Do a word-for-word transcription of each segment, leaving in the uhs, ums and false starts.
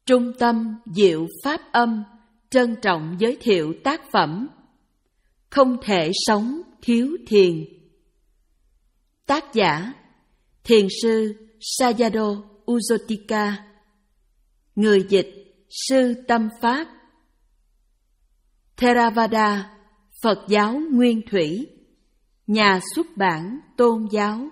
Trung tâm Diệu Pháp Âm trân trọng giới thiệu tác phẩm Không thể sống thiếu thiền. Tác giả Thiền sư Sayadaw Uzotika. Người dịch Sư Tâm Pháp. Theravada, Phật giáo Nguyên Thủy. Nhà xuất bản Tôn giáo.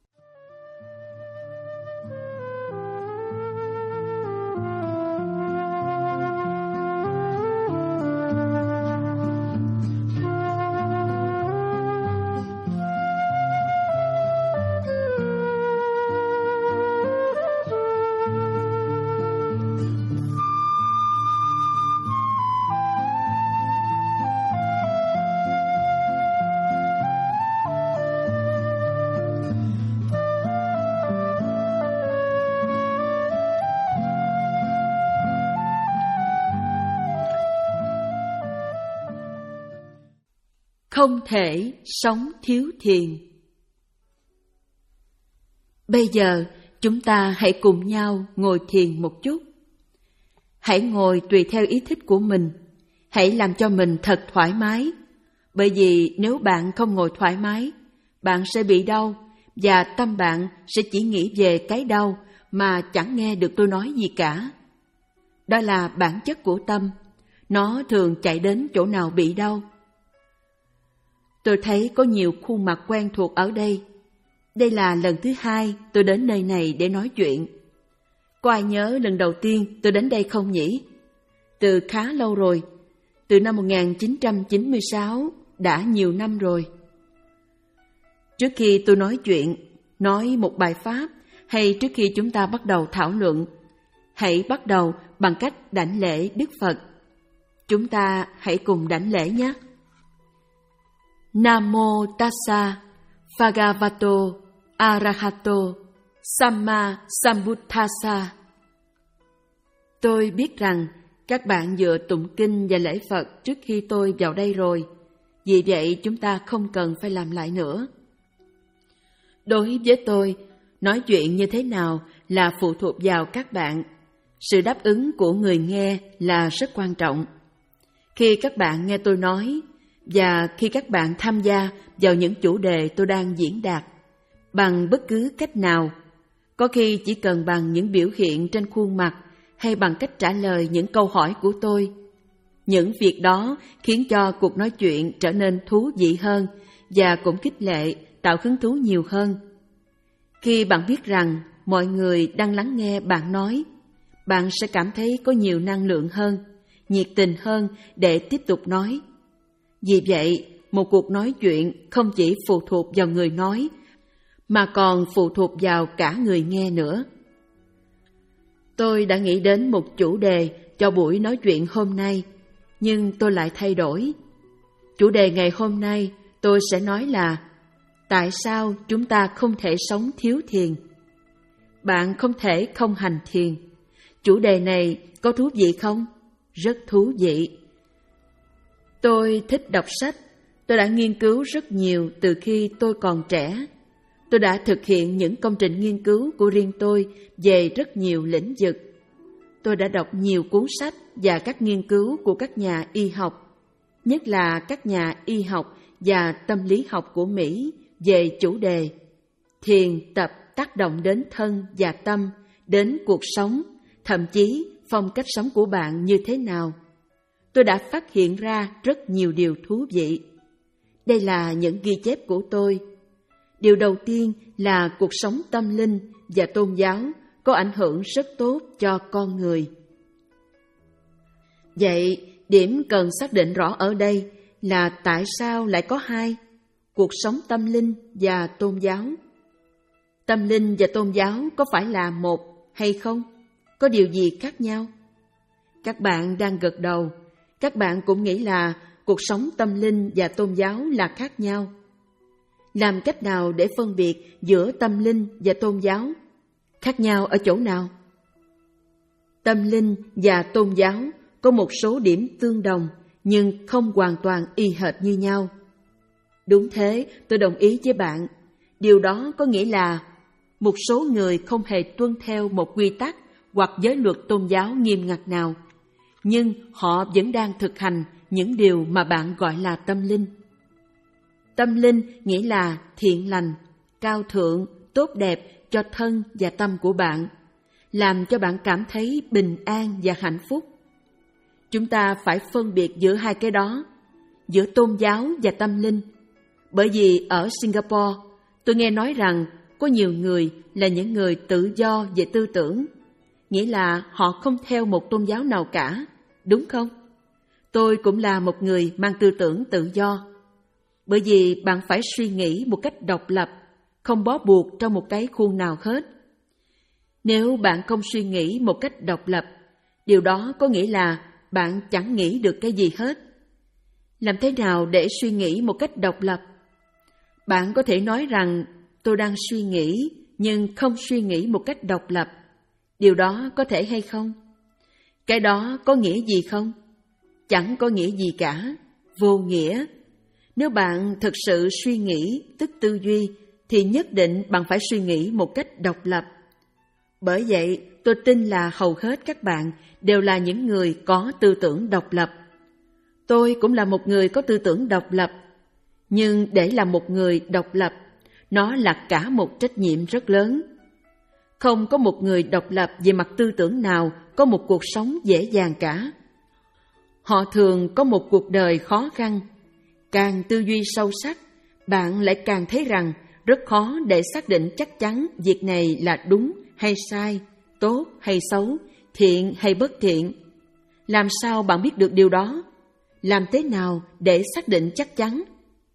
Không thể sống thiếu thiền. Bây giờ chúng ta hãy cùng nhau ngồi thiền một chút. Hãy ngồi tùy theo ý thích của mình. Hãy làm cho mình thật thoải mái. Bởi vì nếu bạn không ngồi thoải mái, bạn sẽ bị đau và tâm bạn sẽ chỉ nghĩ về cái đau mà chẳng nghe được tôi nói gì cả. Đó là bản chất của tâm. Nó thường chạy đến chỗ nào bị đau. Tôi thấy có nhiều khuôn mặt quen thuộc ở đây. Đây là lần thứ hai tôi đến nơi này để nói chuyện. Có ai nhớ lần đầu tiên tôi đến đây không nhỉ? Từ khá lâu rồi, từ năm một nghìn chín trăm chín mươi sáu, đã nhiều năm rồi. Trước khi tôi nói chuyện, nói một bài pháp, hay trước khi chúng ta bắt đầu thảo luận, hãy bắt đầu bằng cách đảnh lễ Đức Phật. Chúng ta hãy cùng đảnh lễ nhé. Namo Tassa Bhagavato Arahato Samma Sambuddhassa. Tôi biết rằng các bạn vừa tụng kinh và lễ Phật trước khi tôi vào đây rồi, vì vậy chúng ta không cần phải làm lại nữa. Đối với tôi, nói chuyện như thế nào là phụ thuộc vào các bạn. Sự đáp ứng của người nghe là rất quan trọng. Khi các bạn nghe tôi nói, và khi các bạn tham gia vào những chủ đề tôi đang diễn đạt, bằng bất cứ cách nào, có khi chỉ cần bằng những biểu hiện trên khuôn mặt hay bằng cách trả lời những câu hỏi của tôi, những việc đó khiến cho cuộc nói chuyện trở nên thú vị hơn và cũng khích lệ, tạo hứng thú nhiều hơn. Khi bạn biết rằng mọi người đang lắng nghe bạn nói, bạn sẽ cảm thấy có nhiều năng lượng hơn, nhiệt tình hơn để tiếp tục nói. Vì vậy, một cuộc nói chuyện không chỉ phụ thuộc vào người nói, mà còn phụ thuộc vào cả người nghe nữa. Tôi đã nghĩ đến một chủ đề cho buổi nói chuyện hôm nay, nhưng tôi lại thay đổi. Chủ đề ngày hôm nay tôi sẽ nói là tại sao chúng ta không thể sống thiếu thiền. Bạn không thể không hành thiền. Chủ đề này có thú vị không? Rất thú vị. Tôi thích đọc sách. Tôi đã nghiên cứu rất nhiều từ khi tôi còn trẻ. Tôi đã thực hiện những công trình nghiên cứu của riêng tôi về rất nhiều lĩnh vực. Tôi đã đọc nhiều cuốn sách và các nghiên cứu của các nhà y học, nhất là các nhà y học và tâm lý học của Mỹ về chủ đề thiền tập tác động đến thân và tâm, đến cuộc sống, thậm chí phong cách sống của bạn như thế nào. Tôi đã phát hiện ra rất nhiều điều thú vị. Đây là những ghi chép của tôi. Điều đầu tiên là cuộc sống tâm linh và tôn giáo có ảnh hưởng rất tốt cho con người. Vậy, điểm cần xác định rõ ở đây là tại sao lại có hai, cuộc sống tâm linh và tôn giáo. Tâm linh và tôn giáo có phải là một hay không? Có điều gì khác nhau? Các bạn đang gật đầu. Các bạn cũng nghĩ là cuộc sống tâm linh và tôn giáo là khác nhau. Làm cách nào để phân biệt giữa tâm linh và tôn giáo? Khác nhau ở chỗ nào? Tâm linh và tôn giáo có một số điểm tương đồng, nhưng không hoàn toàn y hệt như nhau. Đúng thế, tôi đồng ý với bạn. Điều đó có nghĩa là một số người không hề tuân theo một quy tắc hoặc giới luật tôn giáo nghiêm ngặt nào, nhưng họ vẫn đang thực hành những điều mà bạn gọi là tâm linh. Tâm linh nghĩa là thiện lành, cao thượng, tốt đẹp cho thân và tâm của bạn, làm cho bạn cảm thấy bình an và hạnh phúc. Chúng ta phải phân biệt giữa hai cái đó, giữa tôn giáo và tâm linh. Bởi vì ở Singapore, tôi nghe nói rằng có nhiều người là những người tự do về tư tưởng, nghĩa là họ không theo một tôn giáo nào cả, đúng không? Tôi cũng là một người mang tư tưởng tự do. Bởi vì bạn phải suy nghĩ một cách độc lập, không bó buộc trong một cái khuôn nào hết. Nếu bạn không suy nghĩ một cách độc lập, điều đó có nghĩa là bạn chẳng nghĩ được cái gì hết. Làm thế nào để suy nghĩ một cách độc lập? Bạn có thể nói rằng tôi đang suy nghĩ nhưng không suy nghĩ một cách độc lập. Điều đó có thể hay không? Cái đó có nghĩa gì không? Chẳng có nghĩa gì cả, vô nghĩa. Nếu bạn thực sự suy nghĩ, tức tư duy, thì nhất định bạn phải suy nghĩ một cách độc lập. Bởi vậy, tôi tin là hầu hết các bạn đều là những người có tư tưởng độc lập. Tôi cũng là một người có tư tưởng độc lập. Nhưng để là một người độc lập, nó là cả một trách nhiệm rất lớn. Không có một người độc lập về mặt tư tưởng nào có một cuộc sống dễ dàng cả. Họ thường có một cuộc đời khó khăn. Càng tư duy sâu sắc, bạn lại càng thấy rằng rất khó để xác định chắc chắn việc này là đúng hay sai, tốt hay xấu, thiện hay bất thiện. Làm sao bạn biết được điều đó? Làm thế nào để xác định chắc chắn?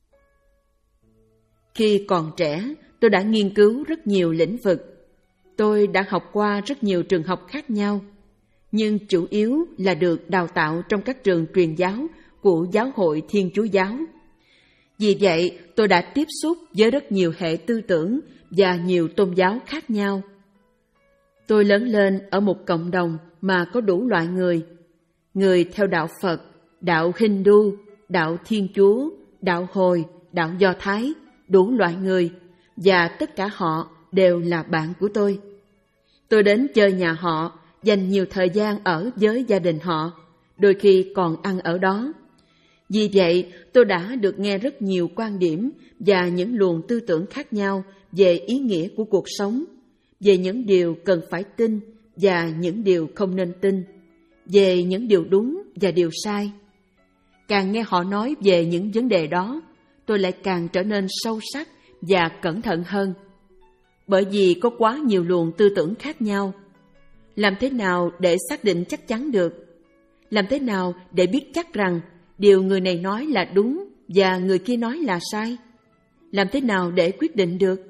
Khi còn trẻ, tôi đã nghiên cứu rất nhiều lĩnh vực. Tôi đã học qua rất nhiều trường học khác nhau, nhưng chủ yếu là được đào tạo trong các trường truyền giáo của Giáo hội Thiên Chúa Giáo. Vì vậy, tôi đã tiếp xúc với rất nhiều hệ tư tưởng và nhiều tôn giáo khác nhau. Tôi lớn lên ở một cộng đồng mà có đủ loại người. Người theo đạo Phật, đạo Hindu, đạo Thiên Chúa, đạo Hồi, đạo Do Thái, đủ loại người, và tất cả họ đều là bạn của tôi. Tôi đến chơi nhà họ, dành nhiều thời gian ở với gia đình họ, đôi khi còn ăn ở đó. Vì vậy, tôi đã được nghe rất nhiều quan điểm và những luồng tư tưởng khác nhau về ý nghĩa của cuộc sống, về những điều cần phải tin và những điều không nên tin, về những điều đúng và điều sai. Càng nghe họ nói về những vấn đề đó, tôi lại càng trở nên sâu sắc và cẩn thận hơn. Bởi vì có quá nhiều luồng tư tưởng khác nhau. Làm thế nào để xác định chắc chắn được? Làm thế nào để biết chắc rằng điều người này nói là đúng và người kia nói là sai? Làm thế nào để quyết định được?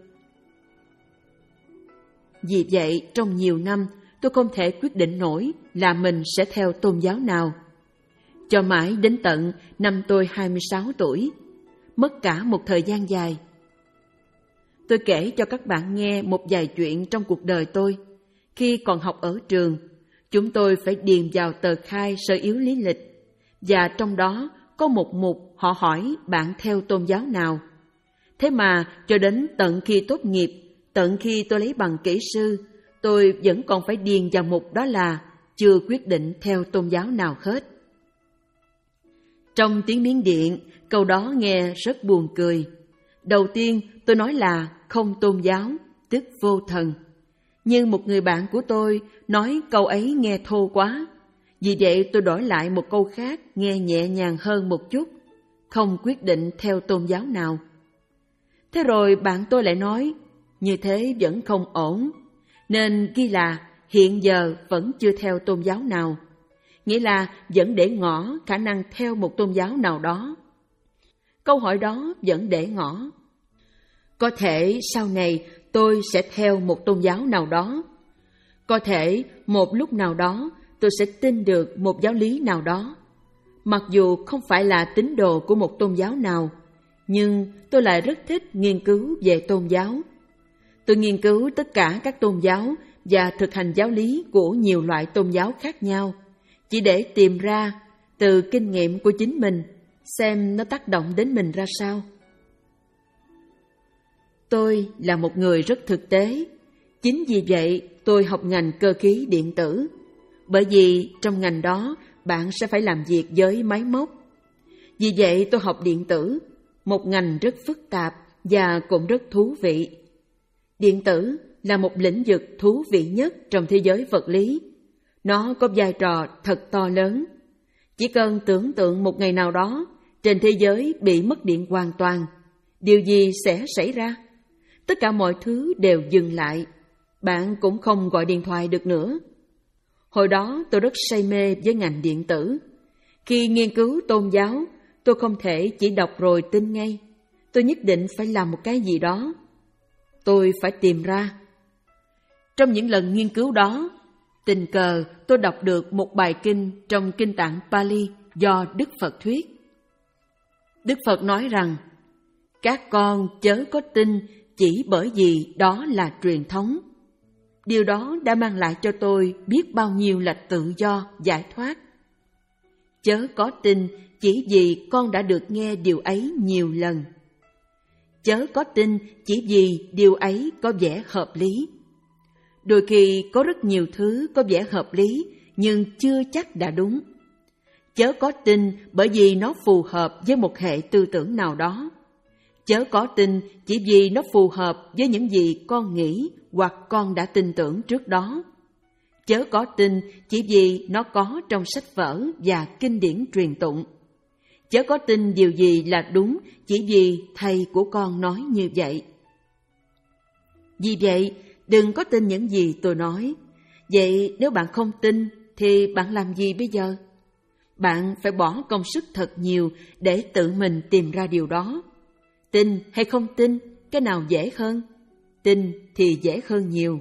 Vì vậy, trong nhiều năm, tôi không thể quyết định nổi là mình sẽ theo tôn giáo nào. Cho mãi đến tận năm tôi hai mươi sáu tuổi, mất cả một thời gian dài. Tôi kể cho các bạn nghe một vài chuyện trong cuộc đời tôi. Khi còn học ở trường, chúng tôi phải điền vào tờ khai sơ yếu lý lịch, và trong đó có một mục họ hỏi bạn theo tôn giáo nào. Thế mà cho đến tận khi tốt nghiệp, tận khi tôi lấy bằng kỹ sư, tôi vẫn còn phải điền vào mục đó là chưa quyết định theo tôn giáo nào hết. Trong tiếng Miến Điện, câu đó nghe rất buồn cười. Đầu tiên tôi nói là không tôn giáo, tức vô thần. Nhưng một người bạn của tôi nói câu ấy nghe thô quá. Vì vậy tôi đổi lại một câu khác nghe nhẹ nhàng hơn một chút, không quyết định theo tôn giáo nào. Thế rồi bạn tôi lại nói, như thế vẫn không ổn, nên ghi là hiện giờ vẫn chưa theo tôn giáo nào, nghĩa là vẫn để ngỏ khả năng theo một tôn giáo nào đó. Câu hỏi đó vẫn để ngỏ. Có thể sau này tôi sẽ theo một tôn giáo nào đó. Có thể một lúc nào đó tôi sẽ tin được một giáo lý nào đó. Mặc dù không phải là tín đồ của một tôn giáo nào, nhưng tôi lại rất thích nghiên cứu về tôn giáo. Tôi nghiên cứu tất cả các tôn giáo và thực hành giáo lý của nhiều loại tôn giáo khác nhau, chỉ để tìm ra từ kinh nghiệm của chính mình xem nó tác động đến mình ra sao. Tôi là một người rất thực tế. Chính vì vậy tôi học ngành cơ khí điện tử, bởi vì trong ngành đó bạn sẽ phải làm việc với máy móc. Vì vậy tôi học điện tử, một ngành rất phức tạp và cũng rất thú vị. Điện tử là một lĩnh vực thú vị nhất trong thế giới vật lý. Nó có vai trò thật to lớn. Chỉ cần tưởng tượng một ngày nào đó trên thế giới bị mất điện hoàn toàn, điều gì sẽ xảy ra? Tất cả mọi thứ đều dừng lại. Bạn cũng không gọi điện thoại được nữa. Hồi đó tôi rất say mê với ngành điện tử. Khi nghiên cứu tôn giáo, tôi không thể chỉ đọc rồi tin ngay. Tôi nhất định phải làm một cái gì đó. Tôi phải tìm ra. Trong những lần nghiên cứu đó, tình cờ tôi đọc được một bài kinh trong kinh tạng Pali do Đức Phật thuyết. Đức Phật nói rằng, các con chớ có tin chỉ bởi vì đó là truyền thống. Điều đó đã mang lại cho tôi biết bao nhiêu là tự do, giải thoát. Chớ có tin chỉ vì con đã được nghe điều ấy nhiều lần. Chớ có tin chỉ vì điều ấy có vẻ hợp lý. Đôi khi có rất nhiều thứ có vẻ hợp lý nhưng chưa chắc đã đúng. Chớ có tin bởi vì nó phù hợp với một hệ tư tưởng nào đó. Chớ có tin chỉ vì nó phù hợp với những gì con nghĩ hoặc con đã tin tưởng trước đó. Chớ có tin chỉ vì nó có trong sách vở và kinh điển truyền tụng. Chớ có tin điều gì là đúng chỉ vì thầy của con nói như vậy. Vì vậy, đừng có tin những gì tôi nói. Vậy nếu bạn không tin thì bạn làm gì bây giờ? Bạn phải bỏ công sức thật nhiều để tự mình tìm ra điều đó. Tin hay không tin, cái nào dễ hơn? Tin thì dễ hơn nhiều.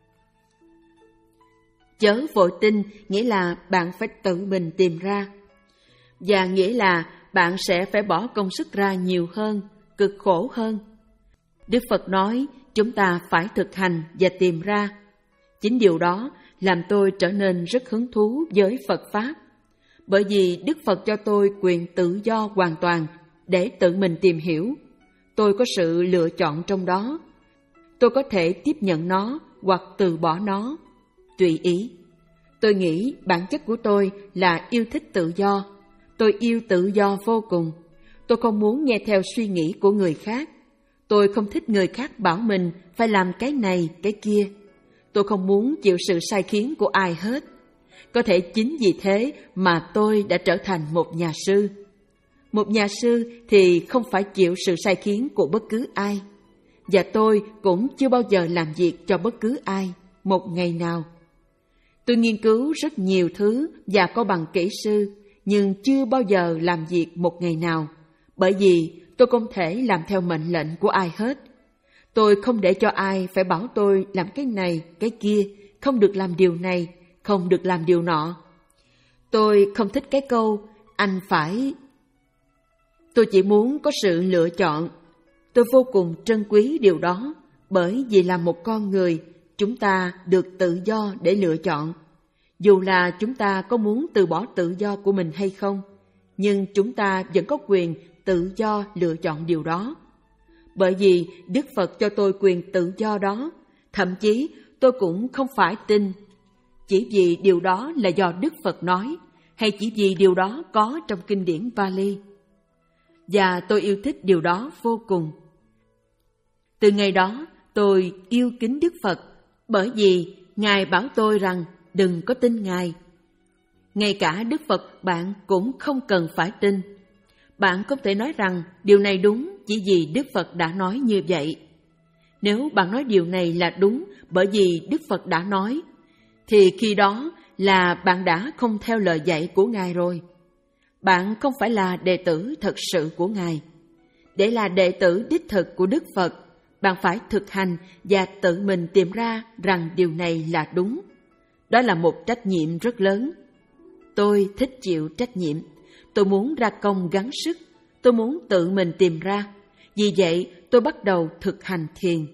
Chớ vội tin nghĩa là bạn phải tự mình tìm ra. Và nghĩa là bạn sẽ phải bỏ công sức ra nhiều hơn, cực khổ hơn. Đức Phật nói chúng ta phải thực hành và tìm ra. Chính điều đó làm tôi trở nên rất hứng thú với Phật Pháp. Bởi vì Đức Phật cho tôi quyền tự do hoàn toàn để tự mình tìm hiểu. Tôi có sự lựa chọn trong đó. Tôi có thể tiếp nhận nó hoặc từ bỏ nó, tùy ý. Tôi nghĩ bản chất của tôi là yêu thích tự do. Tôi yêu tự do vô cùng. Tôi không muốn nghe theo suy nghĩ của người khác. Tôi không thích người khác bảo mình phải làm cái này, cái kia. Tôi không muốn chịu sự sai khiến của ai hết. Có thể chính vì thế mà tôi đã trở thành một nhà sư. Một nhà sư thì không phải chịu sự sai khiến của bất cứ ai. Và tôi cũng chưa bao giờ làm việc cho bất cứ ai, một ngày nào. Tôi nghiên cứu rất nhiều thứ và có bằng kỹ sư, nhưng chưa bao giờ làm việc một ngày nào, bởi vì tôi không thể làm theo mệnh lệnh của ai hết. Tôi không để cho ai phải bảo tôi làm cái này, cái kia, không được làm điều này, không được làm điều nọ. Tôi không thích cái câu, anh phải... Tôi chỉ muốn có sự lựa chọn. Tôi vô cùng trân quý điều đó, bởi vì là một con người, chúng ta được tự do để lựa chọn. Dù là chúng ta có muốn từ bỏ tự do của mình hay không, nhưng chúng ta vẫn có quyền tự do lựa chọn điều đó. Bởi vì Đức Phật cho tôi quyền tự do đó, thậm chí tôi cũng không phải tin chỉ vì điều đó là do Đức Phật nói, hay chỉ vì điều đó có trong kinh điển Pali. Và tôi yêu thích điều đó vô cùng. Từ ngày đó, tôi yêu kính Đức Phật, bởi vì Ngài bảo tôi rằng đừng có tin Ngài. Ngay cả Đức Phật bạn cũng không cần phải tin. Bạn không thể nói rằng điều này đúng chỉ vì Đức Phật đã nói như vậy. Nếu bạn nói điều này là đúng bởi vì Đức Phật đã nói, thì khi đó là bạn đã không theo lời dạy của Ngài rồi. Bạn không phải là đệ tử thật sự của Ngài. Để là đệ tử đích thực của Đức Phật, bạn phải thực hành và tự mình tìm ra rằng điều này là đúng. Đó là một trách nhiệm rất lớn. Tôi thích chịu trách nhiệm. Tôi muốn ra công gắng sức. Tôi muốn tự mình tìm ra. Vì vậy, tôi bắt đầu thực hành thiền.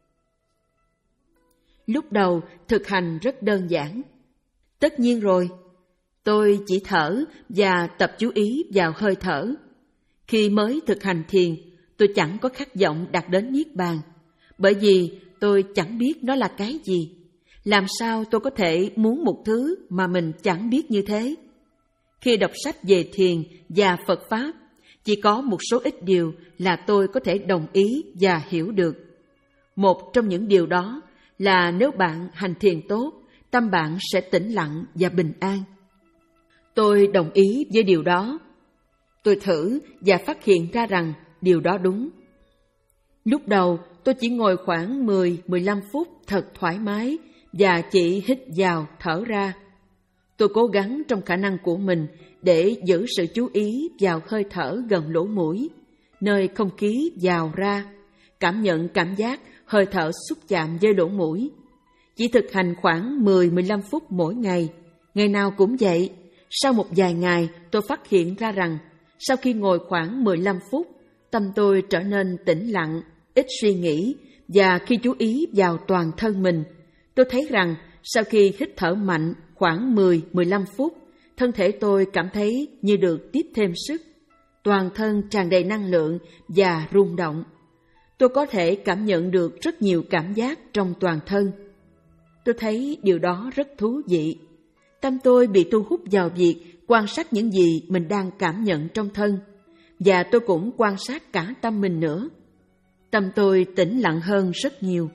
Lúc đầu, thực hành rất đơn giản. Tất nhiên rồi, tôi chỉ thở và tập chú ý vào hơi thở. Khi mới thực hành thiền, tôi chẳng có khát vọng đạt đến Niết Bàn, bởi vì tôi chẳng biết nó là cái gì. Làm sao tôi có thể muốn một thứ mà mình chẳng biết như thế? Khi đọc sách về thiền và Phật Pháp, chỉ có một số ít điều là tôi có thể đồng ý và hiểu được. Một trong những điều đó là nếu bạn hành thiền tốt, tâm bạn sẽ tĩnh lặng và bình an. Tôi đồng ý với điều đó. Tôi thử và phát hiện ra rằng điều đó đúng. Lúc đầu tôi chỉ ngồi khoảng mười đến mười lăm phút thật thoải mái và chỉ hít vào thở ra. Tôi cố gắng trong khả năng của mình để giữ sự chú ý vào hơi thở gần lỗ mũi, nơi không khí vào ra, cảm nhận cảm giác hơi thở xúc chạm với lỗ mũi. Chỉ thực hành khoảng mười đến mười lăm phút mỗi ngày, ngày nào cũng vậy. Sau một vài ngày, tôi phát hiện ra rằng sau khi ngồi khoảng mười lăm phút, tâm tôi trở nên tĩnh lặng, ít suy nghĩ, và khi chú ý vào toàn thân mình, tôi thấy rằng sau khi hít thở mạnh khoảng mười đến mười lăm phút, thân thể tôi cảm thấy như được tiếp thêm sức. Toàn thân tràn đầy năng lượng và rung động. Tôi có thể cảm nhận được rất nhiều cảm giác trong toàn thân. Tôi thấy điều đó rất thú vị. Tâm tôi bị thu hút vào việc quan sát những gì mình đang cảm nhận trong thân, và tôi cũng quan sát cả tâm mình nữa. Tâm tôi tĩnh lặng hơn rất nhiều.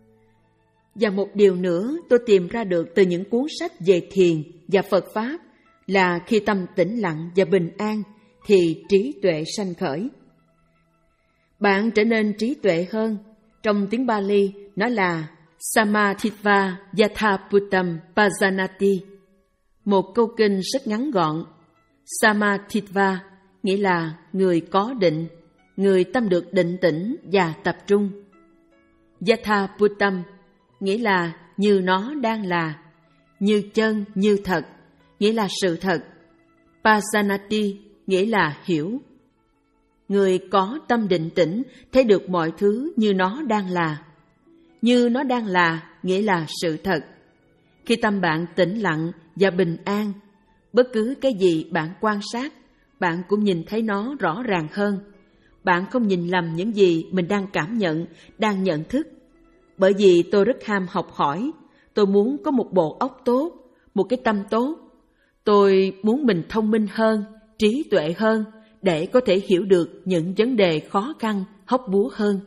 Và một điều nữa tôi tìm ra được từ những cuốn sách về thiền và Phật Pháp là khi tâm tĩnh lặng và bình an thì trí tuệ sanh khởi. Bạn trở nên trí tuệ hơn. Trong tiếng Pali nó là Samadhiva Yathaputam Pajanati. Một câu kinh rất ngắn gọn. Samadhiva nghĩa là người có định, người tâm được định tĩnh và tập trung. Yathaputam nghĩa là như nó đang là, như chân, như thật, nghĩa là sự thật. Pajanati nghĩa là hiểu. Người có tâm định tĩnh thấy được mọi thứ như nó đang là. Như nó đang là nghĩa là sự thật. Khi tâm bạn tĩnh lặng và bình an, bất cứ cái gì bạn quan sát, bạn cũng nhìn thấy nó rõ ràng hơn. Bạn không nhìn lầm những gì mình đang cảm nhận, đang nhận thức. Bởi vì tôi rất ham học hỏi, tôi muốn có một bộ óc tốt, một cái tâm tốt. Tôi muốn mình thông minh hơn, trí tuệ hơn, để có thể hiểu được những vấn đề khó khăn, hóc búa hơn.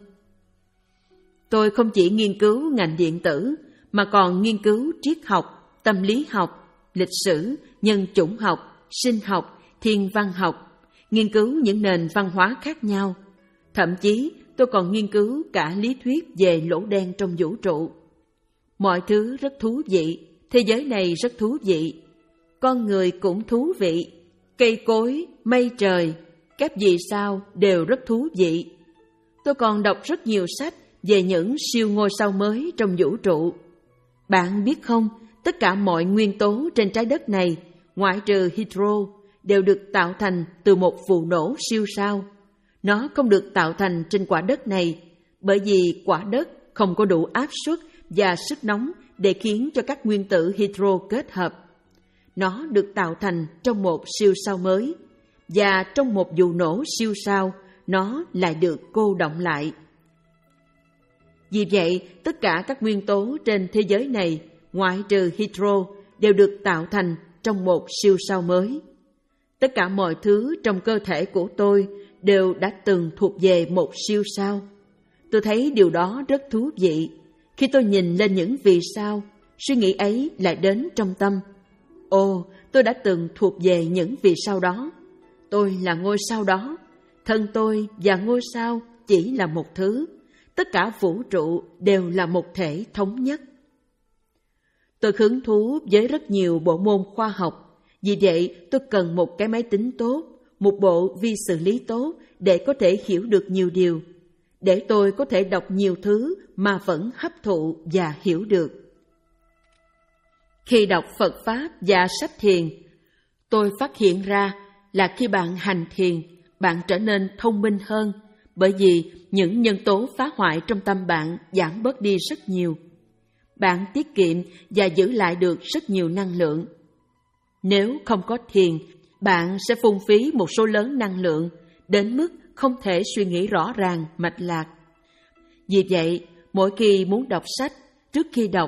Tôi không chỉ nghiên cứu ngành điện tử, mà còn nghiên cứu triết học, tâm lý học, lịch sử, nhân chủng học, sinh học, thiên văn học, nghiên cứu những nền văn hóa khác nhau. Thậm chí tôi còn nghiên cứu cả lý thuyết về lỗ đen trong vũ trụ. Mọi thứ rất thú vị, thế giới này rất thú vị. Con người cũng thú vị, cây cối, mây trời, các vì sao đều rất thú vị. Tôi còn đọc rất nhiều sách về những siêu ngôi sao mới trong vũ trụ. Bạn biết không, tất cả mọi nguyên tố trên trái đất này, ngoại trừ hydro, đều được tạo thành từ một vụ nổ siêu sao. Nó không được tạo thành trên quả đất này, bởi vì quả đất không có đủ áp suất và sức nóng để khiến cho các nguyên tử hydro kết hợp. Nó được tạo thành trong một siêu sao mới, và trong một vụ nổ siêu sao, nó lại được cô đọng lại. Vì vậy, tất cả các nguyên tố trên thế giới này, ngoại trừ hydro, đều được tạo thành trong một siêu sao mới. Tất cả mọi thứ trong cơ thể của tôi đều đã từng thuộc về một siêu sao. Tôi thấy điều đó rất thú vị. Khi tôi nhìn lên những vì sao, suy nghĩ ấy lại đến trong tâm. Ồ, tôi đã từng thuộc về những vì sao đó. Tôi là ngôi sao đó. Thân tôi và ngôi sao chỉ là một thứ. Tất cả vũ trụ đều là một thể thống nhất. Tôi hứng thú với rất nhiều bộ môn khoa học. Vì vậy, tôi cần một cái máy tính tốt, một bộ vi xử lý tốt để có thể hiểu được nhiều điều, để tôi có thể đọc nhiều thứ mà vẫn hấp thụ và hiểu được. Khi đọc Phật Pháp và sách thiền, tôi phát hiện ra là khi bạn hành thiền, bạn trở nên thông minh hơn, bởi vì những nhân tố phá hoại trong tâm bạn giảm bớt đi rất nhiều. Bạn tiết kiệm và giữ lại được rất nhiều năng lượng. Nếu không có thiền, bạn sẽ phung phí một số lớn năng lượng, đến mức không thể suy nghĩ rõ ràng, mạch lạc. Vì vậy, mỗi khi muốn đọc sách, trước khi đọc,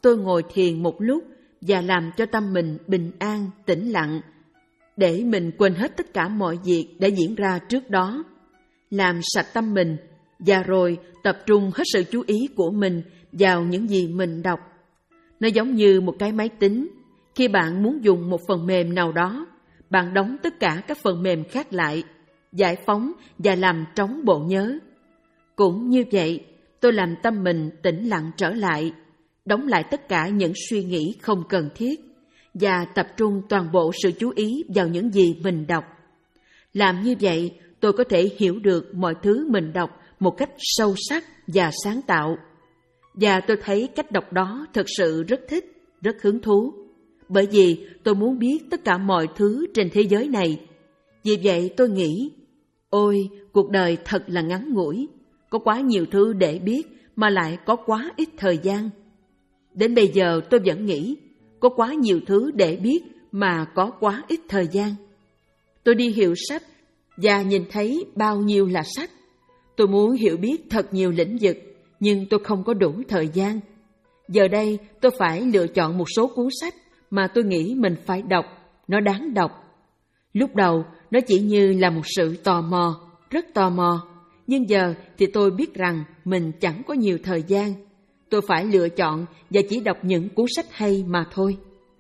tôi ngồi thiền một lúc và làm cho tâm mình bình an, tĩnh lặng, để mình quên hết tất cả mọi việc đã diễn ra trước đó. Làm sạch tâm mình và rồi tập trung hết sự chú ý của mình vào những gì mình đọc. Nó giống như một cái máy tính. Khi bạn muốn dùng một phần mềm nào đó, bạn đóng tất cả các phần mềm khác lại, giải phóng và làm trống bộ nhớ. Cũng như vậy, tôi làm tâm mình tĩnh lặng trở lại, đóng lại tất cả những suy nghĩ không cần thiết và tập trung toàn bộ sự chú ý vào những gì mình đọc. Làm như vậy, tôi có thể hiểu được mọi thứ mình đọc một cách sâu sắc và sáng tạo. Và tôi thấy cách đọc đó thực sự rất thích, rất hứng thú. Bởi vì tôi muốn biết tất cả mọi thứ trên thế giới này. Vì vậy tôi nghĩ, ôi, cuộc đời thật là ngắn ngủi, có quá nhiều thứ để biết mà lại có quá ít thời gian. Đến bây giờ tôi vẫn nghĩ, có quá nhiều thứ để biết mà có quá ít thời gian. Tôi đi hiệu sách và nhìn thấy bao nhiêu là sách. Tôi muốn hiểu biết thật nhiều lĩnh vực, nhưng tôi không có đủ thời gian. Giờ đây tôi phải lựa chọn một số cuốn sách mà tôi nghĩ mình phải đọc, nó đáng đọc. Lúc đầu nó chỉ như là một sự tò mò, rất tò mò. Nhưng giờ thì tôi biết rằng mình chẳng có nhiều thời gian. Tôi phải lựa chọn và chỉ đọc những cuốn sách hay mà thôi.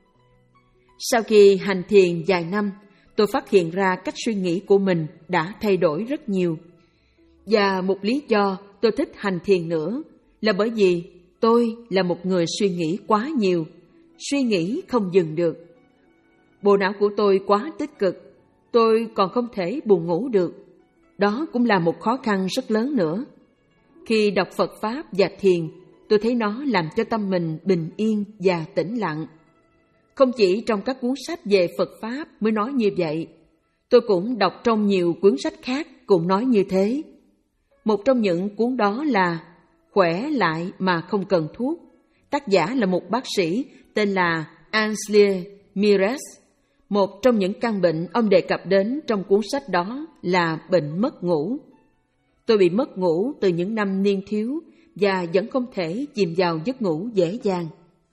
Sau khi hành thiền vài năm, tôi phát hiện ra cách suy nghĩ của mình đã thay đổi rất nhiều. Và một lý do tôi thích hành thiền nữa là bởi vì tôi là một người suy nghĩ quá nhiều, suy nghĩ không dừng được. Bộ não của tôi quá tích cực, tôi còn không thể buồn ngủ được. Đó cũng là một khó khăn rất lớn nữa. Khi đọc Phật Pháp và thiền, tôi thấy nó làm cho tâm mình bình yên và tĩnh lặng. Không chỉ trong các cuốn sách về Phật Pháp mới nói như vậy, tôi cũng đọc trong nhiều cuốn sách khác cũng nói như thế. Một trong những cuốn đó là Khỏe lại mà không cần thuốc. Tác giả là một bác sĩ tên là Ansley Mires. Một trong những căn bệnh ông đề cập đến trong cuốn sách đó là bệnh mất ngủ. Tôi bị mất ngủ từ những năm niên thiếu và vẫn không thể chìm vào giấc ngủ dễ dàng.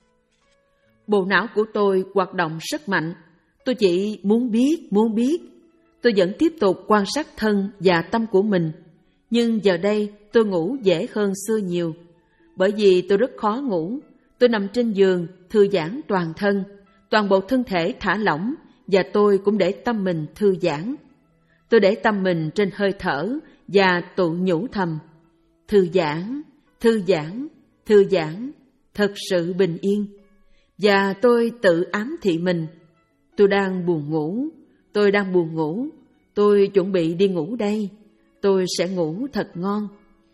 Bộ não của tôi hoạt động rất mạnh. Tôi chỉ muốn biết, muốn biết. Tôi vẫn tiếp tục quan sát thân và tâm của mình. Nhưng giờ đây tôi ngủ dễ hơn xưa nhiều. Bởi vì tôi rất khó ngủ. Tôi nằm trên giường, thư giãn toàn thân. Toàn bộ thân thể thả lỏng và tôi cũng để tâm mình thư giãn. Tôi để tâm mình trên hơi thở và tự nhủ thầm. Thư giãn, thư giãn, thư giãn, thật sự bình yên. Và tôi tự ám thị mình. Tôi đang buồn ngủ, tôi đang buồn ngủ, tôi chuẩn bị đi ngủ đây, tôi sẽ ngủ thật ngon.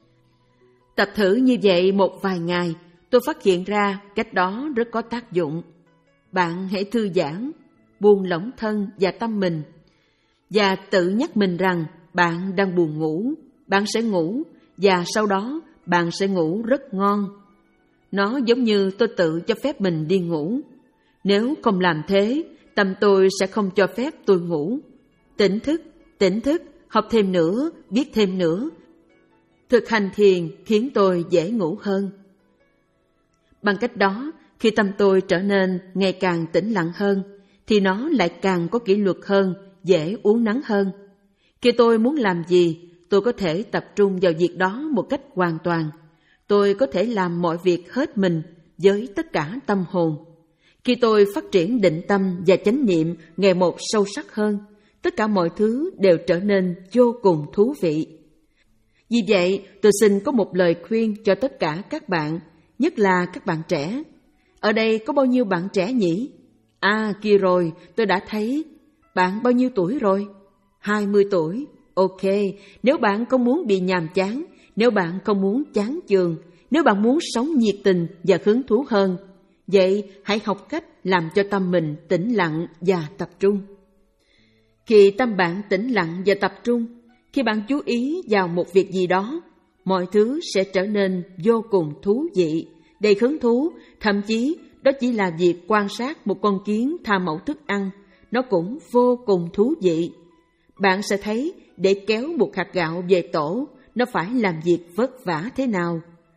Tập thử như vậy một vài ngày, tôi phát hiện ra cách đó rất có tác dụng. Bạn hãy thư giãn, buông lỏng thân và tâm mình, và tự nhắc mình rằng bạn đang buồn ngủ, bạn sẽ ngủ, và sau đó bạn sẽ ngủ rất ngon. Nó giống như tôi tự cho phép mình đi ngủ. Nếu không làm thế, tâm tôi sẽ không cho phép tôi ngủ. Tỉnh thức, tỉnh thức, học thêm nữa, biết thêm nữa. Thực hành thiền khiến tôi dễ ngủ hơn. Bằng cách đó, khi tâm tôi trở nên ngày càng tĩnh lặng hơn, thì nó lại càng có kỷ luật hơn, dễ uốn nắn hơn. Khi tôi muốn làm gì, tôi có thể tập trung vào việc đó một cách hoàn toàn. Tôi có thể làm mọi việc hết mình với tất cả tâm hồn. Khi tôi phát triển định tâm và chánh niệm ngày một sâu sắc hơn, tất cả mọi thứ đều trở nên vô cùng thú vị. Vì vậy, tôi xin có một lời khuyên cho tất cả các bạn, nhất là các bạn trẻ. Ở đây có bao nhiêu bạn trẻ nhỉ? À, kia rồi, tôi đã thấy. Bạn bao nhiêu tuổi rồi? hai mươi tuổi. Ok, nếu bạn không muốn bị nhàm chán, nếu bạn không muốn chán chường, nếu bạn muốn sống nhiệt tình và hứng thú hơn, vậy hãy học cách làm cho tâm mình tĩnh lặng và tập trung. Khi tâm bạn tĩnh lặng và tập trung, khi bạn chú ý vào một việc gì đó, mọi thứ sẽ trở nên vô cùng thú vị, đầy hứng thú, thậm chí đó chỉ là việc quan sát một con kiến tha mẫu thức ăn, nó cũng vô cùng thú vị. Bạn sẽ thấy để kéo một hạt gạo về tổ, nó phải làm việc vất vả thế nào.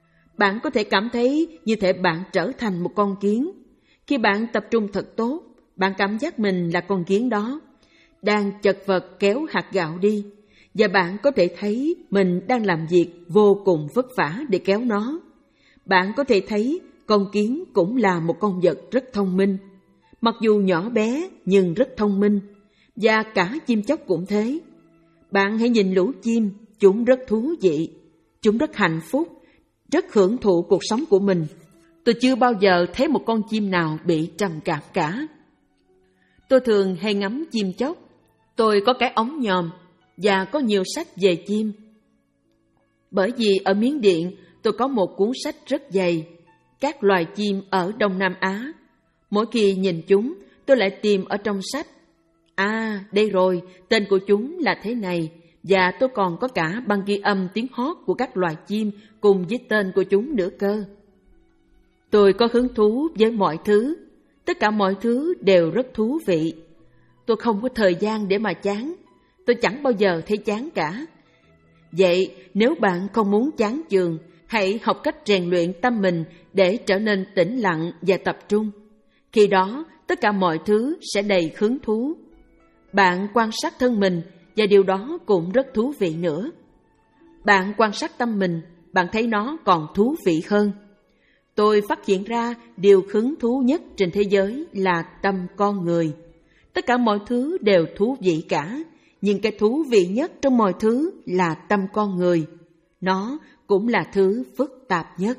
Bạn có thể cảm thấy như thể bạn trở thành một con kiến. Khi bạn tập trung thật tốt, bạn cảm giác mình là con kiến đó, đang chật vật kéo hạt gạo đi, và bạn có thể thấy mình đang làm việc vô cùng vất vả để kéo nó. Bạn có thể thấy con kiến cũng là một con vật rất thông minh, mặc dù nhỏ bé nhưng rất thông minh, và cả chim chóc cũng thế. Bạn hãy nhìn lũ chim, chúng rất thú vị, chúng rất hạnh phúc, rất hưởng thụ cuộc sống của mình. Tôi chưa bao giờ thấy một con chim nào bị trầm cảm cả. Tôi thường hay ngắm chim chóc. Tôi có cái ống nhòm và có nhiều sách về chim. Bởi vì ở Miến Điện tôi có một cuốn sách rất dày, các loài chim ở Đông Nam Á. Mỗi khi nhìn chúng, tôi lại tìm ở trong sách. À, đây rồi, tên của chúng là thế này, và tôi còn có cả băng ghi âm tiếng hót của các loài chim cùng với tên của chúng nữa cơ. Tôi có hứng thú với mọi thứ, tất cả mọi thứ đều rất thú vị. Tôi không có thời gian để mà chán, tôi chẳng bao giờ thấy chán cả. Vậy nếu bạn không muốn chán chường, hãy học cách rèn luyện tâm mình để trở nên tĩnh lặng và tập trung. Khi đó, tất cả mọi thứ sẽ đầy hứng thú. Bạn quan sát thân mình, và điều đó cũng rất thú vị nữa. Bạn quan sát tâm mình, bạn thấy nó còn thú vị hơn. Tôi phát hiện ra điều hứng thú nhất trên thế giới là tâm con người. Tất cả mọi thứ đều thú vị cả, nhưng cái thú vị nhất trong mọi thứ là tâm con người. Nó cũng là thứ phức tạp nhất.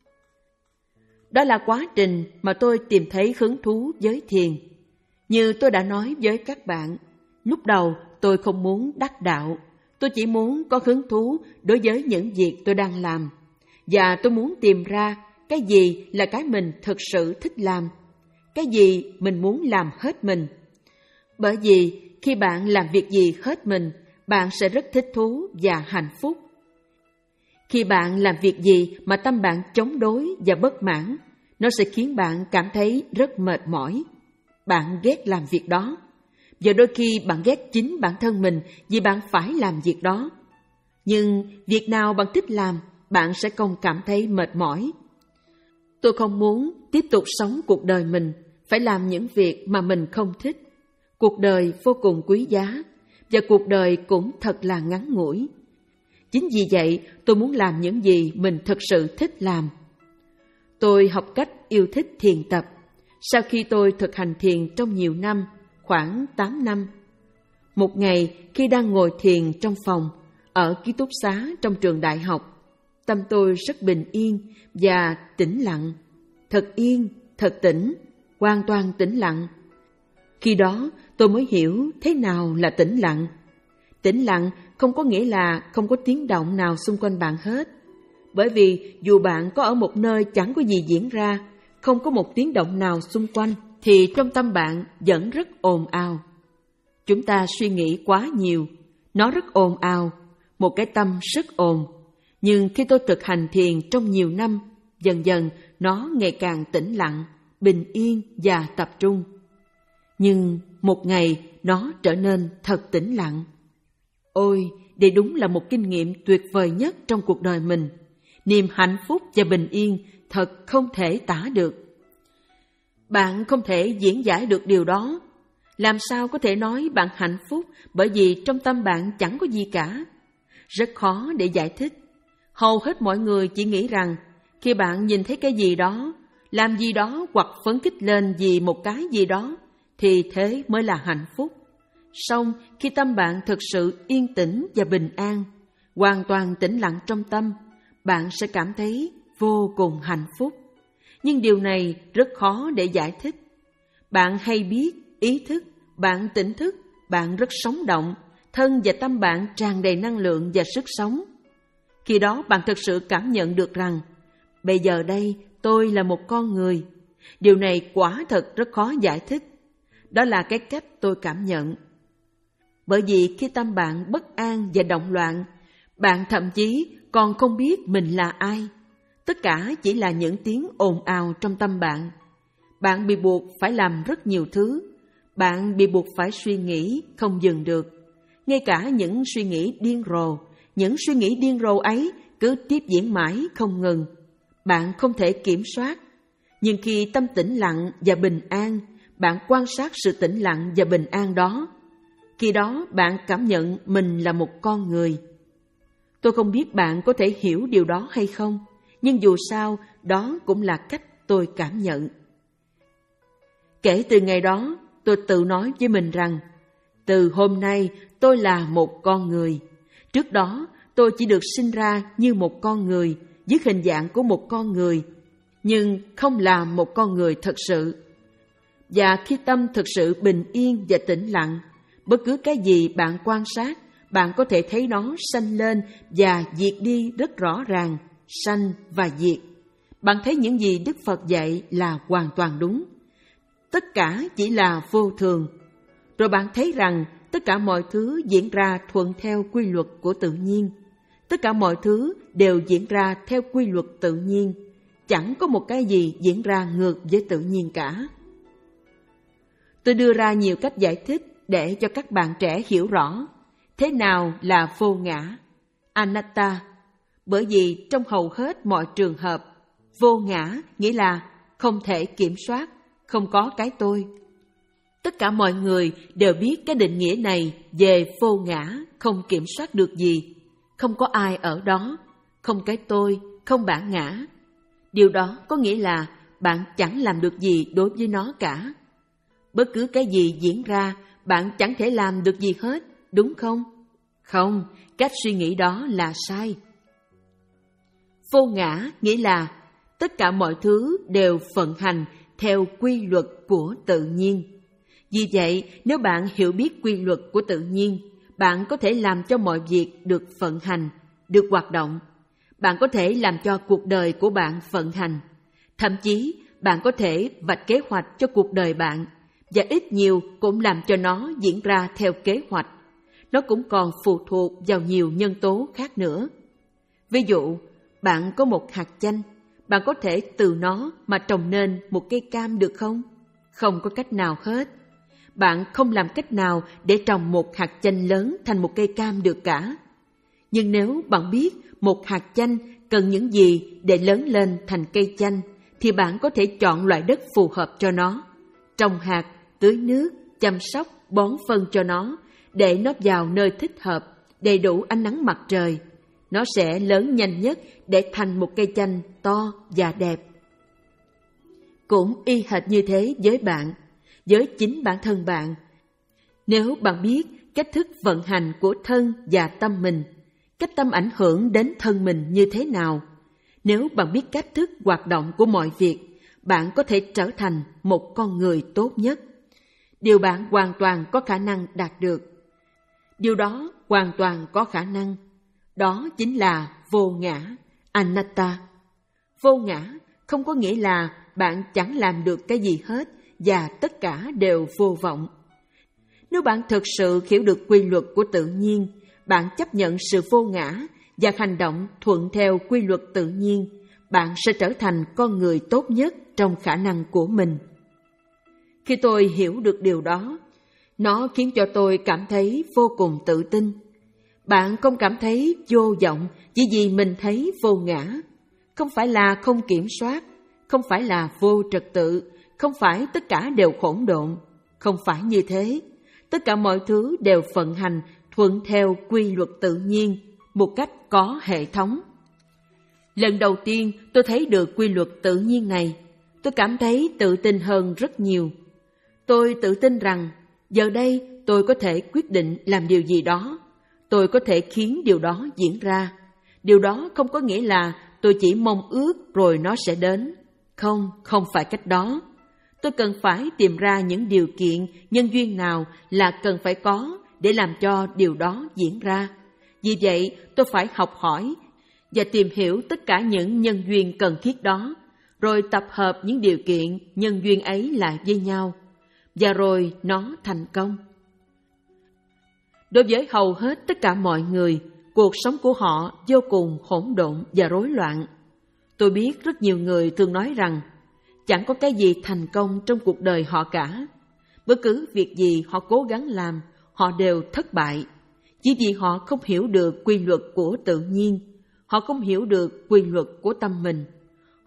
Đó là quá trình mà tôi tìm thấy hứng thú với thiền. Như tôi đã nói với các bạn, lúc đầu tôi không muốn đắc đạo. Tôi chỉ muốn có hứng thú đối với những việc tôi đang làm. Và tôi muốn tìm ra cái gì là cái mình thực sự thích làm, cái gì mình muốn làm hết mình. Bởi vì khi bạn làm việc gì hết mình, bạn sẽ rất thích thú và hạnh phúc. Khi bạn làm việc gì mà tâm bạn chống đối và bất mãn, nó sẽ khiến bạn cảm thấy rất mệt mỏi. Bạn ghét làm việc đó. Và đôi khi bạn ghét chính bản thân mình vì bạn phải làm việc đó. Nhưng việc nào bạn thích làm, bạn sẽ không cảm thấy mệt mỏi. Tôi không muốn tiếp tục sống cuộc đời mình phải làm những việc mà mình không thích. Cuộc đời vô cùng quý giá, và cuộc đời cũng thật là ngắn ngủi. Chính vì vậy, tôi muốn làm những gì mình thực sự thích làm. Tôi học cách yêu thích thiền tập. Sau khi tôi thực hành thiền trong nhiều năm, khoảng tám năm, một ngày khi đang ngồi thiền trong phòng, ở ký túc xá trong trường đại học, tâm tôi rất bình yên và tĩnh lặng. Thật yên, thật tĩnh, hoàn toàn tĩnh lặng. Khi đó tôi mới hiểu thế nào là tĩnh lặng. Tĩnh lặng không có nghĩa là không có tiếng động nào xung quanh bạn hết. Bởi vì dù bạn có ở một nơi chẳng có gì diễn ra, không có một tiếng động nào xung quanh, thì trong tâm bạn vẫn rất ồn ào. Chúng ta suy nghĩ quá nhiều, nó rất ồn ào, một cái tâm rất ồn. Nhưng khi tôi thực hành thiền trong nhiều năm, dần dần nó ngày càng tĩnh lặng, bình yên và tập trung. Nhưng một ngày nó trở nên thật tĩnh lặng. Ôi, đây đúng là một kinh nghiệm tuyệt vời nhất trong cuộc đời mình. Niềm hạnh phúc và bình yên thật không thể tả được. Bạn không thể diễn giải được điều đó. Làm sao có thể nói bạn hạnh phúc bởi vì trong tâm bạn chẳng có gì cả? Rất khó để giải thích. Hầu hết mọi người chỉ nghĩ rằng khi bạn nhìn thấy cái gì đó, làm gì đó hoặc phấn khích lên vì một cái gì đó, thì thế mới là hạnh phúc. Song khi tâm bạn thực sự yên tĩnh và bình an, hoàn toàn tĩnh lặng trong tâm, bạn sẽ cảm thấy vô cùng hạnh phúc. Nhưng điều này rất khó để giải thích. Bạn hay biết, ý thức, bạn tỉnh thức, bạn rất sống động, thân và tâm bạn tràn đầy năng lượng và sức sống. Khi đó bạn thực sự cảm nhận được rằng, bây giờ đây tôi là một con người. Điều này quả thật rất khó giải thích. Đó là cái cách tôi cảm nhận. Bởi vì khi tâm bạn bất an và động loạn, bạn thậm chí còn không biết mình là ai. Tất cả chỉ là những tiếng ồn ào trong tâm bạn. Bạn bị buộc phải làm rất nhiều thứ. Bạn bị buộc phải suy nghĩ không dừng được. Ngay cả những suy nghĩ điên rồ, những suy nghĩ điên rồ ấy cứ tiếp diễn mãi không ngừng. bạn không thể kiểm soát. Nhưng khi tâm tĩnh lặng và bình an, bạn quan sát sự tĩnh lặng và bình an đó. Khi đó bạn cảm nhận mình là một con người. Tôi không biết bạn có thể hiểu điều đó hay không, nhưng dù sao, đó cũng là cách tôi cảm nhận. Kể từ ngày đó, tôi tự nói với mình rằng, từ hôm nay tôi là một con người. Trước đó, tôi chỉ được sinh ra như một con người, dưới hình dạng của một con người, nhưng không là một con người thật sự. Và khi tâm thực sự bình yên và tĩnh lặng, bất cứ cái gì bạn quan sát, bạn có thể thấy nó sanh lên và diệt đi rất rõ ràng, sanh và diệt. Bạn thấy những gì Đức Phật dạy là hoàn toàn đúng. Tất cả chỉ là vô thường. Rồi bạn thấy rằng tất cả mọi thứ diễn ra thuận theo quy luật của tự nhiên. Tất cả mọi thứ đều diễn ra theo quy luật tự nhiên. Chẳng có một cái gì diễn ra ngược với tự nhiên cả. Tôi đưa ra nhiều cách giải thích để cho các bạn trẻ hiểu rõ thế nào là vô ngã, anatta. Bởi vì trong hầu hết mọi trường hợp, vô ngã nghĩa là không thể kiểm soát, không có cái tôi. Tất cả mọi người đều biết cái định nghĩa này về vô ngã, không kiểm soát được gì, không có ai ở đó, không cái tôi, không bản ngã. Điều đó có nghĩa là bạn chẳng làm được gì đối với nó cả. Bất cứ cái gì diễn ra, bạn chẳng thể làm được gì hết, đúng không? Không, cách suy nghĩ đó là sai. Vô ngã nghĩa là tất cả mọi thứ đều vận hành theo quy luật của tự nhiên. Vì vậy, nếu bạn hiểu biết quy luật của tự nhiên, bạn có thể làm cho mọi việc được vận hành, được hoạt động. Bạn có thể làm cho cuộc đời của bạn vận hành. Thậm chí, bạn có thể vạch kế hoạch cho cuộc đời bạn, và ít nhiều cũng làm cho nó diễn ra theo kế hoạch. Nó cũng còn phụ thuộc vào nhiều nhân tố khác nữa. Ví dụ, bạn có một hạt chanh, bạn có thể từ nó mà trồng nên một cây cam được không? Không có cách nào hết. Bạn không làm cách nào để trồng một hạt chanh lớn thành một cây cam được cả. Nhưng nếu bạn biết một hạt chanh cần những gì để lớn lên thành cây chanh, thì bạn có thể chọn loại đất phù hợp cho nó, trồng hạt, tưới nước, chăm sóc, bón phân cho nó, để nó vào nơi thích hợp, đầy đủ ánh nắng mặt trời. Nó sẽ lớn nhanh nhất để thành một cây chanh to và đẹp. Cũng y hệt như thế với bạn, với chính bản thân bạn. Nếu bạn biết cách thức vận hành của thân và tâm mình, cách tâm ảnh hưởng đến thân mình như thế nào, nếu bạn biết cách thức hoạt động của mọi việc, bạn có thể trở thành một con người tốt nhất. Điều bạn hoàn toàn có khả năng đạt được. Điều đó hoàn toàn có khả năng. Đó chính là vô ngã, anatta. Vô ngã không có nghĩa là bạn chẳng làm được cái gì hết và tất cả đều vô vọng. Nếu bạn thực sự hiểu được quy luật của tự nhiên, bạn chấp nhận sự vô ngã và hành động thuận theo quy luật tự nhiên, bạn sẽ trở thành con người tốt nhất trong khả năng của mình. Khi tôi hiểu được điều đó, nó khiến cho tôi cảm thấy vô cùng tự tin. Bạn không cảm thấy vô vọng chỉ vì mình thấy vô ngã. Không phải là không kiểm soát, không phải là vô trật tự, không phải tất cả đều hỗn độn. Không phải như thế. Tất cả mọi thứ đều vận hành thuận theo quy luật tự nhiên, một cách có hệ thống. Lần đầu tiên tôi thấy được quy luật tự nhiên này, tôi cảm thấy tự tin hơn rất nhiều. Tôi tự tin rằng giờ đây tôi có thể quyết định làm điều gì đó. Tôi có thể khiến điều đó diễn ra. Điều đó không có nghĩa là tôi chỉ mong ước rồi nó sẽ đến. Không, không phải cách đó. Tôi cần phải tìm ra những điều kiện, nhân duyên nào là cần phải có để làm cho điều đó diễn ra. Vì vậy, tôi phải học hỏi và tìm hiểu tất cả những nhân duyên cần thiết đó, rồi tập hợp những điều kiện, nhân duyên ấy lại với nhau, và rồi nó thành công. Đối với hầu hết tất cả mọi người, cuộc sống của họ vô cùng hỗn độn và rối loạn. Tôi biết rất nhiều người thường nói rằng chẳng có cái gì thành công trong cuộc đời họ cả. Bất cứ việc gì họ cố gắng làm, họ đều thất bại. Chỉ vì họ không hiểu được quy luật của tự nhiên, họ không hiểu được quy luật của tâm mình.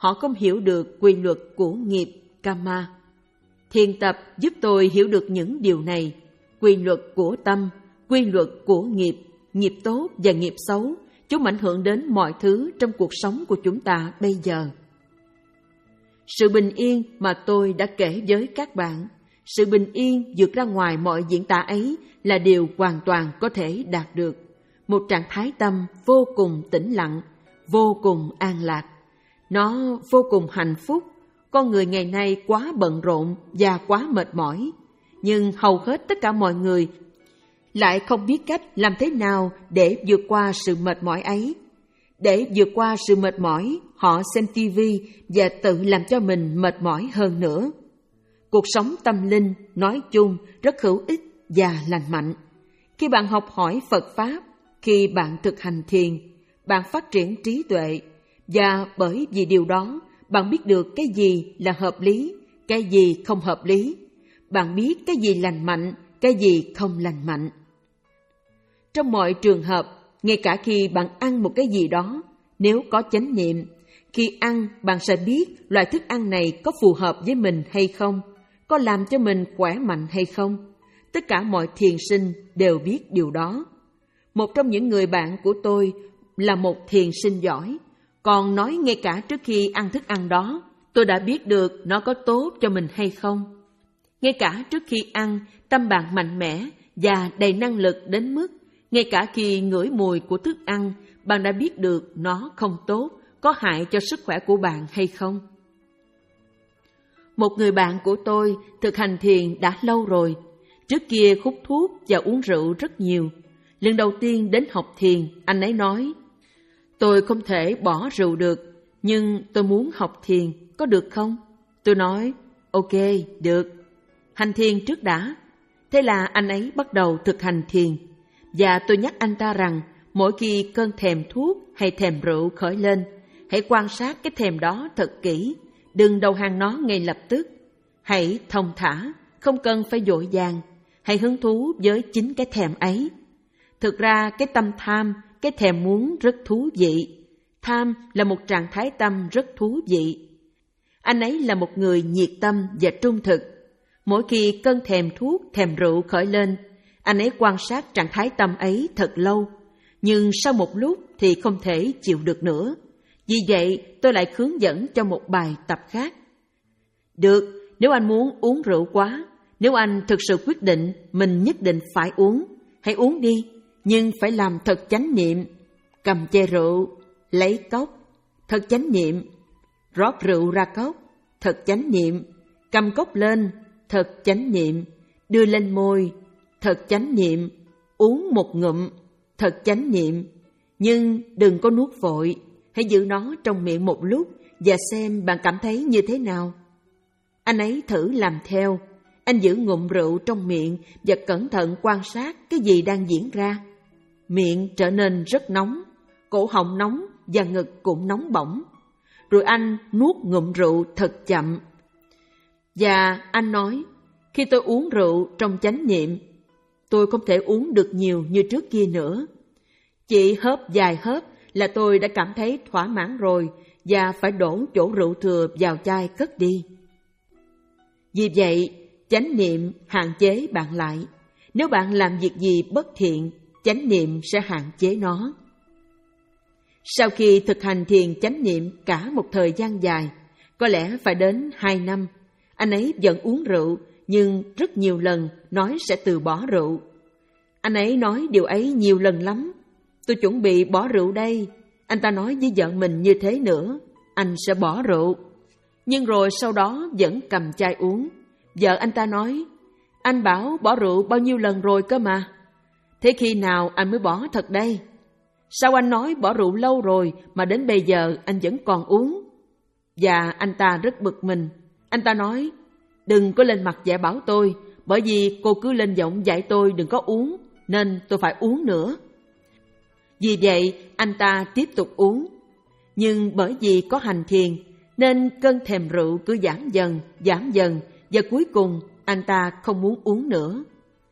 họ không hiểu được quy luật của nghiệp karma. Thiền tập giúp tôi hiểu được những điều này, quy luật của tâm, quy luật của nghiệp, nghiệp tốt và nghiệp xấu, chúng ảnh hưởng đến mọi thứ trong cuộc sống của chúng ta bây giờ. Sự bình yên mà tôi đã kể với các bạn, sự bình yên vượt ra ngoài mọi diễn tả ấy là điều hoàn toàn có thể đạt được. Một trạng thái tâm vô cùng tĩnh lặng, vô cùng an lạc. Nó vô cùng hạnh phúc. Con người ngày nay quá bận rộn và quá mệt mỏi, nhưng hầu hết tất cả mọi người lại không biết cách làm thế nào để vượt qua sự mệt mỏi ấy. Để vượt qua sự mệt mỏi, họ xem tivi và tự làm cho mình mệt mỏi hơn nữa. Cuộc sống tâm linh nói chung rất hữu ích và lành mạnh. Khi bạn học hỏi Phật Pháp, khi bạn thực hành thiền, bạn phát triển trí tuệ, và bởi vì điều đó, bạn biết được cái gì là hợp lý, cái gì không hợp lý. Bạn biết cái gì lành mạnh, cái gì không lành mạnh. Trong mọi trường hợp, ngay cả khi bạn ăn một cái gì đó, nếu có chánh niệm, khi ăn bạn sẽ biết loại thức ăn này có phù hợp với mình hay không, có làm cho mình khỏe mạnh hay không. Tất cả mọi thiền sinh đều biết điều đó. Một trong những người bạn của tôi là một thiền sinh giỏi, còn nói ngay cả trước khi ăn thức ăn đó, tôi đã biết được nó có tốt cho mình hay không. Ngay cả trước khi ăn, tâm bạn mạnh mẽ và đầy năng lực đến mức, ngay cả khi ngửi mùi của thức ăn, bạn đã biết được nó không tốt, có hại cho sức khỏe của bạn hay không. Một người bạn của tôi thực hành thiền đã lâu rồi. Trước kia hút thuốc và uống rượu rất nhiều. Lần đầu tiên đến học thiền, anh ấy nói, tôi không thể bỏ rượu được, nhưng tôi muốn học thiền, có được không? Tôi nói, ok, được. Hành thiền trước đã. Thế là anh ấy bắt đầu thực hành thiền. Và tôi nhắc anh ta rằng, mỗi khi cơn thèm thuốc hay thèm rượu khởi lên, hãy quan sát cái thèm đó thật kỹ, đừng đầu hàng nó ngay lập tức. Hãy thông thả, không cần phải vội vàng, hãy hứng thú với chính cái thèm ấy. Thực ra cái tâm tham, cái thèm muốn rất thú vị. Tham là một trạng thái tâm rất thú vị. Anh ấy là một người nhiệt tâm và trung thực. Mỗi khi cơn thèm thuốc, thèm rượu khởi lên, anh ấy quan sát trạng thái tâm ấy thật lâu. Nhưng sau một lúc thì không thể chịu được nữa. Vì vậy tôi lại hướng dẫn cho một bài tập khác. Được, nếu anh muốn uống rượu quá, nếu anh thực sự quyết định mình nhất định phải uống, hãy uống đi, nhưng phải làm thật chánh niệm. Cầm chai rượu, lấy cốc, thật chánh niệm. Rót rượu ra cốc, thật chánh niệm. Cầm cốc lên, thật chánh niệm. Đưa lên môi, thật chánh niệm. Uống một ngụm, thật chánh niệm. Nhưng đừng có nuốt vội, hãy giữ nó trong miệng một lúc và xem bạn cảm thấy như thế nào. Anh ấy thử làm theo. Anh giữ ngụm rượu trong miệng và cẩn thận quan sát cái gì đang diễn ra. Miệng trở nên rất nóng, cổ họng nóng và ngực cũng nóng bỏng. Rồi anh nuốt ngụm rượu thật chậm. Và anh nói, khi tôi uống rượu trong chánh niệm, tôi không thể uống được nhiều như trước kia nữa. Chỉ hớp vài hớp là tôi đã cảm thấy thỏa mãn rồi và phải đổ chỗ rượu thừa vào chai cất đi. Vì vậy, chánh niệm hạn chế bạn lại. Nếu bạn làm việc gì bất thiện, chánh niệm sẽ hạn chế nó. Sau khi thực hành thiền chánh niệm cả một thời gian dài, có lẽ phải đến hai năm, anh ấy vẫn uống rượu, nhưng rất nhiều lần nói sẽ từ bỏ rượu. Anh ấy nói điều ấy nhiều lần lắm. Tôi chuẩn bị bỏ rượu đây. Anh ta nói với vợ mình như thế nữa, anh sẽ bỏ rượu. Nhưng rồi sau đó vẫn cầm chai uống. Vợ anh ta nói, anh bảo bỏ rượu bao nhiêu lần rồi cơ mà. Thế khi nào anh mới bỏ thật đây? Sao anh nói bỏ rượu lâu rồi mà đến bây giờ anh vẫn còn uống? Và anh ta rất bực mình. Anh ta nói, đừng có lên mặt dạy bảo tôi, bởi vì cô cứ lên giọng dạy tôi đừng có uống, nên tôi phải uống nữa. Vì vậy anh ta tiếp tục uống. Nhưng bởi vì có hành thiền, nên cơn thèm rượu cứ giảm dần, giảm dần, và cuối cùng anh ta không muốn uống nữa.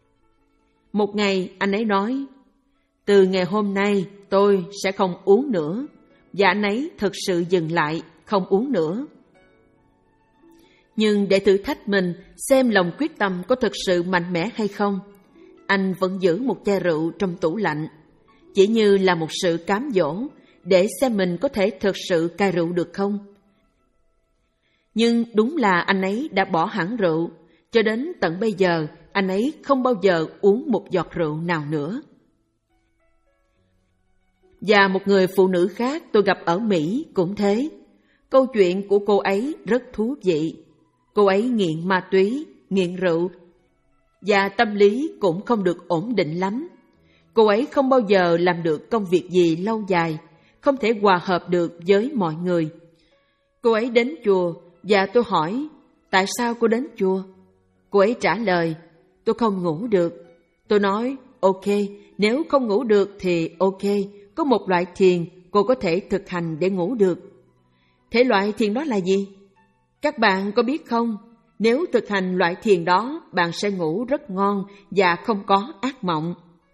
Một ngày anh ấy nói, từ ngày hôm nay tôi sẽ không uống nữa. Và anh ấy thực sự dừng lại, không uống nữa. Nhưng để thử thách mình xem lòng quyết tâm có thực sự mạnh mẽ hay không, anh vẫn giữ một chai rượu trong tủ lạnh, chỉ như là một sự cám dỗ để xem mình có thể thực sự cai rượu được không. Nhưng đúng là anh ấy đã bỏ hẳn rượu, cho đến tận bây giờ anh ấy không bao giờ uống một giọt rượu nào nữa. Và một người phụ nữ khác tôi gặp ở Mỹ cũng thế. Câu chuyện của cô ấy rất thú vị. Cô ấy nghiện ma túy, nghiện rượu, và tâm lý cũng không được ổn định lắm. Cô ấy không bao giờ làm được công việc gì lâu dài, không thể hòa hợp được với mọi người. Cô ấy đến chùa và tôi hỏi, tại sao cô đến chùa? Cô ấy trả lời, tôi không ngủ được. Tôi nói, ok, nếu không ngủ được thì ok, có một loại thiền cô có thể thực hành để ngủ được. Thể loại thiền đó là gì? Các bạn có biết không, nếu thực hành loại thiền đó, bạn sẽ ngủ rất ngon và không có ác mộng.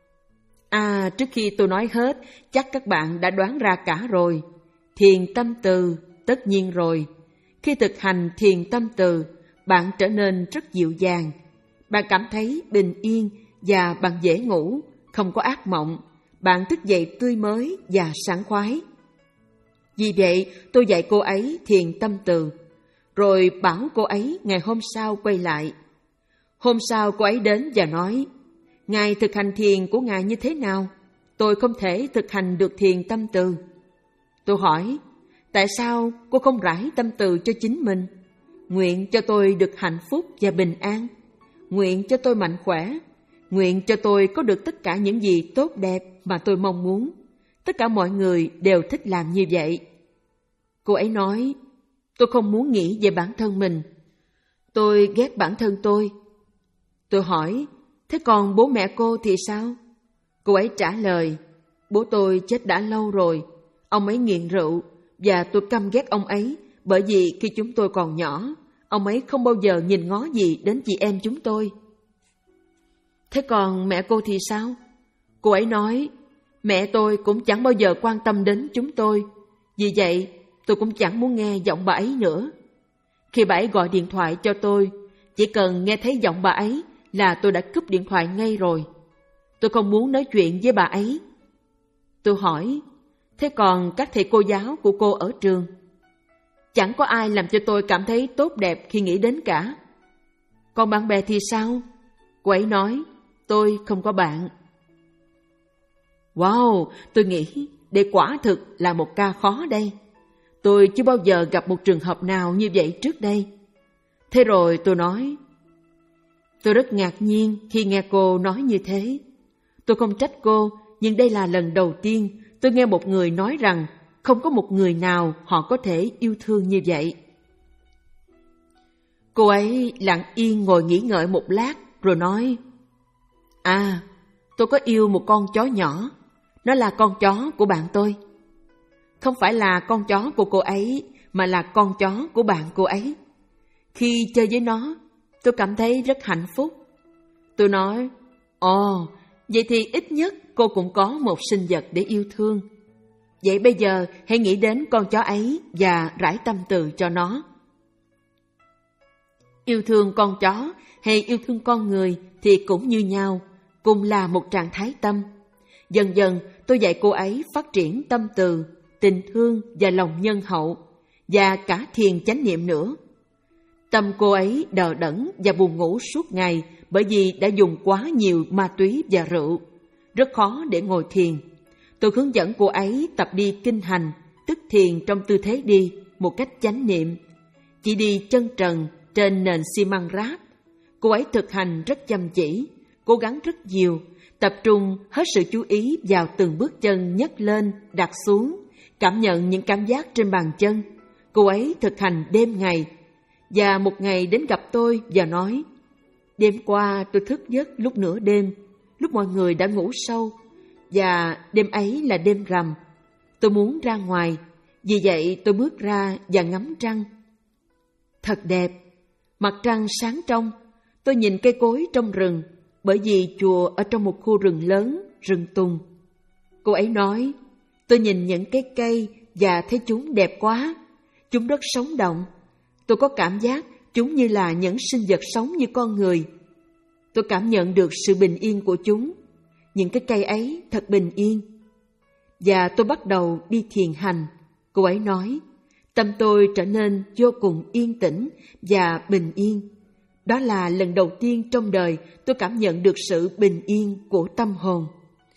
À, trước khi tôi nói hết, chắc các bạn đã đoán ra cả rồi. Thiền tâm từ, tất nhiên rồi. Khi thực hành thiền tâm từ, bạn trở nên rất dịu dàng. Bạn cảm thấy bình yên và bạn dễ ngủ, không có ác mộng. Bạn thức dậy tươi mới và sảng khoái. Vì vậy, tôi dạy cô ấy thiền tâm từ, rồi bảo cô ấy ngày hôm sau quay lại. Hôm sau cô ấy đến và nói, Ngài thực hành thiền của Ngài như thế nào? Tôi không thể thực hành được thiền tâm từ. Tôi hỏi, tại sao cô không rải tâm từ cho chính mình? Nguyện cho tôi được hạnh phúc và bình an. Nguyện cho tôi mạnh khỏe. Nguyện cho tôi có được tất cả những gì tốt đẹp mà tôi mong muốn. Tất cả mọi người đều thích làm như vậy. Cô ấy nói, tôi không muốn nghĩ về bản thân mình. Tôi ghét bản thân tôi. Tôi hỏi, thế còn bố mẹ cô thì sao? Cô ấy trả lời, bố tôi chết đã lâu rồi. Ông ấy nghiện rượu và tôi căm ghét ông ấy bởi vì khi chúng tôi còn nhỏ, ông ấy không bao giờ nhìn ngó gì đến chị em chúng tôi. Thế còn mẹ cô thì sao? Cô ấy nói, mẹ tôi cũng chẳng bao giờ quan tâm đến chúng tôi. Vì vậy, tôi cũng chẳng muốn nghe giọng bà ấy nữa. Khi bà ấy gọi điện thoại cho tôi, chỉ cần nghe thấy giọng bà ấy là tôi đã cúp điện thoại ngay rồi. Tôi không muốn nói chuyện với bà ấy. Tôi hỏi, thế còn các thầy cô giáo của cô ở trường? Chẳng có ai làm cho tôi cảm thấy tốt đẹp khi nghĩ đến cả. Còn bạn bè thì sao? Cô ấy nói, tôi không có bạn. Wow, tôi nghĩ đây quả thực là một ca khó đây. Tôi chưa bao giờ gặp một trường hợp nào như vậy trước đây. Thế rồi tôi nói, tôi rất ngạc nhiên khi nghe cô nói như thế. Tôi không trách cô, nhưng đây là lần đầu tiên tôi nghe một người nói rằng không có một người nào họ có thể yêu thương như vậy. Cô ấy lặng yên ngồi nghĩ ngợi một lát rồi nói, à, tôi có yêu một con chó nhỏ. Nó là con chó của bạn tôi. Không phải là con chó của cô ấy, mà là con chó của bạn cô ấy. Khi chơi với nó, tôi cảm thấy rất hạnh phúc. Tôi nói, ồ, vậy thì ít nhất cô cũng có một sinh vật để yêu thương. Vậy bây giờ hãy nghĩ đến con chó ấy và rải tâm từ cho nó. Yêu thương con chó hay yêu thương con người thì cũng như nhau, cùng là một trạng thái tâm. Dần dần tôi dạy cô ấy phát triển tâm từ, tình thương và lòng nhân hậu, và cả thiền chánh niệm nữa. Tâm cô ấy đờ đẫn và buồn ngủ suốt ngày bởi vì đã dùng quá nhiều ma túy và rượu. Rất khó để ngồi thiền. Tôi hướng dẫn cô ấy tập đi kinh hành, tức thiền trong tư thế đi, một cách chánh niệm. Chỉ đi chân trần trên nền xi măng ráp. Cô ấy thực hành rất chăm chỉ, cố gắng rất nhiều, tập trung hết sự chú ý vào từng bước chân nhấc lên, đặt xuống, cảm nhận những cảm giác trên bàn chân. Cô ấy thực hành đêm ngày. Và một ngày đến gặp tôi và nói, đêm qua tôi thức giấc lúc nửa đêm, lúc mọi người đã ngủ sâu, và đêm ấy là đêm rằm. Tôi muốn ra ngoài, vì vậy tôi bước ra và ngắm trăng. Thật đẹp, mặt trăng sáng trong. Tôi nhìn cây cối trong rừng, bởi vì chùa ở trong một khu rừng lớn, rừng tùng. Cô ấy nói, tôi nhìn những cái cây và thấy chúng đẹp quá. chúng rất sống động. Tôi có cảm giác chúng như là những sinh vật sống như con người. Tôi cảm nhận được sự bình yên của chúng. Những cái cây ấy thật bình yên. Và tôi bắt đầu đi thiền hành. Cô ấy nói, tâm tôi trở nên vô cùng yên tĩnh và bình yên. Đó là lần đầu tiên trong đời tôi cảm nhận được sự bình yên của tâm hồn.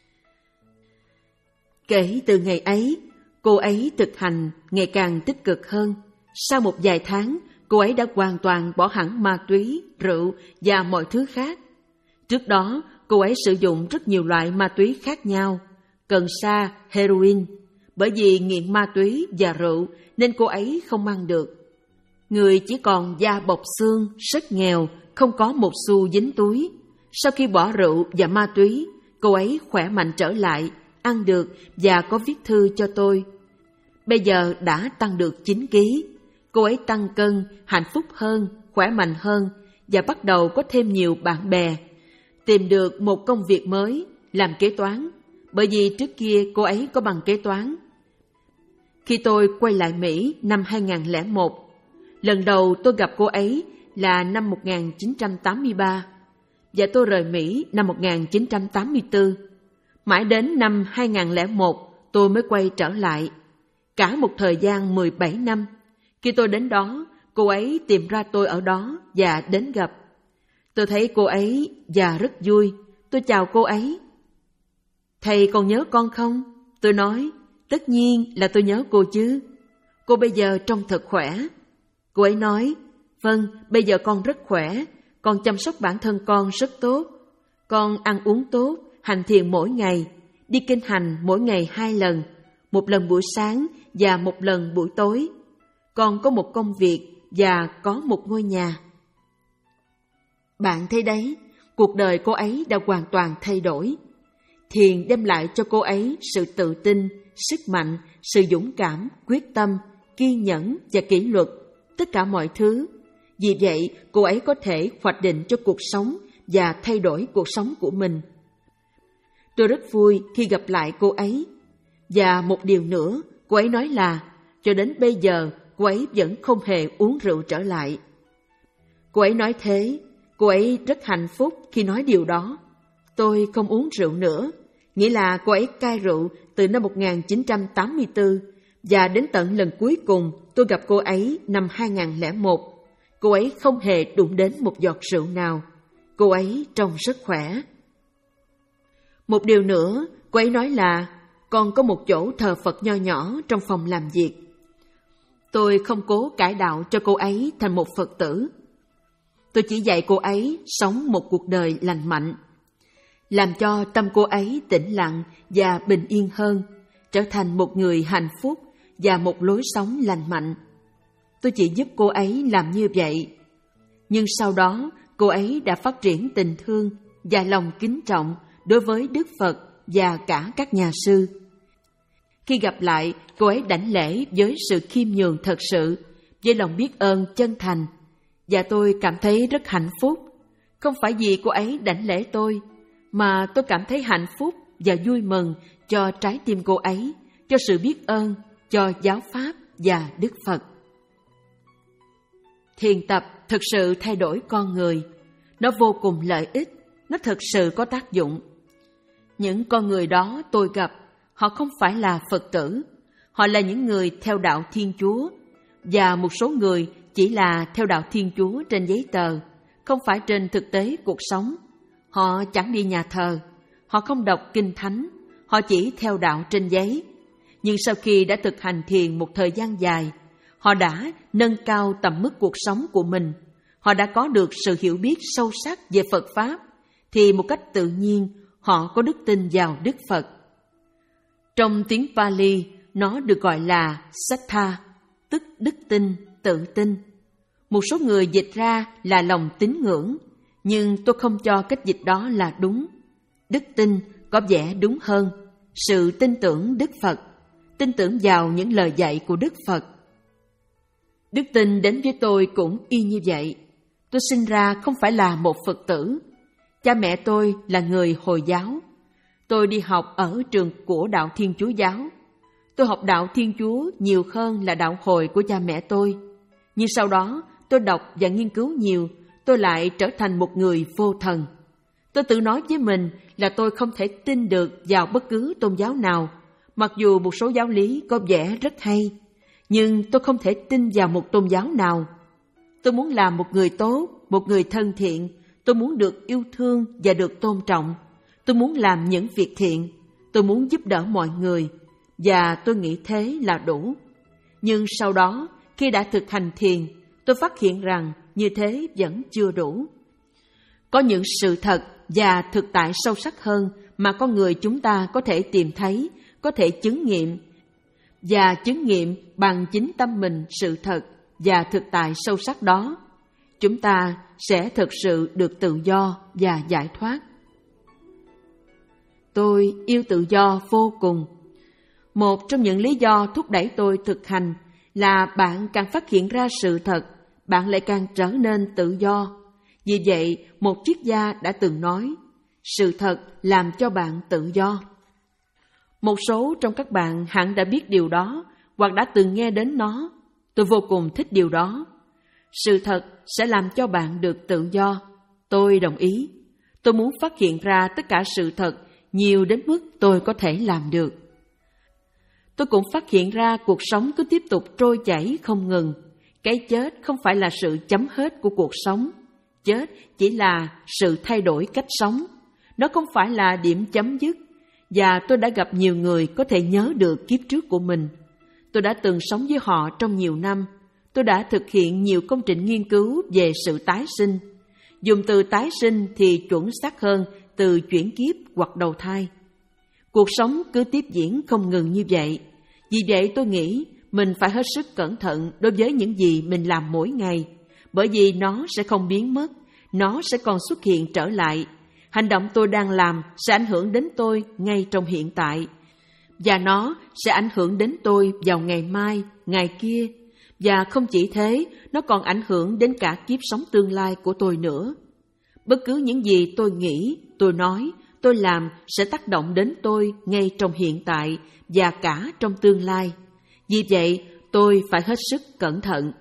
Kể từ ngày ấy, cô ấy thực hành ngày càng tích cực hơn. Sau một vài tháng, cô ấy đã hoàn toàn bỏ hẳn ma túy, rượu và mọi thứ khác. Trước đó, cô ấy sử dụng rất nhiều loại ma túy khác nhau, cần sa, heroin. Bởi vì nghiện ma túy và rượu nên cô ấy không ăn được. Người chỉ còn da bọc xương, rất nghèo, không có một xu dính túi. Sau khi bỏ rượu và ma túy, cô ấy khỏe mạnh trở lại, ăn được và có viết thư cho tôi. Bây giờ đã tăng được chín ki lô gam. Cô ấy tăng cân, hạnh phúc hơn, khỏe mạnh hơn và bắt đầu có thêm nhiều bạn bè. Tìm được một công việc mới, làm kế toán, bởi vì trước kia cô ấy có bằng kế toán. Khi tôi quay lại Mỹ năm hai nghìn lẻ một, lần đầu tôi gặp cô ấy là năm một nghìn chín trăm tám mươi ba và tôi rời Mỹ năm một nghìn chín trăm tám mươi tư. Mãi đến năm hai nghìn lẻ một tôi mới quay trở lại. Cả một thời gian mười bảy năm. Khi tôi đến đó, cô ấy tìm ra tôi ở đó và đến gặp. Tôi thấy cô ấy và rất vui. Tôi chào cô ấy. Thầy còn nhớ con không? Tôi nói, tất nhiên là tôi nhớ cô chứ. Cô bây giờ trông thật khỏe. Cô ấy nói, vâng, bây giờ con rất khỏe. Con chăm sóc bản thân con rất tốt. Con ăn uống tốt, hành thiền mỗi ngày, đi kinh hành mỗi ngày hai lần, một lần buổi sáng và một lần buổi tối. Con có một công việc và có một ngôi nhà. Bạn thấy đấy, cuộc đời cô ấy đã hoàn toàn thay đổi. Thiền đem lại cho cô ấy sự tự tin, sức mạnh, sự dũng cảm, quyết tâm, kiên nhẫn và kỷ luật, tất cả mọi thứ. Vì vậy, cô ấy có thể hoạch định cho cuộc sống và thay đổi cuộc sống của mình. Tôi rất vui khi gặp lại cô ấy. Và một điều nữa, cô ấy nói là, cho đến bây giờ, cô ấy vẫn không hề uống rượu trở lại. Cô ấy nói thế, cô ấy rất hạnh phúc khi nói điều đó. Tôi không uống rượu nữa, nghĩa là cô ấy cai rượu từ năm một nghìn chín trăm tám mươi tư, và đến tận lần cuối cùng tôi gặp cô ấy năm hai nghìn lẻ một. Cô ấy không hề đụng đến một giọt rượu nào. Cô ấy trông rất khỏe. Một điều nữa, cô ấy nói là, con có một chỗ thờ Phật nho nhỏ trong phòng làm việc. Tôi không cố cải đạo cho cô ấy thành một Phật tử. Tôi chỉ dạy cô ấy sống một cuộc đời lành mạnh, làm cho tâm cô ấy tĩnh lặng và bình yên hơn, trở thành một người hạnh phúc và một lối sống lành mạnh. Tôi chỉ giúp cô ấy làm như vậy. Nhưng sau đó, cô ấy đã phát triển tình thương và lòng kính trọng đối với Đức Phật và cả các nhà sư. Khi gặp lại, cô ấy đảnh lễ với sự khiêm nhường thật sự, với lòng biết ơn chân thành. Và tôi cảm thấy rất hạnh phúc. Không phải vì cô ấy đảnh lễ tôi, mà tôi cảm thấy hạnh phúc và vui mừng cho trái tim cô ấy, cho sự biết ơn, cho giáo pháp và Đức Phật. Thiền tập thực sự thay đổi con người. Nó vô cùng lợi ích, nó thực sự có tác dụng. Những con người đó tôi gặp, họ không phải là Phật tử, họ là những người theo đạo Thiên Chúa, và một số người chỉ là theo đạo Thiên Chúa trên giấy tờ, không phải trên thực tế cuộc sống. Họ chẳng đi nhà thờ, họ không đọc kinh thánh, họ chỉ theo đạo trên giấy. Nhưng sau khi đã thực hành thiền một thời gian dài, họ đã nâng cao tầm mức cuộc sống của mình, họ đã có được sự hiểu biết sâu sắc về Phật Pháp, thì một cách tự nhiên họ có đức tin vào Đức Phật. Trong tiếng Pali, nó được gọi là Sattha, tức đức tin, tự tin. Một số người dịch ra là lòng tín ngưỡng, nhưng tôi không cho cách dịch đó là đúng. Đức tin có vẻ đúng hơn, sự tin tưởng Đức Phật, tin tưởng vào những lời dạy của Đức Phật. Đức tin đến với tôi cũng y như vậy. Tôi sinh ra không phải là một Phật tử. Cha mẹ tôi là người Hồi giáo. Tôi đi học ở trường của đạo Thiên Chúa giáo. Tôi học đạo Thiên Chúa nhiều hơn là đạo Hồi của cha mẹ tôi. Nhưng sau đó, tôi đọc và nghiên cứu nhiều, tôi lại trở thành một người vô thần. Tôi tự nói với mình là tôi không thể tin được vào bất cứ tôn giáo nào, mặc dù một số giáo lý có vẻ rất hay, nhưng tôi không thể tin vào một tôn giáo nào. Tôi muốn làm một người tốt, một người thân thiện. Tôi muốn được yêu thương và được tôn trọng. Tôi muốn làm những việc thiện. Tôi muốn giúp đỡ mọi người. Và tôi nghĩ thế là đủ. Nhưng sau đó, khi đã thực hành thiền, tôi phát hiện rằng như thế vẫn chưa đủ. Có những sự thật và thực tại sâu sắc hơn mà con người chúng ta có thể tìm thấy, có thể chứng nghiệm, và chứng nghiệm bằng chính tâm mình sự thật và thực tại sâu sắc đó. Chúng ta sẽ thực sự được tự do và giải thoát. Tôi yêu tự do vô cùng. Một trong những lý do thúc đẩy tôi thực hành là bạn càng phát hiện ra sự thật, bạn lại càng trở nên tự do. Vì vậy, một triết gia đã từng nói, sự thật làm cho bạn tự do. Một số trong các bạn hẳn đã biết điều đó hoặc đã từng nghe đến nó. Tôi vô cùng thích điều đó. Sự thật sẽ làm cho bạn được tự do. Tôi đồng ý. Tôi muốn phát hiện ra tất cả sự thật nhiều đến mức tôi có thể làm được. Tôi cũng phát hiện ra cuộc sống cứ tiếp tục trôi chảy không ngừng. Cái chết không phải là sự chấm hết của cuộc sống. Chết chỉ là sự thay đổi cách sống. Nó không phải là điểm chấm dứt. Và tôi đã gặp nhiều người có thể nhớ được kiếp trước của mình. Tôi đã từng sống với họ trong nhiều năm. Tôi đã thực hiện nhiều công trình nghiên cứu về sự tái sinh. Dùng từ tái sinh thì chuẩn xác hơn từ chuyển kiếp hoặc đầu thai. Cuộc sống cứ tiếp diễn không ngừng như vậy. Vì vậy tôi nghĩ mình phải hết sức cẩn thận đối với những gì mình làm mỗi ngày. Bởi vì nó sẽ không biến mất, nó sẽ còn xuất hiện trở lại. Hành động tôi đang làm sẽ ảnh hưởng đến tôi ngay trong hiện tại. Và nó sẽ ảnh hưởng đến tôi vào ngày mai, ngày kia. Và không chỉ thế, nó còn ảnh hưởng đến cả kiếp sống tương lai của tôi nữa. Bất cứ những gì tôi nghĩ, tôi nói, tôi làm sẽ tác động đến tôi ngay trong hiện tại và cả trong tương lai. Vì vậy, tôi phải hết sức cẩn thận.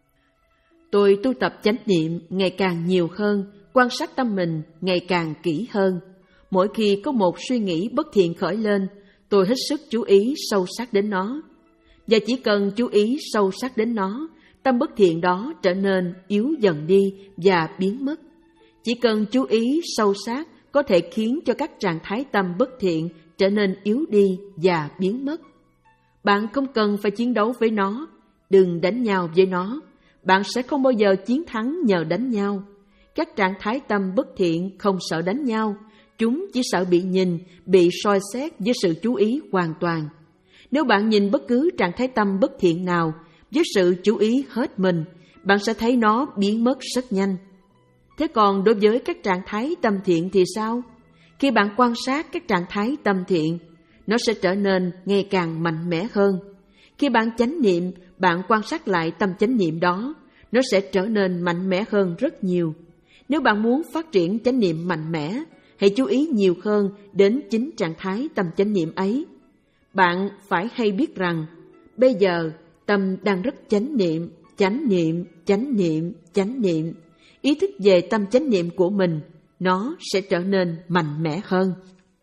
Tôi tu tập chánh niệm ngày càng nhiều hơn, quan sát tâm mình ngày càng kỹ hơn. Mỗi khi có một suy nghĩ bất thiện khởi lên, tôi hết sức chú ý sâu sắc đến nó. Và chỉ cần chú ý sâu sắc đến nó, tâm bất thiện đó trở nên yếu dần đi và biến mất. Chỉ cần chú ý sâu sắc có thể khiến cho các trạng thái tâm bất thiện trở nên yếu đi và biến mất. Bạn không cần phải chiến đấu với nó, đừng đánh nhau với nó. Bạn sẽ không bao giờ chiến thắng nhờ đánh nhau. Các trạng thái tâm bất thiện không sợ đánh nhau, chúng chỉ sợ bị nhìn, bị soi xét với sự chú ý hoàn toàn. Nếu bạn nhìn bất cứ trạng thái tâm bất thiện nào với sự chú ý hết mình, bạn sẽ thấy nó biến mất rất nhanh. Thế còn đối với các trạng thái tâm thiện thì sao? Khi bạn quan sát các trạng thái tâm thiện, nó sẽ trở nên ngày càng mạnh mẽ hơn. Khi bạn chánh niệm, bạn quan sát lại tâm chánh niệm đó, nó sẽ trở nên mạnh mẽ hơn rất nhiều. Nếu bạn muốn phát triển chánh niệm mạnh mẽ, hãy chú ý nhiều hơn đến chính trạng thái tâm chánh niệm ấy. Bạn phải hay biết rằng, bây giờ tâm đang rất chánh niệm, chánh niệm, chánh niệm, chánh niệm. Ý thức về tâm chánh niệm của mình, nó sẽ trở nên mạnh mẽ hơn.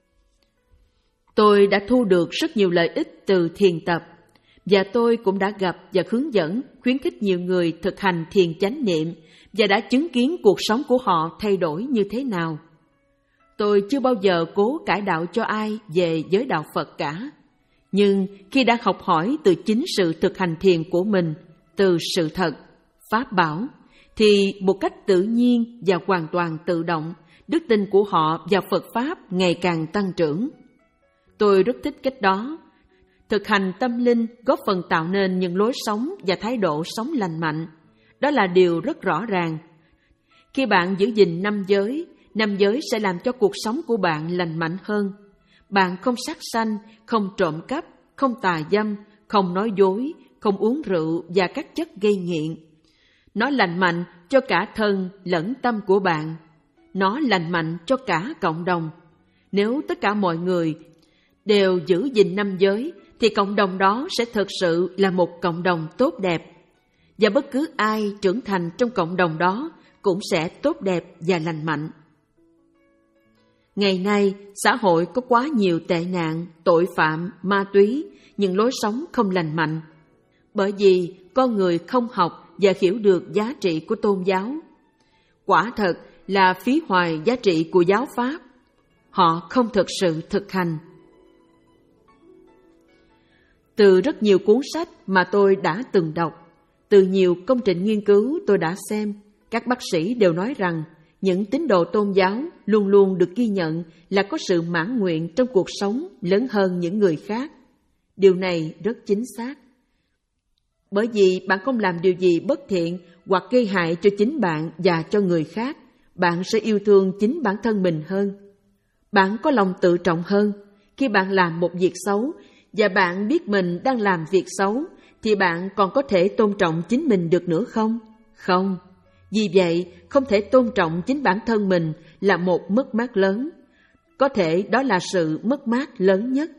Tôi đã thu được rất nhiều lợi ích từ thiền tập, và tôi cũng đã gặp và hướng dẫn, khuyến khích nhiều người thực hành thiền chánh niệm và đã chứng kiến cuộc sống của họ thay đổi như thế nào. Tôi chưa bao giờ cố cải đạo cho ai về giới đạo Phật cả. Nhưng khi đã học hỏi từ chính sự thực hành thiền của mình, từ sự thật, pháp bảo, thì một cách tự nhiên và hoàn toàn tự động, đức tin của họ vào Phật Pháp ngày càng tăng trưởng. Tôi rất thích cách đó. Thực hành tâm linh góp phần tạo nên những lối sống và thái độ sống lành mạnh. Đó là điều rất rõ ràng. Khi bạn giữ gìn năm giới, năm giới sẽ làm cho cuộc sống của bạn lành mạnh hơn. Bạn không sát sanh, không trộm cắp, không tà dâm, không nói dối, không uống rượu và các chất gây nghiện. Nó lành mạnh cho cả thân lẫn tâm của bạn. Nó lành mạnh cho cả cộng đồng. Nếu tất cả mọi người đều giữ gìn năm giới, thì cộng đồng đó sẽ thực sự là một cộng đồng tốt đẹp. Và bất cứ ai trưởng thành trong cộng đồng đó cũng sẽ tốt đẹp và lành mạnh. Ngày nay, xã hội có quá nhiều tệ nạn, tội phạm, ma túy, nhưng lối sống không lành mạnh. Bởi vì con người không học và hiểu được giá trị của tôn giáo. Quả thật là phí hoài giá trị của giáo pháp. Họ không thực sự thực hành. Từ rất nhiều cuốn sách mà tôi đã từng đọc, từ nhiều công trình nghiên cứu tôi đã xem, các bác sĩ đều nói rằng những tín đồ tôn giáo luôn luôn được ghi nhận là có sự mãn nguyện trong cuộc sống lớn hơn những người khác. Điều này rất chính xác. Bởi vì bạn không làm điều gì bất thiện hoặc gây hại cho chính bạn và cho người khác, bạn sẽ yêu thương chính bản thân mình hơn. Bạn có lòng tự trọng hơn. Khi bạn làm một việc xấu và bạn biết mình đang làm việc xấu, thì bạn còn có thể tôn trọng chính mình được nữa không? Không. Vì vậy, không thể tôn trọng chính bản thân mình là một mất mát lớn. Có thể đó là sự mất mát lớn nhất.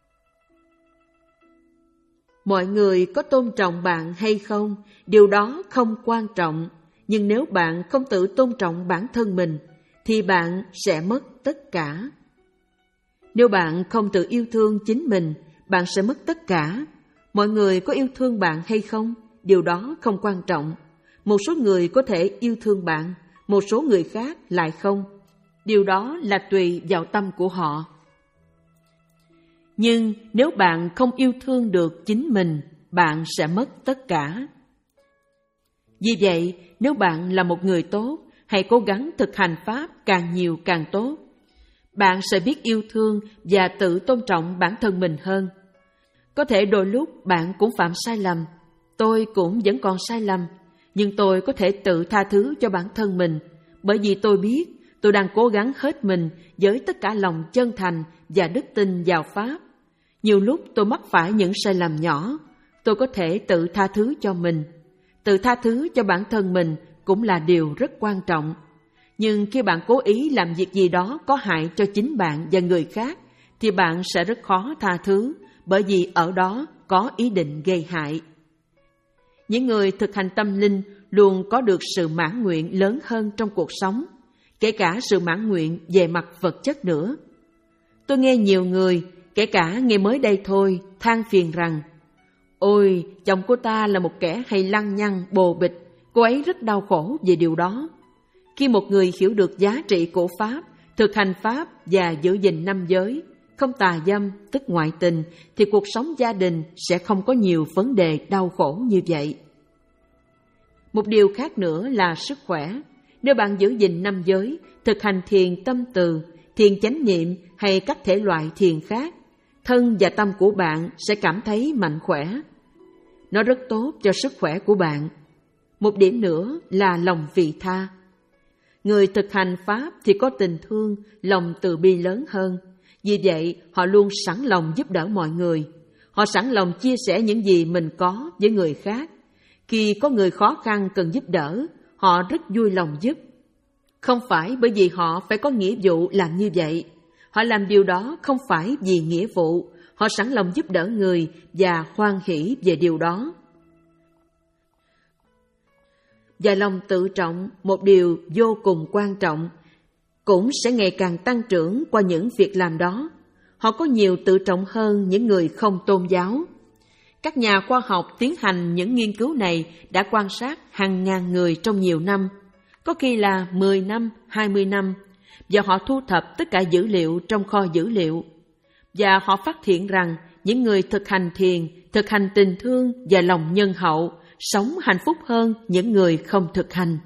Mọi người có tôn trọng bạn hay không, điều đó không quan trọng. Nhưng nếu bạn không tự tôn trọng bản thân mình, thì bạn sẽ mất tất cả. Nếu bạn không tự yêu thương chính mình, bạn sẽ mất tất cả. Mọi người có yêu thương bạn hay không, điều đó không quan trọng. Một số người có thể yêu thương bạn, một số người khác lại không. Điều đó là tùy vào tâm của họ. Nhưng nếu bạn không yêu thương được chính mình, bạn sẽ mất tất cả. Vì vậy, nếu bạn là một người tốt, hãy cố gắng thực hành Pháp càng nhiều càng tốt. Bạn sẽ biết yêu thương và tự tôn trọng bản thân mình hơn. Có thể đôi lúc bạn cũng phạm sai lầm. Tôi cũng vẫn còn sai lầm. Nhưng tôi có thể tự tha thứ cho bản thân mình, bởi vì tôi biết tôi đang cố gắng hết mình với tất cả lòng chân thành và đức tin vào Pháp. Nhiều lúc tôi mắc phải những sai lầm nhỏ, tôi có thể tự tha thứ cho mình. Tự tha thứ cho bản thân mình cũng là điều rất quan trọng. Nhưng khi bạn cố ý làm việc gì đó có hại cho chính bạn và người khác, thì bạn sẽ rất khó tha thứ, bởi vì ở đó có ý định gây hại. Những người thực hành tâm linh luôn có được sự mãn nguyện lớn hơn trong cuộc sống, kể cả sự mãn nguyện về mặt vật chất nữa. Tôi nghe nhiều người, kể cả ngày mới đây thôi, than phiền rằng: ôi, chồng cô ta là một kẻ hay lăng nhăng, bồ bịch, cô ấy rất đau khổ về điều đó. Khi một người hiểu được giá trị của Pháp, thực hành Pháp và giữ gìn năm giới, không tà dâm, tức ngoại tình, thì cuộc sống gia đình sẽ không có nhiều vấn đề đau khổ như vậy. Một điều khác nữa là sức khỏe. Nếu bạn giữ gìn năm giới, thực hành thiền tâm từ, thiền chánh niệm hay các thể loại thiền khác, thân và tâm của bạn sẽ cảm thấy mạnh khỏe. Nó rất tốt cho sức khỏe của bạn. Một điểm nữa là lòng vị tha. Người thực hành Pháp thì có tình thương, lòng từ bi lớn hơn. Vì vậy, họ luôn sẵn lòng giúp đỡ mọi người. Họ sẵn lòng chia sẻ những gì mình có với người khác. Khi có người khó khăn cần giúp đỡ, họ rất vui lòng giúp. Không phải bởi vì họ phải có nghĩa vụ làm như vậy. Họ làm điều đó không phải vì nghĩa vụ. Họ sẵn lòng giúp đỡ người và hoan hỷ về điều đó. Và lòng tự trọng, một điều vô cùng quan trọng, cũng sẽ ngày càng tăng trưởng qua những việc làm đó. Họ có nhiều tự trọng hơn những người không tôn giáo. Các nhà khoa học tiến hành những nghiên cứu này đã quan sát hàng ngàn người trong nhiều năm, có khi là mười năm, hai mươi năm, và họ thu thập tất cả dữ liệu trong kho dữ liệu. Và họ phát hiện rằng những người thực hành thiền, thực hành tình thương và lòng nhân hậu sống hạnh phúc hơn những người không thực hành.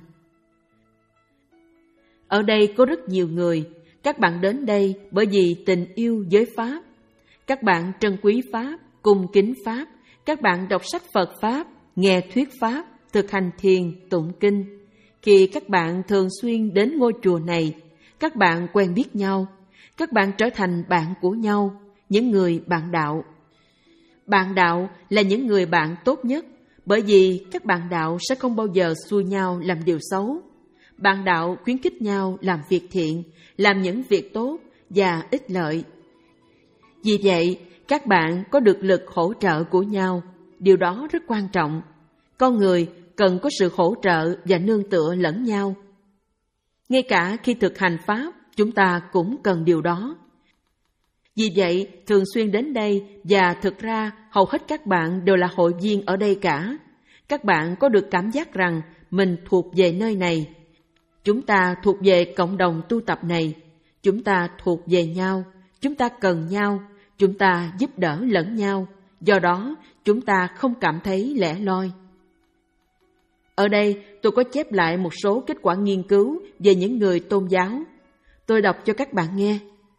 Ở đây có rất nhiều người, các bạn đến đây bởi vì tình yêu với Pháp. Các bạn trân quý Pháp, cung kính Pháp, các bạn đọc sách Phật Pháp, nghe thuyết Pháp, thực hành thiền, tụng kinh. Khi các bạn thường xuyên đến ngôi chùa này, các bạn quen biết nhau, các bạn trở thành bạn của nhau, những người bạn đạo. Bạn đạo là những người bạn tốt nhất, bởi vì các bạn đạo sẽ không bao giờ xui nhau làm điều xấu. Bạn đạo khuyến khích nhau làm việc thiện, làm những việc tốt và ích lợi. Vì vậy, Các bạn có được lực hỗ trợ của nhau, điều đó rất quan trọng. Con người cần có sự hỗ trợ và nương tựa lẫn nhau. Ngay cả khi thực hành Pháp, chúng ta cũng cần điều đó. Vì vậy, thường xuyên đến đây, và thực ra hầu hết các bạn đều là hội viên ở đây cả. Các bạn có được cảm giác rằng mình thuộc về nơi này. Chúng ta thuộc về cộng đồng tu tập này. Chúng ta thuộc về nhau. Chúng ta cần nhau. Chúng ta giúp đỡ lẫn nhau. Do đó, chúng ta không cảm thấy lẻ loi. Ở đây, tôi có chép lại một số kết quả nghiên cứu về những người tôn giáo. Tôi đọc cho các bạn nghe.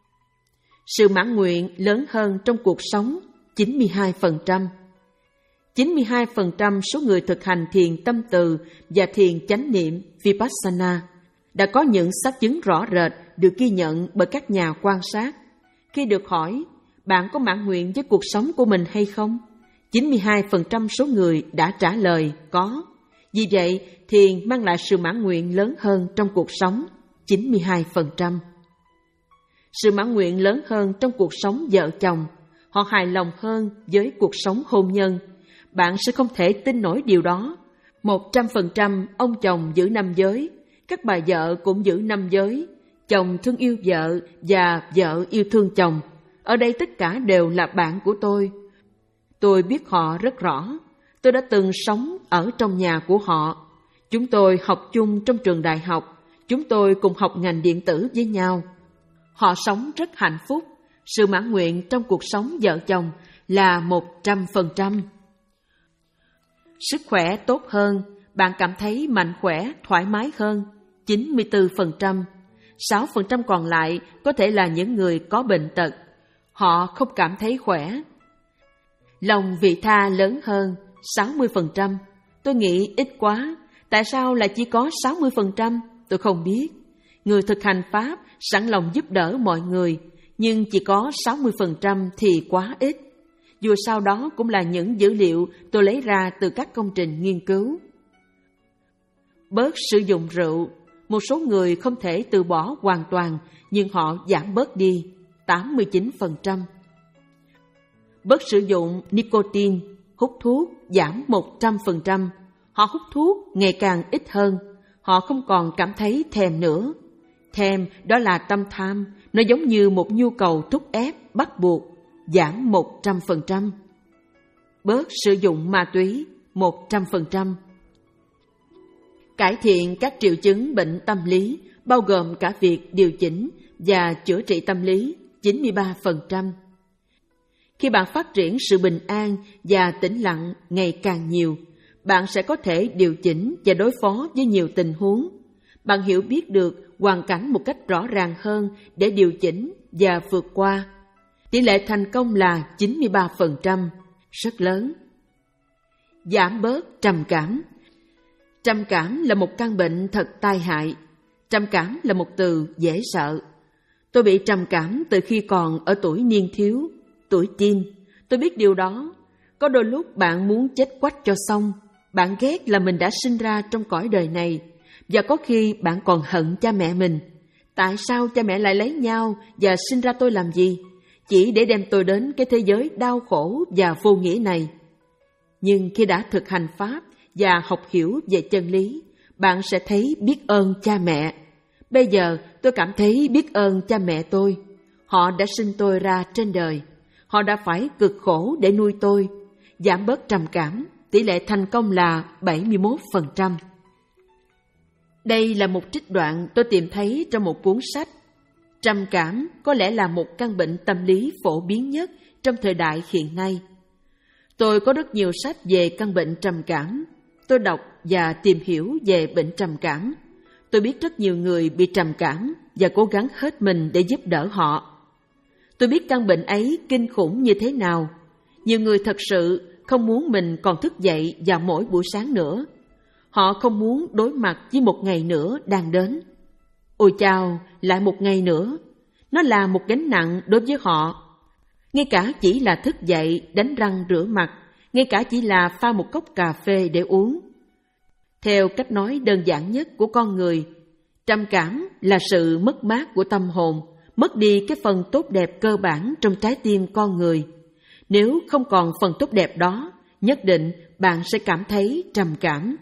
Sự mãn nguyện lớn hơn trong cuộc sống, chín mươi hai phần trăm. chín mươi hai phần trăm số người thực hành thiền tâm từ và thiền chánh niệm Vipassana đã có những xác chứng rõ rệt được ghi nhận bởi các nhà quan sát. Khi được hỏi, bạn có mãn nguyện với cuộc sống của mình hay không? chín mươi hai phần trăm số người đã trả lời có. Vì vậy, thiền mang lại sự mãn nguyện lớn hơn trong cuộc sống, chín mươi hai phần trăm. Sự mãn nguyện lớn hơn trong cuộc sống vợ chồng, họ hài lòng hơn với cuộc sống hôn nhân. Bạn sẽ không thể tin nổi điều đó. một trăm phần trăm ông chồng giữ năm giới, các bà vợ cũng giữ năm giới. Chồng thương yêu vợ và vợ yêu thương chồng. Ở đây tất cả đều là bạn của tôi. Tôi biết họ rất rõ. Tôi đã từng sống ở trong nhà của họ. Chúng tôi học chung trong trường đại học. Chúng tôi cùng học ngành điện tử với nhau. Họ sống rất hạnh phúc. Sự mãn nguyện trong cuộc sống vợ chồng là một trăm phần trăm. Sức khỏe tốt hơn, bạn cảm thấy mạnh khỏe, thoải mái hơn, chín mươi tư phần trăm. sáu phần trăm còn lại có thể là những người có bệnh tật. Họ không cảm thấy khỏe. Lòng vị tha lớn hơn, sáu mươi phần trăm. Tôi nghĩ ít quá. Tại sao lại chỉ có sáu mươi phần trăm? Tôi không biết. Người thực hành Pháp sẵn lòng giúp đỡ mọi người, nhưng chỉ có sáu mươi phần trăm thì quá ít. Dù sao đó cũng là những dữ liệu tôi lấy ra từ các công trình nghiên cứu. Bớt sử dụng rượu. Một số người không thể từ bỏ hoàn toàn, nhưng họ giảm bớt đi, tám mươi chín phần trăm. Bớt sử dụng nicotine, hút thuốc, giảm một trăm phần trăm. Họ hút thuốc ngày càng ít hơn. Họ không còn cảm thấy thèm nữa. Thèm đó là tâm tham, nó giống như một nhu cầu thúc ép, bắt buộc, giảm một trăm phần trăm. Bớt sử dụng ma túy, một trăm phần trăm. Cải thiện các triệu chứng bệnh tâm lý, bao gồm cả việc điều chỉnh và chữa trị tâm lý, chín mươi ba phần trăm. Khi bạn phát triển sự bình an và tĩnh lặng ngày càng nhiều, bạn sẽ có thể điều chỉnh và đối phó với nhiều tình huống. Bạn hiểu biết được hoàn cảnh một cách rõ ràng hơn để điều chỉnh và vượt qua. Tỷ lệ thành công là chín mươi ba phần trăm, rất lớn. Giảm bớt trầm cảm. Trầm cảm là một căn bệnh thật tai hại. Trầm cảm là một từ dễ sợ. Tôi bị trầm cảm từ khi còn ở tuổi niên thiếu, tuổi teen. Tôi biết điều đó. Có đôi lúc bạn muốn chết quách cho xong. Bạn ghét là mình đã sinh ra trong cõi đời này. Và có khi bạn còn hận cha mẹ mình. Tại sao cha mẹ lại lấy nhau và sinh ra tôi làm gì? Chỉ để đem tôi đến cái thế giới đau khổ và vô nghĩa này. Nhưng khi đã thực hành Pháp và học hiểu về chân lý, bạn sẽ thấy biết ơn cha mẹ. Bây giờ tôi cảm thấy biết ơn cha mẹ tôi. Họ đã sinh tôi ra trên đời. Họ đã phải cực khổ để nuôi tôi. Giảm bớt trầm cảm, tỷ lệ thành công là bảy mươi mốt phần trăm. Đây là một trích đoạn tôi tìm thấy trong một cuốn sách. Trầm cảm có lẽ là một căn bệnh tâm lý phổ biến nhất trong thời đại hiện nay. Tôi có rất nhiều sách về căn bệnh trầm cảm. Tôi đọc và tìm hiểu về bệnh trầm cảm. Tôi biết rất nhiều người bị trầm cảm và cố gắng hết mình để giúp đỡ họ. Tôi biết căn bệnh ấy kinh khủng như thế nào. Nhiều người thật sự không muốn mình còn thức dậy vào mỗi buổi sáng nữa. Họ không muốn đối mặt với một ngày nữa đang đến. Ôi chao, lại một ngày nữa. Nó là một gánh nặng đối với họ. Ngay cả chỉ là thức dậy, đánh răng rửa mặt, ngay cả chỉ là pha một cốc cà phê để uống. Theo cách nói đơn giản nhất của con người, trầm cảm là sự mất mát của tâm hồn, mất đi cái phần tốt đẹp cơ bản trong trái tim con người. Nếu không còn phần tốt đẹp đó, nhất định bạn sẽ cảm thấy trầm cảm.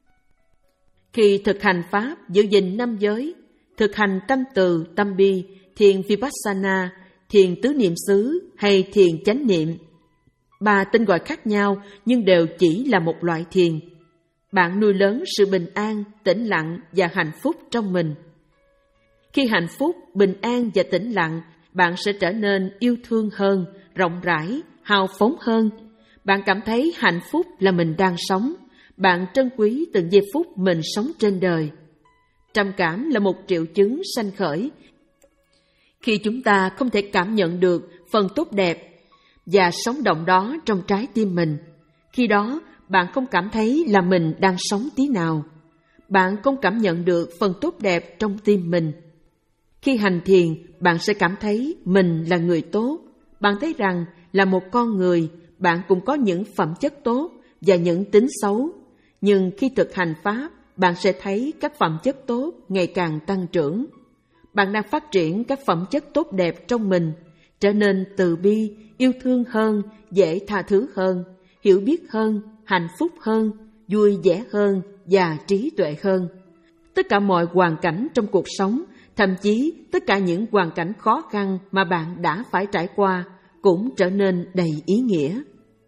Khi thực hành Pháp giữ gìn năm giới, thực hành tâm từ, tâm bi, thiền Vipassana, thiền tứ niệm xứ hay thiền chánh niệm, ba tên gọi khác nhau nhưng đều chỉ là một loại thiền. Bạn nuôi lớn sự bình an, tĩnh lặng và hạnh phúc trong mình. Khi hạnh phúc, bình an và tĩnh lặng, bạn sẽ trở nên yêu thương hơn, rộng rãi, hào phóng hơn. Bạn cảm thấy hạnh phúc là mình đang sống. Bạn trân quý từng giây phút mình sống trên đời. Trầm cảm là một triệu chứng sanh khởi khi chúng ta không thể cảm nhận được phần tốt đẹp và sống động đó trong trái tim mình. Khi đó, bạn không cảm thấy là mình đang sống tí nào. Bạn không cảm nhận được phần tốt đẹp trong tim mình. Khi hành thiền, bạn sẽ cảm thấy mình là người tốt. Bạn thấy rằng là một con người, bạn cũng có những phẩm chất tốt và những tính xấu. Nhưng khi thực hành Pháp, bạn sẽ thấy các phẩm chất tốt ngày càng tăng trưởng. Bạn đang phát triển các phẩm chất tốt đẹp trong mình, trở nên từ bi, yêu thương hơn, dễ tha thứ hơn, hiểu biết hơn, hạnh phúc hơn, vui vẻ hơn và trí tuệ hơn. Tất cả mọi hoàn cảnh trong cuộc sống, thậm chí tất cả những hoàn cảnh khó khăn mà bạn đã phải trải qua cũng trở nên đầy ý nghĩa.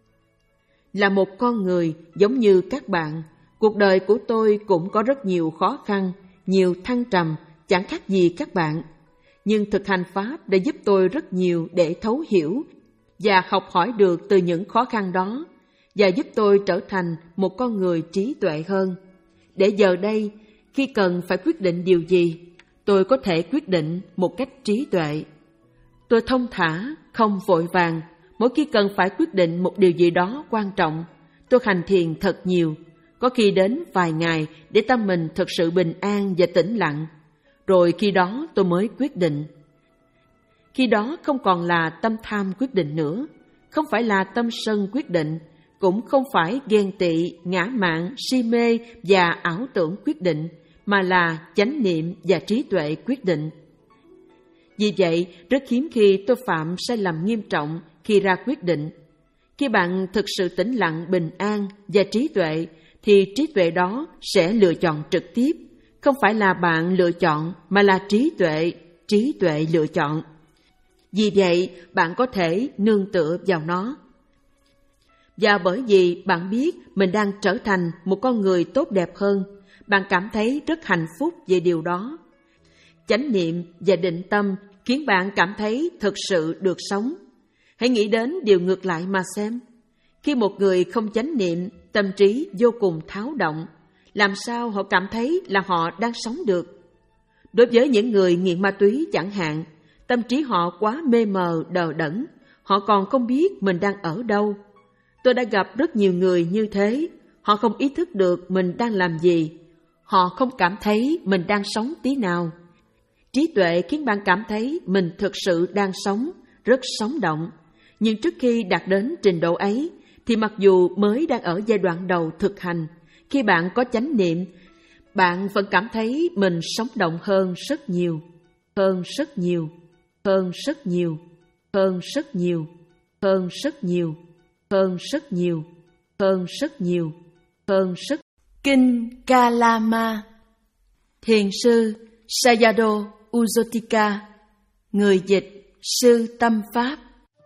Là một con người giống như các bạn, cuộc đời của tôi cũng có rất nhiều khó khăn, nhiều thăng trầm, chẳng khác gì các bạn. Nhưng thực hành Pháp đã giúp tôi rất nhiều để thấu hiểu và học hỏi được từ những khó khăn đó, và giúp tôi trở thành một con người trí tuệ hơn. Để giờ đây, khi cần phải quyết định điều gì, tôi có thể quyết định một cách trí tuệ. Tôi thông thả, không vội vàng. Mỗi khi cần phải quyết định một điều gì đó quan trọng, tôi hành thiền thật nhiều, có khi đến vài ngày để tâm mình thực sự bình an và tĩnh lặng. Rồi khi đó tôi mới quyết định. Khi đó không còn là tâm tham quyết định nữa, không phải là tâm sân quyết định, cũng không phải ghen tị, ngã mạn, si mê và ảo tưởng quyết định, mà là chánh niệm và trí tuệ quyết định. Vì vậy, rất hiếm khi tôi phạm sai lầm nghiêm trọng khi ra quyết định. Khi bạn thực sự tĩnh lặng, bình an và trí tuệ, thì trí tuệ đó sẽ lựa chọn trực tiếp. Không phải là bạn lựa chọn, mà là trí tuệ, trí tuệ lựa chọn. Vì vậy, bạn có thể nương tựa vào nó. Và bởi vì bạn biết mình đang trở thành một con người tốt đẹp hơn, bạn cảm thấy rất hạnh phúc về điều đó. Chánh niệm và định tâm khiến bạn cảm thấy thực sự được sống. Hãy nghĩ đến điều ngược lại mà xem. Khi một người không chánh niệm, tâm trí vô cùng tháo động, làm sao họ cảm thấy là họ đang sống được? Đối với những người nghiện ma túy chẳng hạn, tâm trí họ quá mê mờ, đờ đẫn, họ còn không biết mình đang ở đâu. Tôi đã gặp rất nhiều người như thế, họ không ý thức được mình đang làm gì, họ không cảm thấy mình đang sống tí nào. Trí tuệ khiến bạn cảm thấy mình thực sự đang sống, rất sống động. Nhưng trước khi đạt đến trình độ ấy, thì mặc dù mới đang ở giai đoạn đầu thực hành, khi bạn có chánh niệm, bạn vẫn cảm thấy mình sống động hơn rất nhiều, hơn rất nhiều, hơn rất nhiều, hơn rất nhiều, hơn rất nhiều, hơn rất nhiều, hơn rất nhiều, hơn rất. Kinh Kalama, Thiền sư Sayadaw Ujotika, người dịch Sư Tâm Pháp.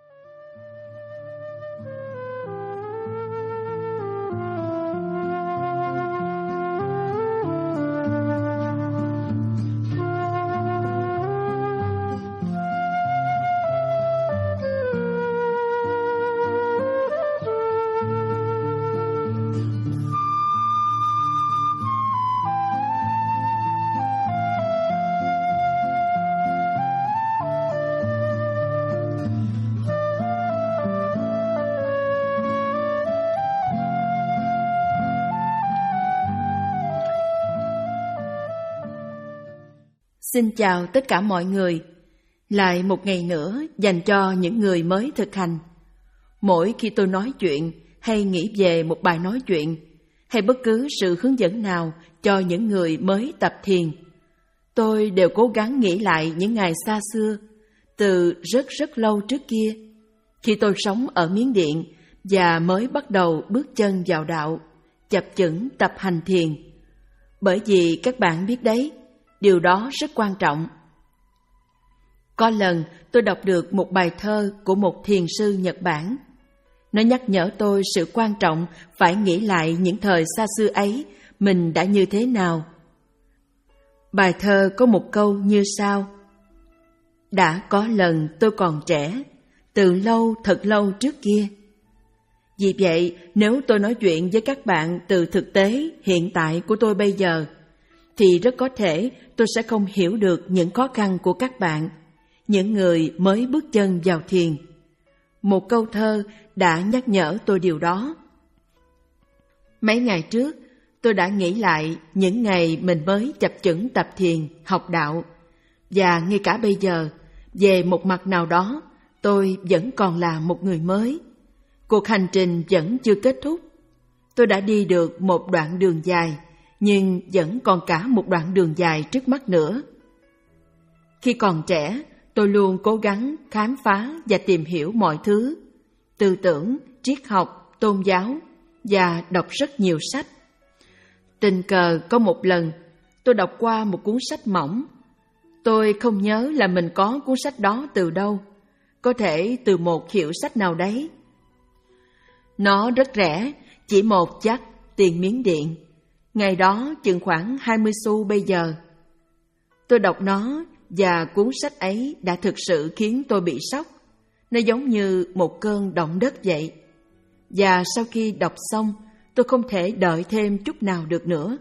Xin chào tất cả mọi người. Lại một ngày nữa dành cho những người mới thực hành. Mỗi khi tôi nói chuyện hay nghĩ về một bài nói chuyện hay bất cứ sự hướng dẫn nào cho những người mới tập thiền, tôi đều cố gắng nghĩ lại những ngày xa xưa, từ rất rất lâu trước kia. Khi tôi sống ở Miến Điện và mới bắt đầu bước chân vào đạo, chập chững tập hành thiền. Bởi vì các bạn biết đấy, điều đó rất quan trọng. Có lần tôi đọc được một bài thơ của một thiền sư Nhật Bản. Nó nhắc nhở tôi sự quan trọng phải nghĩ lại những thời xa xưa ấy mình đã như thế nào. Bài thơ có một câu như sau: Đã có lần tôi còn trẻ, từ lâu thật lâu trước kia. Vì vậy, nếu tôi nói chuyện với các bạn từ thực tế hiện tại của tôi bây giờ, thì rất có thể tôi sẽ không hiểu được những khó khăn của các bạn, những người mới bước chân vào thiền. Một câu thơ đã nhắc nhở tôi điều đó. Mấy ngày trước, tôi đã nghĩ lại những ngày mình mới chập chững tập thiền, học đạo. Và ngay cả bây giờ, về một mặt nào đó, tôi vẫn còn là một người mới. Cuộc hành trình vẫn chưa kết thúc. Tôi đã đi được một đoạn đường dài, nhưng vẫn còn cả một đoạn đường dài trước mắt nữa. Khi còn trẻ, tôi luôn cố gắng khám phá và tìm hiểu mọi thứ, tư tưởng, triết học, tôn giáo, và đọc rất nhiều sách. Tình cờ có một lần, tôi đọc qua một cuốn sách mỏng. Tôi không nhớ là mình có cuốn sách đó từ đâu, có thể từ một hiệu sách nào đấy. Nó rất rẻ, chỉ một chắc tiền Miến Điện. Ngày đó chừng khoảng hai mươi xu bây giờ. Tôi đọc nó và cuốn sách ấy đã thực sự khiến tôi bị sốc. Nó giống như một cơn động đất vậy. Và sau khi đọc xong, tôi không thể đợi thêm chút nào được nữa.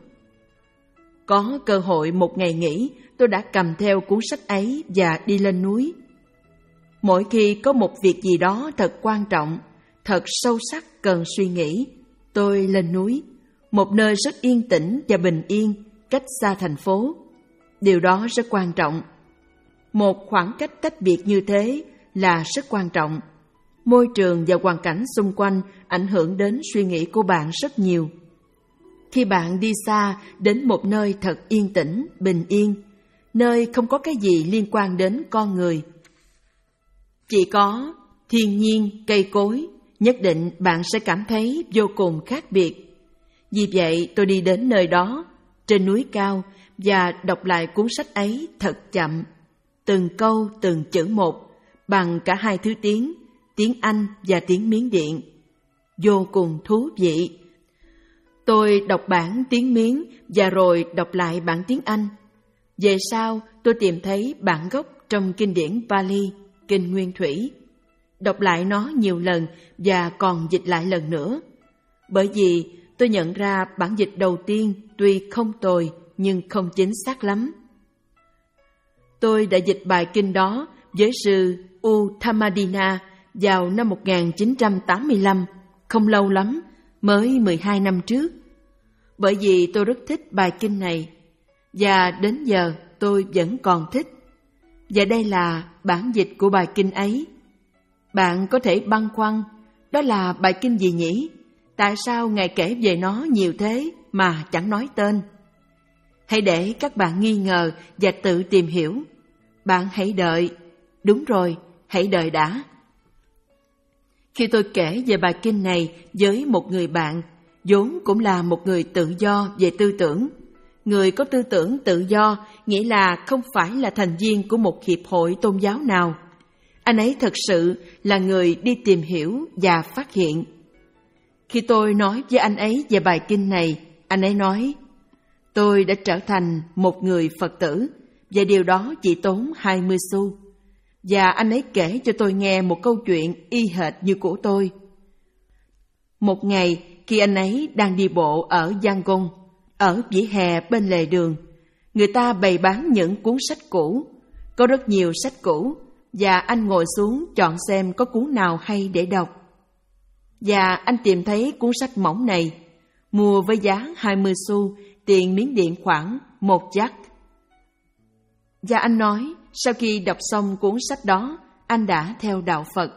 Có cơ hội một ngày nghỉ, tôi đã cầm theo cuốn sách ấy và đi lên núi. Mỗi khi có một việc gì đó thật quan trọng, thật sâu sắc cần suy nghĩ, tôi lên núi, một nơi rất yên tĩnh và bình yên, cách xa thành phố. Điều đó rất quan trọng. Một khoảng cách tách biệt như thế là rất quan trọng. Môi trường và hoàn cảnh xung quanh ảnh hưởng đến suy nghĩ của bạn rất nhiều. Khi bạn đi xa đến một nơi thật yên tĩnh, bình yên, nơi không có cái gì liên quan đến con người, chỉ có thiên nhiên, cây cối, nhất định bạn sẽ cảm thấy vô cùng khác biệt. Vì vậy tôi đi đến nơi đó, trên núi cao, và đọc lại cuốn sách ấy thật chậm, từng câu từng chữ một, bằng cả hai thứ tiếng, tiếng Anh và tiếng Miến Điện. Vô cùng thú vị. Tôi đọc bản tiếng Miến và rồi đọc lại bản tiếng Anh. Về sau, tôi tìm thấy bản gốc trong kinh điển Pali, kinh Nguyên Thủy. Đọc lại nó nhiều lần và còn dịch lại lần nữa. Bởi vì tôi nhận ra bản dịch đầu tiên tuy không tồi nhưng không chính xác lắm. Tôi đã dịch bài kinh đó với sư Uttamadina vào năm một nghìn chín trăm tám mươi lăm, không lâu lắm, mới mười hai năm trước. Bởi vì tôi rất thích bài kinh này, và đến giờ tôi vẫn còn thích. Và đây là bản dịch của bài kinh ấy. Bạn có thể băn khoăn, đó là bài kinh gì nhỉ? Tại sao Ngài kể về nó nhiều thế mà chẳng nói tên? Hãy để các bạn nghi ngờ và tự tìm hiểu. Bạn hãy đợi. Đúng rồi, hãy đợi đã. Khi tôi kể về bài kinh này với một người bạn, vốn cũng là một người tự do về tư tưởng. Người có tư tưởng tự do nghĩa là không phải là thành viên của một hiệp hội tôn giáo nào. Anh ấy thật sự là người đi tìm hiểu và phát hiện. Khi tôi nói với anh ấy về bài kinh này, anh ấy nói, tôi đã trở thành một người Phật tử, và điều đó chỉ tốn hai mươi xu. Và anh ấy kể cho tôi nghe một câu chuyện y hệt như của tôi. Một ngày, khi anh ấy đang đi bộ ở Yangon, ở vỉa hè bên lề đường, người ta bày bán những cuốn sách cũ. Có rất nhiều sách cũ, và anh ngồi xuống chọn xem có cuốn nào hay để đọc. Và anh tìm thấy cuốn sách mỏng này, mua với giá hai mươi xu, tiền Miến Điện khoảng một jack. Và anh nói, sau khi đọc xong cuốn sách đó, anh đã theo đạo Phật.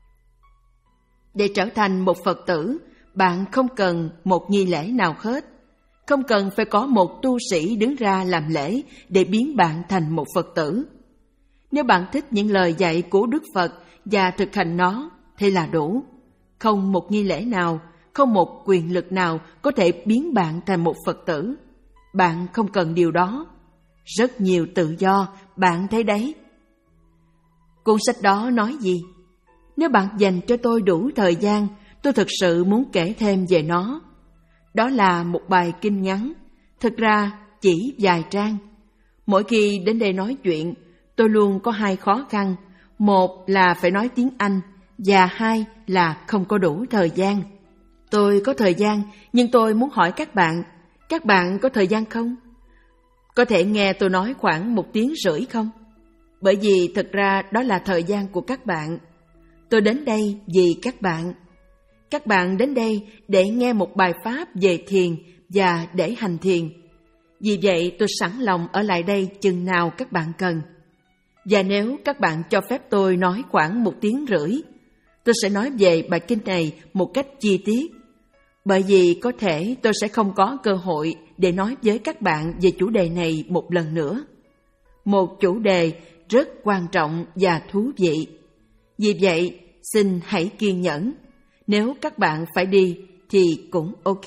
Để trở thành một Phật tử, bạn không cần một nghi lễ nào hết. Không cần phải có một tu sĩ đứng ra làm lễ để biến bạn thành một Phật tử. Nếu bạn thích những lời dạy của Đức Phật và thực hành nó, thế là đủ. Không một nghi lễ nào, không một quyền lực nào có thể biến bạn thành một Phật tử. Bạn không cần điều đó. Rất nhiều tự do, bạn thấy đấy. Cuốn sách đó nói gì? Nếu bạn dành cho tôi đủ thời gian, tôi thực sự muốn kể thêm về nó. Đó là một bài kinh ngắn, thực ra chỉ vài trang. Mỗi khi đến đây nói chuyện, tôi luôn có hai khó khăn. Một là phải nói tiếng Anh, và hai là không có đủ thời gian. Tôi có thời gian, nhưng tôi muốn hỏi các bạn, các bạn có thời gian không? Có thể nghe tôi nói khoảng một tiếng rưỡi không? Bởi vì thực ra đó là thời gian của các bạn. Tôi đến đây vì các bạn. Các bạn đến đây để nghe một bài pháp về thiền và để hành thiền. Vì vậy tôi sẵn lòng ở lại đây chừng nào các bạn cần. Và nếu các bạn cho phép tôi nói khoảng một tiếng rưỡi, tôi sẽ nói về bài kinh này một cách chi tiết. Bởi vì có thể tôi sẽ không có cơ hội để nói với các bạn về chủ đề này một lần nữa. Một chủ đề rất quan trọng và thú vị. Vì vậy, xin hãy kiên nhẫn. Nếu các bạn phải đi thì cũng ok.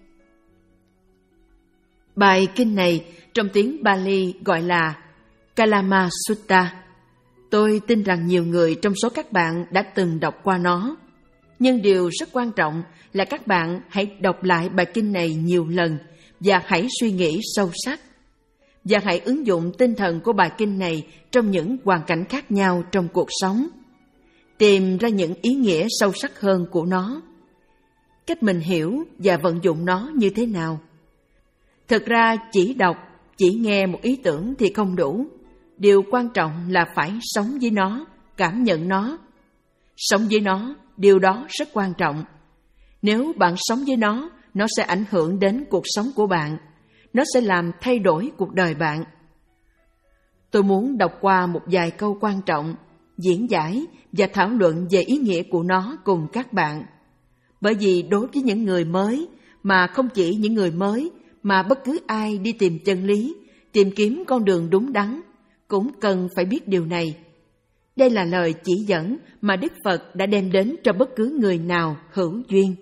Bài kinh này trong tiếng Pali gọi là Kalama Sutta. Tôi tin rằng nhiều người trong số các bạn đã từng đọc qua nó. Nhưng điều rất quan trọng là các bạn hãy đọc lại bài kinh này nhiều lần và hãy suy nghĩ sâu sắc. Và hãy ứng dụng tinh thần của bài kinh này trong những hoàn cảnh khác nhau trong cuộc sống. Tìm ra những ý nghĩa sâu sắc hơn của nó. Cách mình hiểu và vận dụng nó như thế nào. Thực ra chỉ đọc, chỉ nghe một ý tưởng thì không đủ. Điều quan trọng là phải sống với nó, cảm nhận nó. Sống với nó, điều đó rất quan trọng. Nếu bạn sống với nó, nó sẽ ảnh hưởng đến cuộc sống của bạn. Nó sẽ làm thay đổi cuộc đời bạn. Tôi muốn đọc qua một vài câu quan trọng, diễn giải và thảo luận về ý nghĩa của nó cùng các bạn. Bởi vì đối với những người mới, mà không chỉ những người mới, mà bất cứ ai đi tìm chân lý, tìm kiếm con đường đúng đắn, cũng cần phải biết điều này. Đây là lời chỉ dẫn mà Đức Phật đã đem đến cho bất cứ người nào hữu duyên.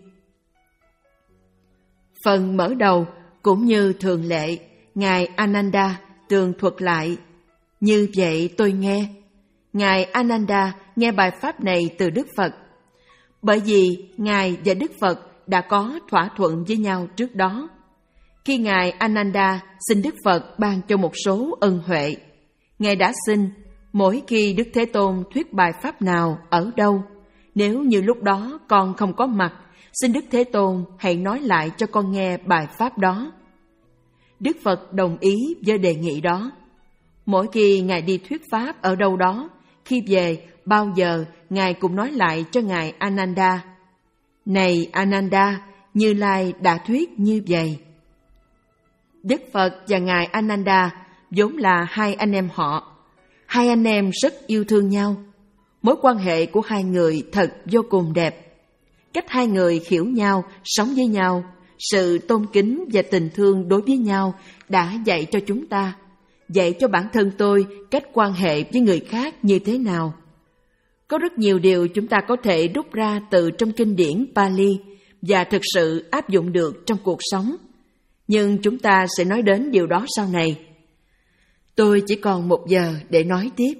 Phần mở đầu cũng như thường lệ, Ngài Ananda tường thuật lại. Như vậy tôi nghe. Ngài Ananda nghe bài pháp này từ Đức Phật. Bởi vì Ngài và Đức Phật đã có thỏa thuận với nhau trước đó. Khi Ngài Ananda xin Đức Phật ban cho một số ân huệ, Ngài đã xin mỗi khi Đức Thế Tôn thuyết bài pháp nào ở đâu, nếu như lúc đó con không có mặt, xin Đức Thế Tôn hãy nói lại cho con nghe bài pháp đó. Đức Phật đồng ý với đề nghị đó. Mỗi khi Ngài đi thuyết pháp ở đâu đó, khi về bao giờ Ngài cũng nói lại cho Ngài Ananda: Này Ananda, Như Lai đã thuyết như vậy. Đức Phật và Ngài Ananda vốn là hai anh em họ. Hai anh em rất yêu thương nhau. Mối quan hệ của hai người thật vô cùng đẹp. Cách hai người hiểu nhau, sống với nhau, sự tôn kính và tình thương đối với nhau đã dạy cho chúng ta, dạy cho bản thân tôi cách quan hệ với người khác như thế nào. Có rất nhiều điều chúng ta có thể rút ra từ trong kinh điển Pali và thực sự áp dụng được trong cuộc sống. Nhưng chúng ta sẽ nói đến điều đó sau này. Tôi chỉ còn một giờ để nói tiếp.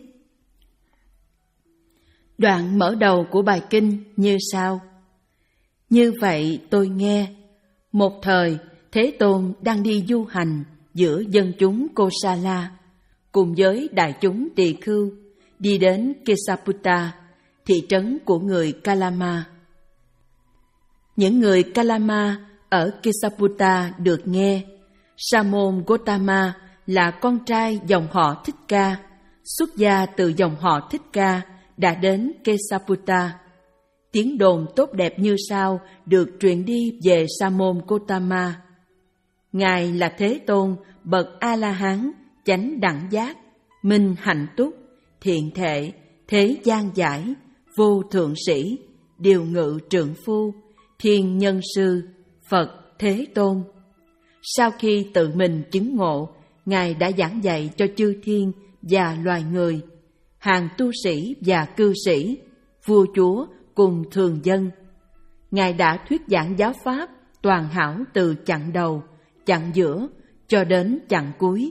Đoạn mở đầu của bài kinh như sau. Như vậy tôi nghe, một thời Thế Tôn đang đi du hành giữa dân chúng Kosala, cùng với đại chúng tỳ khưu, đi đến Kesaputta, thị trấn của người Kalama. Những người Kalama ở Kesaputta được nghe, Sa môn Gotama là con trai dòng họ Thích Ca, xuất gia từ dòng họ Thích Ca, đã đến Kesaputta. Tiếng đồn tốt đẹp như sau được truyền đi về Sa môn Gotama. Ngài là Thế Tôn, bậc A-la-hán, chánh đẳng giác, minh hạnh túc, thiện thệ, thế gian giải, vô thượng sĩ, điều ngự trượng phu, thiên nhân sư, Phật Thế Tôn. Sau khi tự mình chứng ngộ, Ngài đã giảng dạy cho chư thiên và loài người, hàng tu sĩ và cư sĩ, vua chúa, cùng thường dân. Ngài đã thuyết giảng giáo pháp toàn hảo từ chặng đầu, chặng giữa cho đến chặng cuối.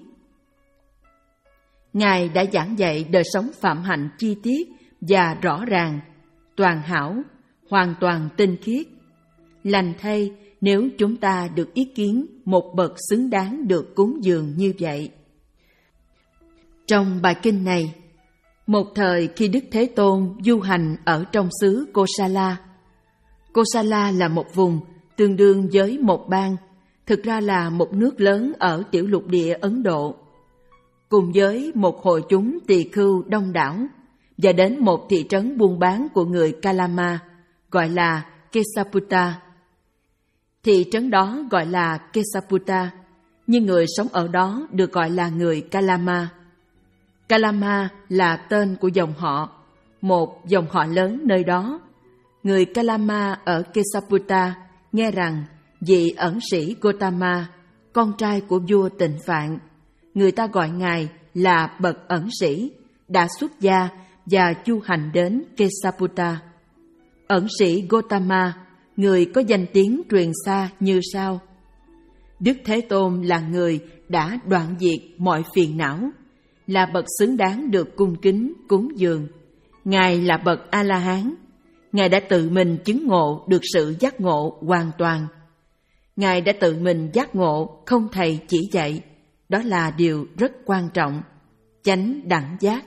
Ngài đã giảng dạy đời sống phạm hạnh chi tiết và rõ ràng, toàn hảo, hoàn toàn tinh khiết. Lành thay nếu chúng ta được ý kiến một bậc xứng đáng được cúng dường như vậy. Trong bài kinh này, một thời khi Đức Thế Tôn du hành ở trong xứ Kosala. Kosala là một vùng tương đương với một bang, thực ra là một nước lớn ở tiểu lục địa Ấn Độ, cùng với một hội chúng tỳ khưu đông đảo, và đến một thị trấn buôn bán của người Kalama, gọi là Kesaputta. Thị trấn đó gọi là Kesaputta, nhưng người sống ở đó được gọi là người Kalama. Kalama là tên của dòng họ, một dòng họ lớn nơi đó. Người Kalama ở Kesaputta nghe rằng vị ẩn sĩ Gotama, con trai của vua Tịnh Phạn, người ta gọi ngài là bậc ẩn sĩ, đã xuất gia và chu hành đến Kesaputta. Ẩn sĩ Gotama, người có danh tiếng truyền xa như sau: Đức Thế Tôn là người đã đoạn diệt mọi phiền não, là bậc xứng đáng được cung kính cúng dường. Ngài là bậc A-la-hán. Ngài đã tự mình chứng ngộ được sự giác ngộ hoàn toàn. Ngài đã tự mình giác ngộ không thầy chỉ dạy. Đó là điều rất quan trọng. Chánh đẳng giác.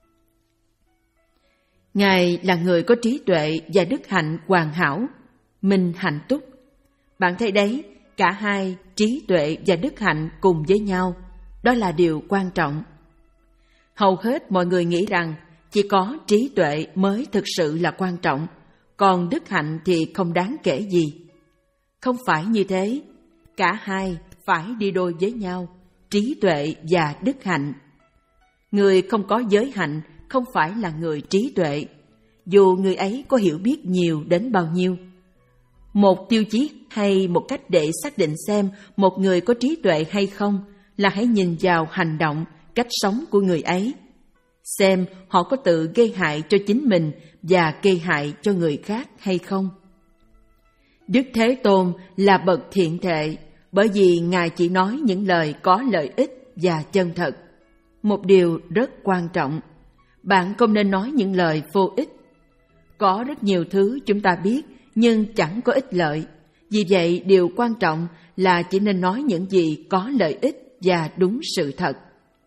Ngài là người có trí tuệ và đức hạnh hoàn hảo, minh hạnh túc. Bạn thấy đấy, cả hai trí tuệ và đức hạnh cùng với nhau. Đó là điều quan trọng. Hầu hết mọi người nghĩ rằng chỉ có trí tuệ mới thực sự là quan trọng, còn đức hạnh thì không đáng kể gì. Không phải như thế, cả hai phải đi đôi với nhau, trí tuệ và đức hạnh. Người không có giới hạnh không phải là người trí tuệ, dù người ấy có hiểu biết nhiều đến bao nhiêu. Một tiêu chí hay một cách để xác định xem một người có trí tuệ hay không là hãy nhìn vào hành động, cách sống của người ấy, xem họ có tự gây hại cho chính mình và gây hại cho người khác hay không. Đức Thế Tôn là bậc thiện thệ, bởi vì Ngài chỉ nói những lời có lợi ích và chân thật. Một điều rất quan trọng, bạn không nên nói những lời vô ích. Có rất nhiều thứ chúng ta biết nhưng chẳng có ích lợi, vì vậy điều quan trọng là chỉ nên nói những gì có lợi ích và đúng sự thật.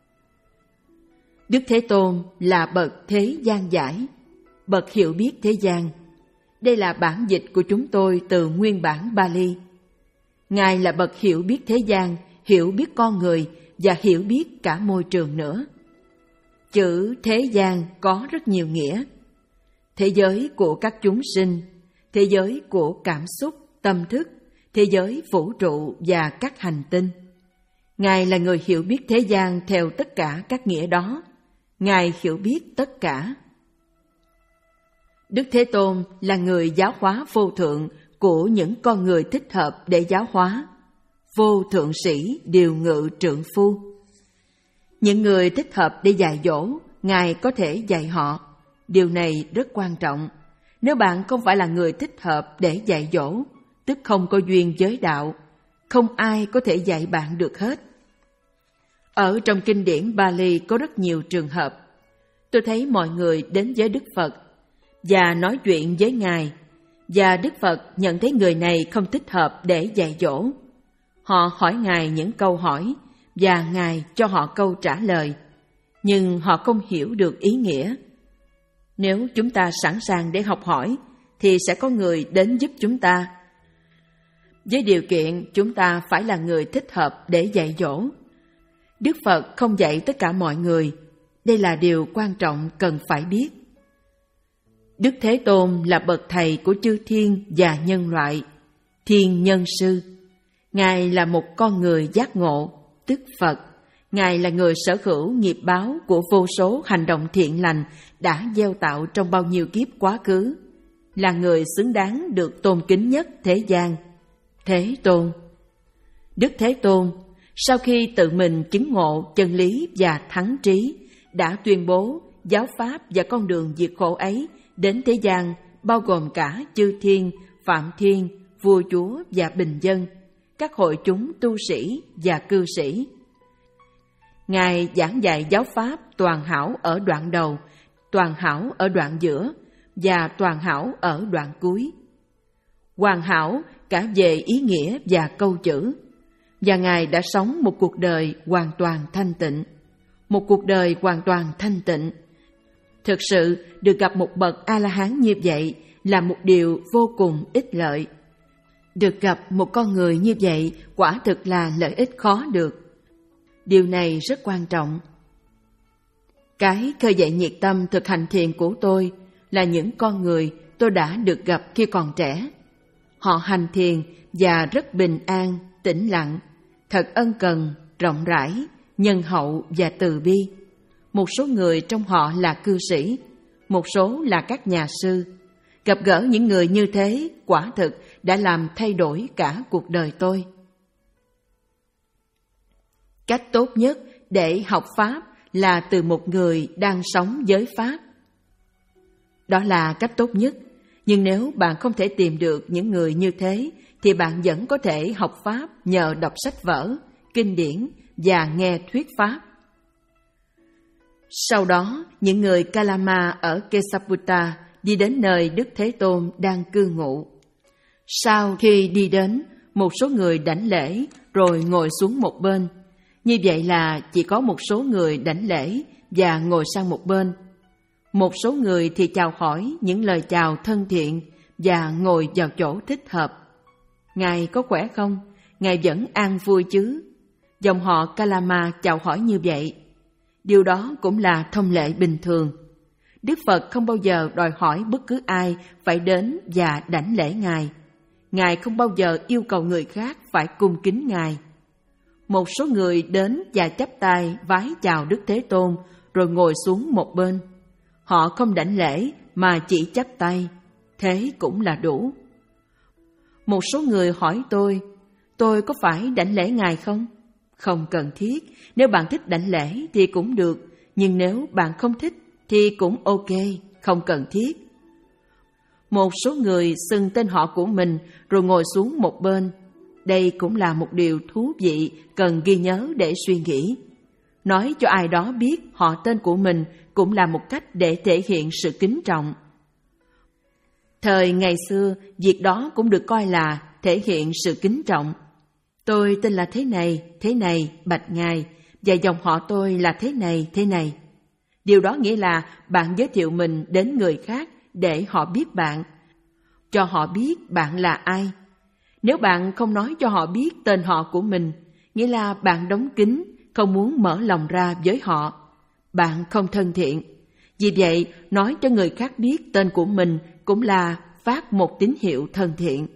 Đức Thế Tôn là bậc thế gian giải, bậc hiểu biết thế gian. Đây là bản dịch của chúng tôi từ nguyên bản Bali. Ngài là bậc hiểu biết thế gian, hiểu biết con người và hiểu biết cả môi trường nữa. Chữ thế gian có rất nhiều nghĩa. Thế giới của các chúng sinh, thế giới của cảm xúc, tâm thức, thế giới vũ trụ và các hành tinh. Ngài là người hiểu biết thế gian theo tất cả các nghĩa đó. Ngài hiểu biết tất cả. Đức Thế Tôn là người giáo hóa vô thượng của những con người thích hợp để giáo hóa. Vô thượng sĩ điều ngự trượng phu. Những người thích hợp để dạy dỗ, Ngài có thể dạy họ. Điều này rất quan trọng. Nếu bạn không phải là người thích hợp để dạy dỗ, tức không có duyên với đạo, không ai có thể dạy bạn được hết. Ở trong kinh điển Bali có rất nhiều trường hợp. Tôi thấy mọi người đến với Đức Phật và nói chuyện với Ngài, và Đức Phật nhận thấy người này không thích hợp để dạy dỗ. Họ hỏi Ngài những câu hỏi và Ngài cho họ câu trả lời, nhưng họ không hiểu được ý nghĩa. Nếu chúng ta sẵn sàng để học hỏi, thì sẽ có người đến giúp chúng ta. Với điều kiện chúng ta phải là người thích hợp để dạy dỗ. Đức Phật không dạy tất cả mọi người. Đây là điều quan trọng cần phải biết. Đức Thế Tôn là bậc thầy của chư thiên và nhân loại, thiên nhân sư. Ngài là một con người giác ngộ, tức Phật. Ngài là người sở hữu nghiệp báo của vô số hành động thiện lành đã gieo tạo trong bao nhiêu kiếp quá khứ, là người xứng đáng được tôn kính nhất thế gian. Thế Tôn. Đức Thế Tôn, sau khi tự mình chứng ngộ chân lý và thắng trí, đã tuyên bố giáo pháp và con đường diệt khổ ấy đến thế gian bao gồm cả chư thiên, phạm thiên, vua chúa và bình dân, các hội chúng tu sĩ và cư sĩ. Ngài giảng dạy giáo pháp toàn hảo ở đoạn đầu, toàn hảo ở đoạn giữa và toàn hảo ở đoạn cuối. Hoàn hảo cả về ý nghĩa và câu chữ. Và Ngài đã sống một cuộc đời hoàn toàn thanh tịnh. Một cuộc đời hoàn toàn thanh tịnh. Thực sự được gặp một bậc A-la-hán như vậy là một điều vô cùng ích lợi. Được gặp một con người như vậy quả thực là lợi ích khó được. Điều này rất quan trọng. Cái khơi dậy nhiệt tâm thực hành thiền của tôi là những con người tôi đã được gặp khi còn trẻ. Họ hành thiền và rất bình an, tĩnh lặng, thật ân cần, rộng rãi, nhân hậu và từ bi. Một số người trong họ là cư sĩ, một số là các nhà sư. Gặp gỡ những người như thế quả thực đã làm thay đổi cả cuộc đời tôi. Cách tốt nhất để học Pháp là từ một người đang sống giới Pháp. Đó là cách tốt nhất, nhưng nếu bạn không thể tìm được những người như thế, thì bạn vẫn có thể học Pháp nhờ đọc sách vở, kinh điển và nghe thuyết Pháp. Sau đó, những người Kalama ở Kesaputta đi đến nơi Đức Thế Tôn đang cư ngụ. Sau khi đi đến, một số người đảnh lễ rồi ngồi xuống một bên. Như vậy là chỉ có một số người đảnh lễ và ngồi sang một bên. Một số người thì chào hỏi những lời chào thân thiện và ngồi vào chỗ thích hợp. Ngài có khỏe không? Ngài vẫn an vui chứ? Dòng họ Kalama chào hỏi như vậy. Điều đó cũng là thông lệ bình thường. Đức Phật không bao giờ đòi hỏi bất cứ ai phải đến và đảnh lễ Ngài. Ngài không bao giờ yêu cầu người khác phải cung kính Ngài. Một số người đến và chắp tay vái chào Đức Thế Tôn rồi ngồi xuống một bên. Họ không đảnh lễ mà chỉ chắp tay, thế cũng là đủ. Một số người hỏi tôi, tôi có phải đảnh lễ Ngài không? Không cần thiết, nếu bạn thích đảnh lễ thì cũng được, nhưng nếu bạn không thích thì cũng ok, không cần thiết. Một số người xưng tên họ của mình rồi ngồi xuống một bên. Đây cũng là một điều thú vị cần ghi nhớ để suy nghĩ. Nói cho ai đó biết họ tên của mình cũng là một cách để thể hiện sự kính trọng. Thời ngày xưa, việc đó cũng được coi là thể hiện sự kính trọng. Tôi tên là thế này, thế này, bạch Ngài, và dòng họ tôi là thế này, thế này. Điều đó nghĩa là bạn giới thiệu mình đến người khác để họ biết bạn, cho họ biết bạn là ai. Nếu bạn không nói cho họ biết tên họ của mình, nghĩa là bạn đóng kín, không muốn mở lòng ra với họ. Bạn không thân thiện. Vì vậy, nói cho người khác biết tên của mình cũng là phát một tín hiệu thân thiện.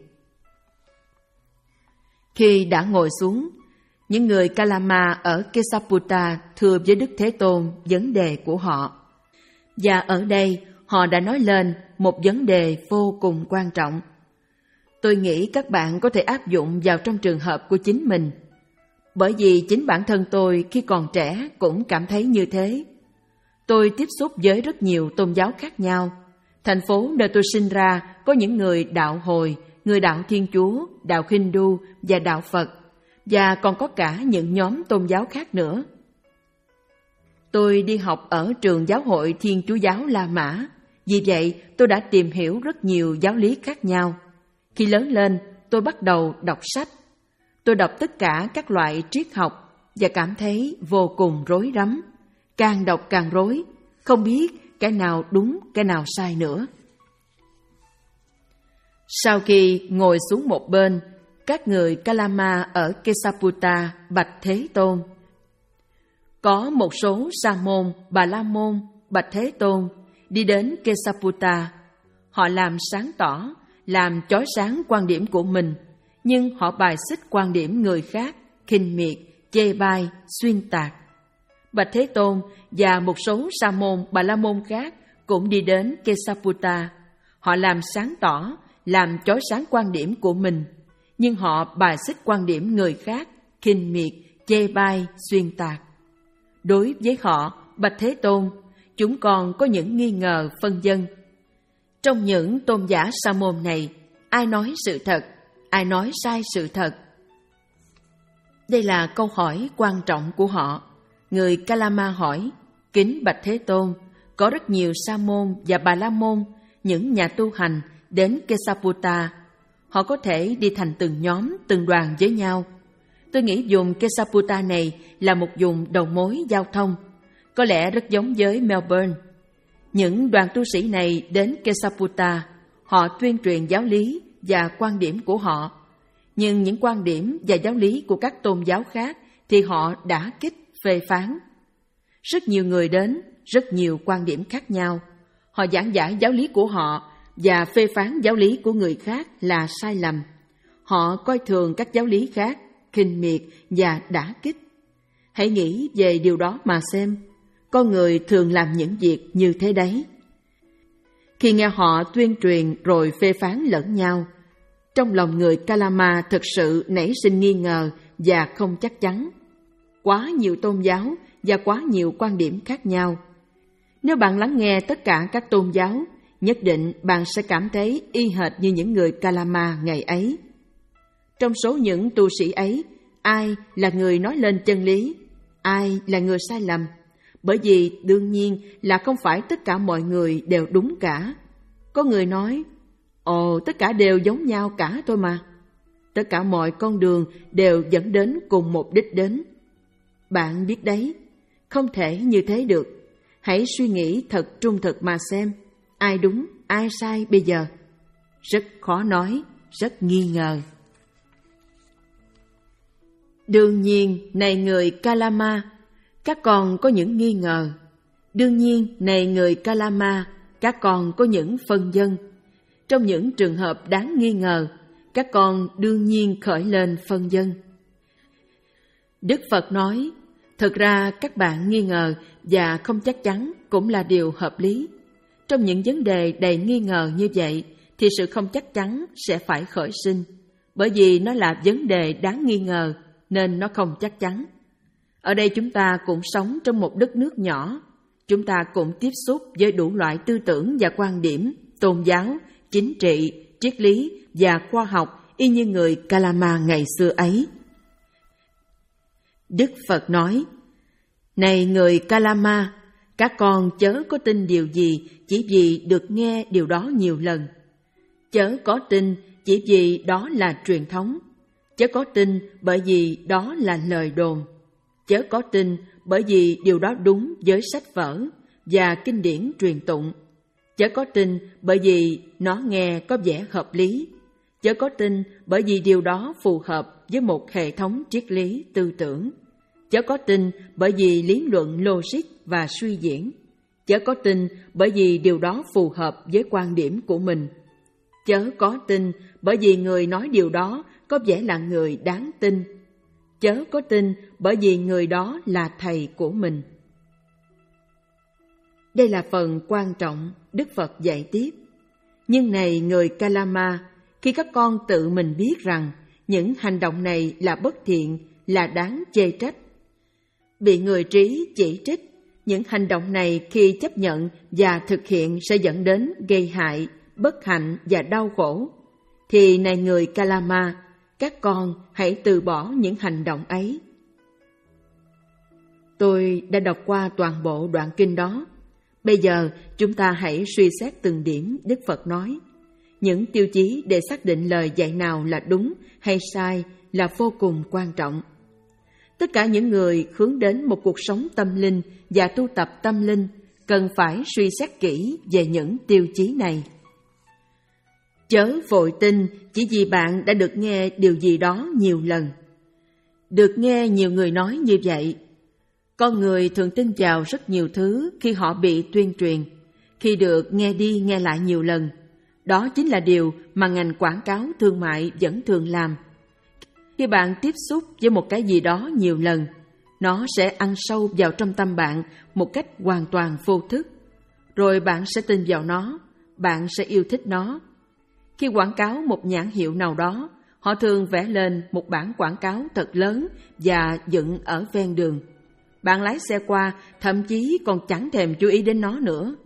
Khi đã ngồi xuống, những người Kalama ở Kesaputta thưa với Đức Thế Tôn vấn đề của họ. Và ở đây, họ đã nói lên một vấn đề vô cùng quan trọng. Tôi nghĩ các bạn có thể áp dụng vào trong trường hợp của chính mình. Bởi vì chính bản thân tôi khi còn trẻ cũng cảm thấy như thế. Tôi tiếp xúc với rất nhiều tôn giáo khác nhau. Thành phố nơi tôi sinh ra có những người đạo Hồi, người đạo Thiên Chúa, đạo Hindu và đạo Phật, và còn có cả những nhóm tôn giáo khác nữa. Tôi đi học ở trường giáo hội Thiên Chúa giáo La Mã, vì vậy tôi đã tìm hiểu rất nhiều giáo lý khác nhau. Khi lớn lên, tôi bắt đầu đọc sách. Tôi đọc tất cả các loại triết học và cảm thấy vô cùng rối rắm. Càng đọc càng rối, không biết cái nào đúng, cái nào sai nữa. Sau khi ngồi xuống một bên, các người Kalama ở Kesaputta bạch Thế Tôn. Có một số Sa môn, Bà La môn bạch Thế Tôn đi đến Kesaputta. Họ làm sáng tỏ, làm chói sáng quan điểm của mình, nhưng họ bài xích quan điểm người khác, khinh miệt, chê bai, xuyên tạc. Bạch Thế Tôn và một số Sa môn, Bà La môn khác cũng đi đến Kesaputta. Họ làm sáng tỏ, làm chói sáng quan điểm của mình, nhưng họ bài xích quan điểm người khác, khinh miệt, chê bai, xuyên tạc. Đối với họ, bạch Thế Tôn, chúng còn có những nghi ngờ phân vân. Trong những tôn giả sa môn này, ai nói sự thật, ai nói sai sự thật? Đây là câu hỏi quan trọng của họ. Người Kalama hỏi: kính bạch Thế Tôn, có rất nhiều sa môn và bà la môn, những nhà tu hành đến Kesaputta. Họ có thể đi thành từng nhóm, từng đoàn với nhau. Tôi nghĩ vùng Kesaputta này là một vùng đầu mối giao thông, có lẽ rất giống với Melbourne. Những đoàn tu sĩ này đến Kesaputta, họ tuyên truyền giáo lý và quan điểm của họ. Nhưng những quan điểm và giáo lý của các tôn giáo khác thì họ đã kích, phê phán. Rất nhiều người đến, rất nhiều quan điểm khác nhau. Họ giảng giải giáo lý của họ và phê phán giáo lý của người khác là sai lầm. Họ coi thường các giáo lý khác, khinh miệt và đả kích. Hãy nghĩ về điều đó mà xem. Con người thường làm những việc như thế đấy. Khi nghe họ tuyên truyền rồi phê phán lẫn nhau, trong lòng người Kalama thực sự nảy sinh nghi ngờ và không chắc chắn. Quá nhiều tôn giáo và quá nhiều quan điểm khác nhau. Nếu bạn lắng nghe tất cả các tôn giáo, nhất định bạn sẽ cảm thấy y hệt như những người Kalama ngày ấy. Trong số những tu sĩ ấy, ai là người nói lên chân lý, ai là người sai lầm? Bởi vì đương nhiên là không phải tất cả mọi người đều đúng cả. Có người nói: ồ, tất cả đều giống nhau cả thôi mà. Tất cả mọi con đường đều dẫn đến cùng một đích đến. Bạn biết đấy, không thể như thế được. Hãy suy nghĩ thật trung thực mà xem, ai đúng, ai sai bây giờ? Rất khó nói, rất nghi ngờ. Đương nhiên, này người Kalama, các con có những nghi ngờ. Đương nhiên, này người Kalama, các con có những phân vân. Trong những trường hợp đáng nghi ngờ, các con đương nhiên khởi lên phân vân. Đức Phật nói, thực ra các bạn nghi ngờ và không chắc chắn cũng là điều hợp lý. Trong những vấn đề đầy nghi ngờ như vậy thì sự không chắc chắn sẽ phải khởi sinh, bởi vì nó là vấn đề đáng nghi ngờ nên nó không chắc chắn. Ở đây chúng ta cũng sống trong một đất nước nhỏ, chúng ta cũng tiếp xúc với đủ loại tư tưởng và quan điểm, tôn giáo, chính trị, triết lý và khoa học y như người Kalama ngày xưa ấy. Đức Phật nói, này người Kalama, các con chớ có tin điều gì chỉ vì được nghe điều đó nhiều lần. Chớ có tin chỉ vì đó là truyền thống. Chớ có tin bởi vì đó là lời đồn. Chớ có tin bởi vì điều đó đúng với sách vở và kinh điển truyền tụng. Chớ có tin bởi vì nó nghe có vẻ hợp lý. Chớ có tin bởi vì điều đó phù hợp với một hệ thống triết lý tư tưởng. Chớ có tin bởi vì lý luận logic và suy diễn. Chớ có tin bởi vì điều đó phù hợp với quan điểm của mình. Chớ có tin bởi vì người nói điều đó có vẻ là người đáng tin. Chớ có tin bởi vì người đó là thầy của mình. Đây là phần quan trọng Đức Phật dạy tiếp. Nhưng này người Kalama, khi các con tự mình biết rằng những hành động này là bất thiện, là đáng chê trách, bị người trí chỉ trích, những hành động này khi chấp nhận và thực hiện sẽ dẫn đến gây hại, bất hạnh và đau khổ, thì này người Kalama, các con hãy từ bỏ những hành động ấy. Tôi đã đọc qua toàn bộ đoạn kinh đó. Bây giờ chúng ta hãy suy xét từng điểm Đức Phật nói. Những tiêu chí để xác định lời dạy nào là đúng hay sai là vô cùng quan trọng. Tất cả những người hướng đến một cuộc sống tâm linh và tu tập tâm linh cần phải suy xét kỹ về những tiêu chí này. Chớ vội tin chỉ vì bạn đã được nghe điều gì đó nhiều lần. Được nghe nhiều người nói như vậy. Con người thường tin vào rất nhiều thứ khi họ bị tuyên truyền, khi được nghe đi nghe lại nhiều lần. Đó chính là điều mà ngành quảng cáo thương mại vẫn thường làm. Khi bạn tiếp xúc với một cái gì đó nhiều lần, nó sẽ ăn sâu vào trong tâm bạn một cách hoàn toàn vô thức. Rồi bạn sẽ tin vào nó, bạn sẽ yêu thích nó. Khi quảng cáo một nhãn hiệu nào đó, họ thường vẽ lên một bảng quảng cáo thật lớn và dựng ở ven đường. Bạn lái xe qua, thậm chí còn chẳng thèm chú ý đến nó nữa.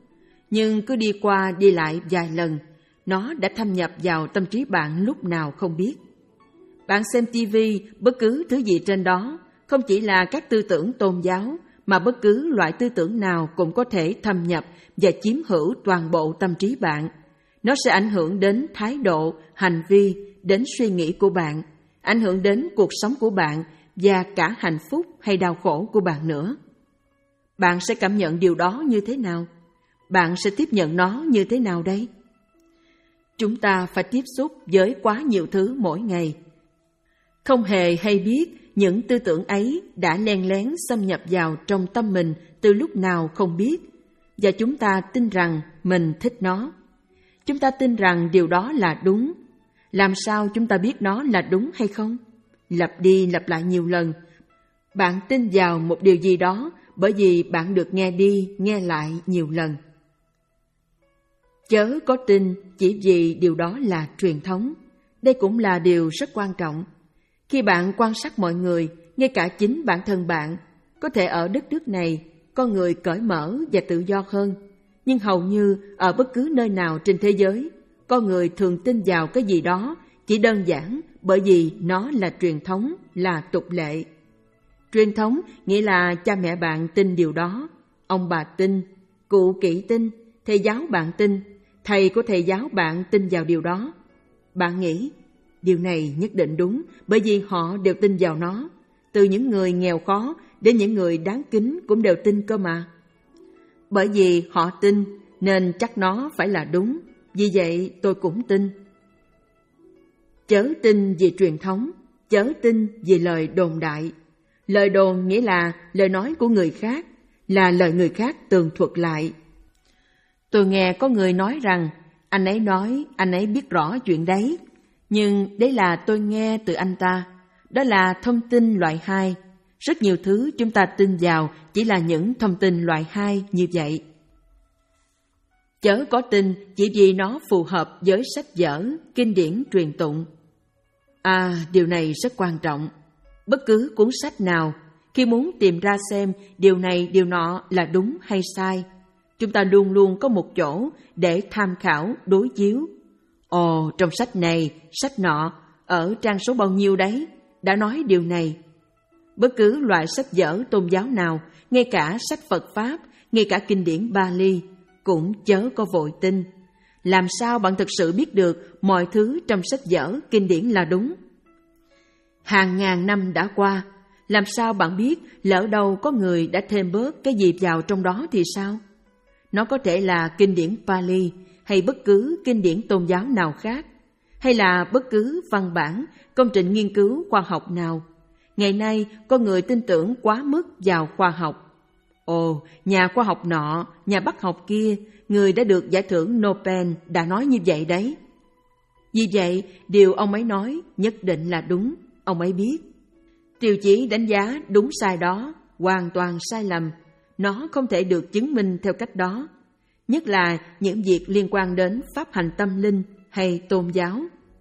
nhưng cứ đi qua đi lại vài lần, nó đã thâm nhập vào tâm trí bạn lúc nào không biết. Bạn xem ti vi, bất cứ thứ gì trên đó, không chỉ là các tư tưởng tôn giáo, mà bất cứ loại tư tưởng nào cũng có thể thâm nhập và chiếm hữu toàn bộ tâm trí bạn. Nó sẽ ảnh hưởng đến thái độ, hành vi, đến suy nghĩ của bạn, ảnh hưởng đến cuộc sống của bạn và cả hạnh phúc hay đau khổ của bạn nữa. Bạn sẽ cảm nhận điều đó như thế nào? Bạn sẽ tiếp nhận nó như thế nào đây? Chúng ta phải tiếp xúc với quá nhiều thứ mỗi ngày. Không hề hay biết những tư tưởng ấy đã len lén xâm nhập vào trong tâm mình từ lúc nào không biết, và chúng ta tin rằng mình thích nó. Chúng ta tin rằng điều đó là đúng. Làm sao chúng ta biết nó là đúng hay không? Lặp đi lặp lại nhiều lần. Bạn tin vào một điều gì đó bởi vì bạn được nghe đi, nghe lại nhiều lần. Chớ có tin chỉ vì điều đó là truyền thống. Đây cũng là điều rất quan trọng. Khi bạn quan sát mọi người, ngay cả chính bản thân bạn, có thể ở đất nước này, con người cởi mở và tự do hơn. Nhưng hầu như ở bất cứ nơi nào trên thế giới, con người thường tin vào cái gì đó chỉ đơn giản bởi vì nó là truyền thống, là tục lệ. Truyền thống nghĩa là cha mẹ bạn tin điều đó, ông bà tin, cụ kỹ tin, thầy giáo bạn tin, thầy của thầy giáo bạn tin vào điều đó. Bạn nghĩ, điều này nhất định đúng bởi vì họ đều tin vào nó. Từ những người nghèo khó đến những người đáng kính cũng đều tin cơ mà. Bởi vì họ tin nên chắc nó phải là đúng, vì vậy tôi cũng tin. Chớ tin vì truyền thống, chớ tin vì lời đồn đại. Lời đồn nghĩa là lời nói của người khác, là lời người khác tường thuật lại. Tôi nghe có người nói rằng, anh ấy nói, anh ấy biết rõ chuyện đấy. Nhưng đấy là tôi nghe từ anh ta. Đó là thông tin loại hai. Rất nhiều thứ chúng ta tin vào chỉ là những thông tin loại hai như vậy. Chớ có tin chỉ vì nó phù hợp với sách vở, kinh điển truyền tụng. À, điều này rất quan trọng. Bất cứ cuốn sách nào, khi muốn tìm ra xem điều này điều nọ là đúng hay sai, chúng ta luôn luôn có một chỗ để tham khảo, đối chiếu. Ồ, trong sách này, sách nọ, ở trang số bao nhiêu đấy, đã nói điều này. Bất cứ loại sách vở tôn giáo nào, ngay cả sách Phật Pháp, ngay cả kinh điển Bali, cũng chớ có vội tin. Làm sao bạn thực sự biết được mọi thứ trong sách vở, kinh điển là đúng? Hàng ngàn năm đã qua, làm sao bạn biết lỡ đâu có người đã thêm bớt cái gì vào trong đó thì sao? Nó có thể là kinh điển Pali hay bất cứ kinh điển tôn giáo nào khác, hay là bất cứ văn bản, công trình nghiên cứu khoa học nào. Ngày nay, con người tin tưởng quá mức vào khoa học. Ồ, nhà khoa học nọ, nhà bác học kia, người đã được giải thưởng Nobel đã nói như vậy đấy. Vì vậy, điều ông ấy nói nhất định là đúng, ông ấy biết. Tiêu chí đánh giá đúng sai đó hoàn toàn sai lầm, nó không thể được chứng minh theo cách đó, nhất là những việc liên quan đến pháp hành tâm linh hay tôn giáo.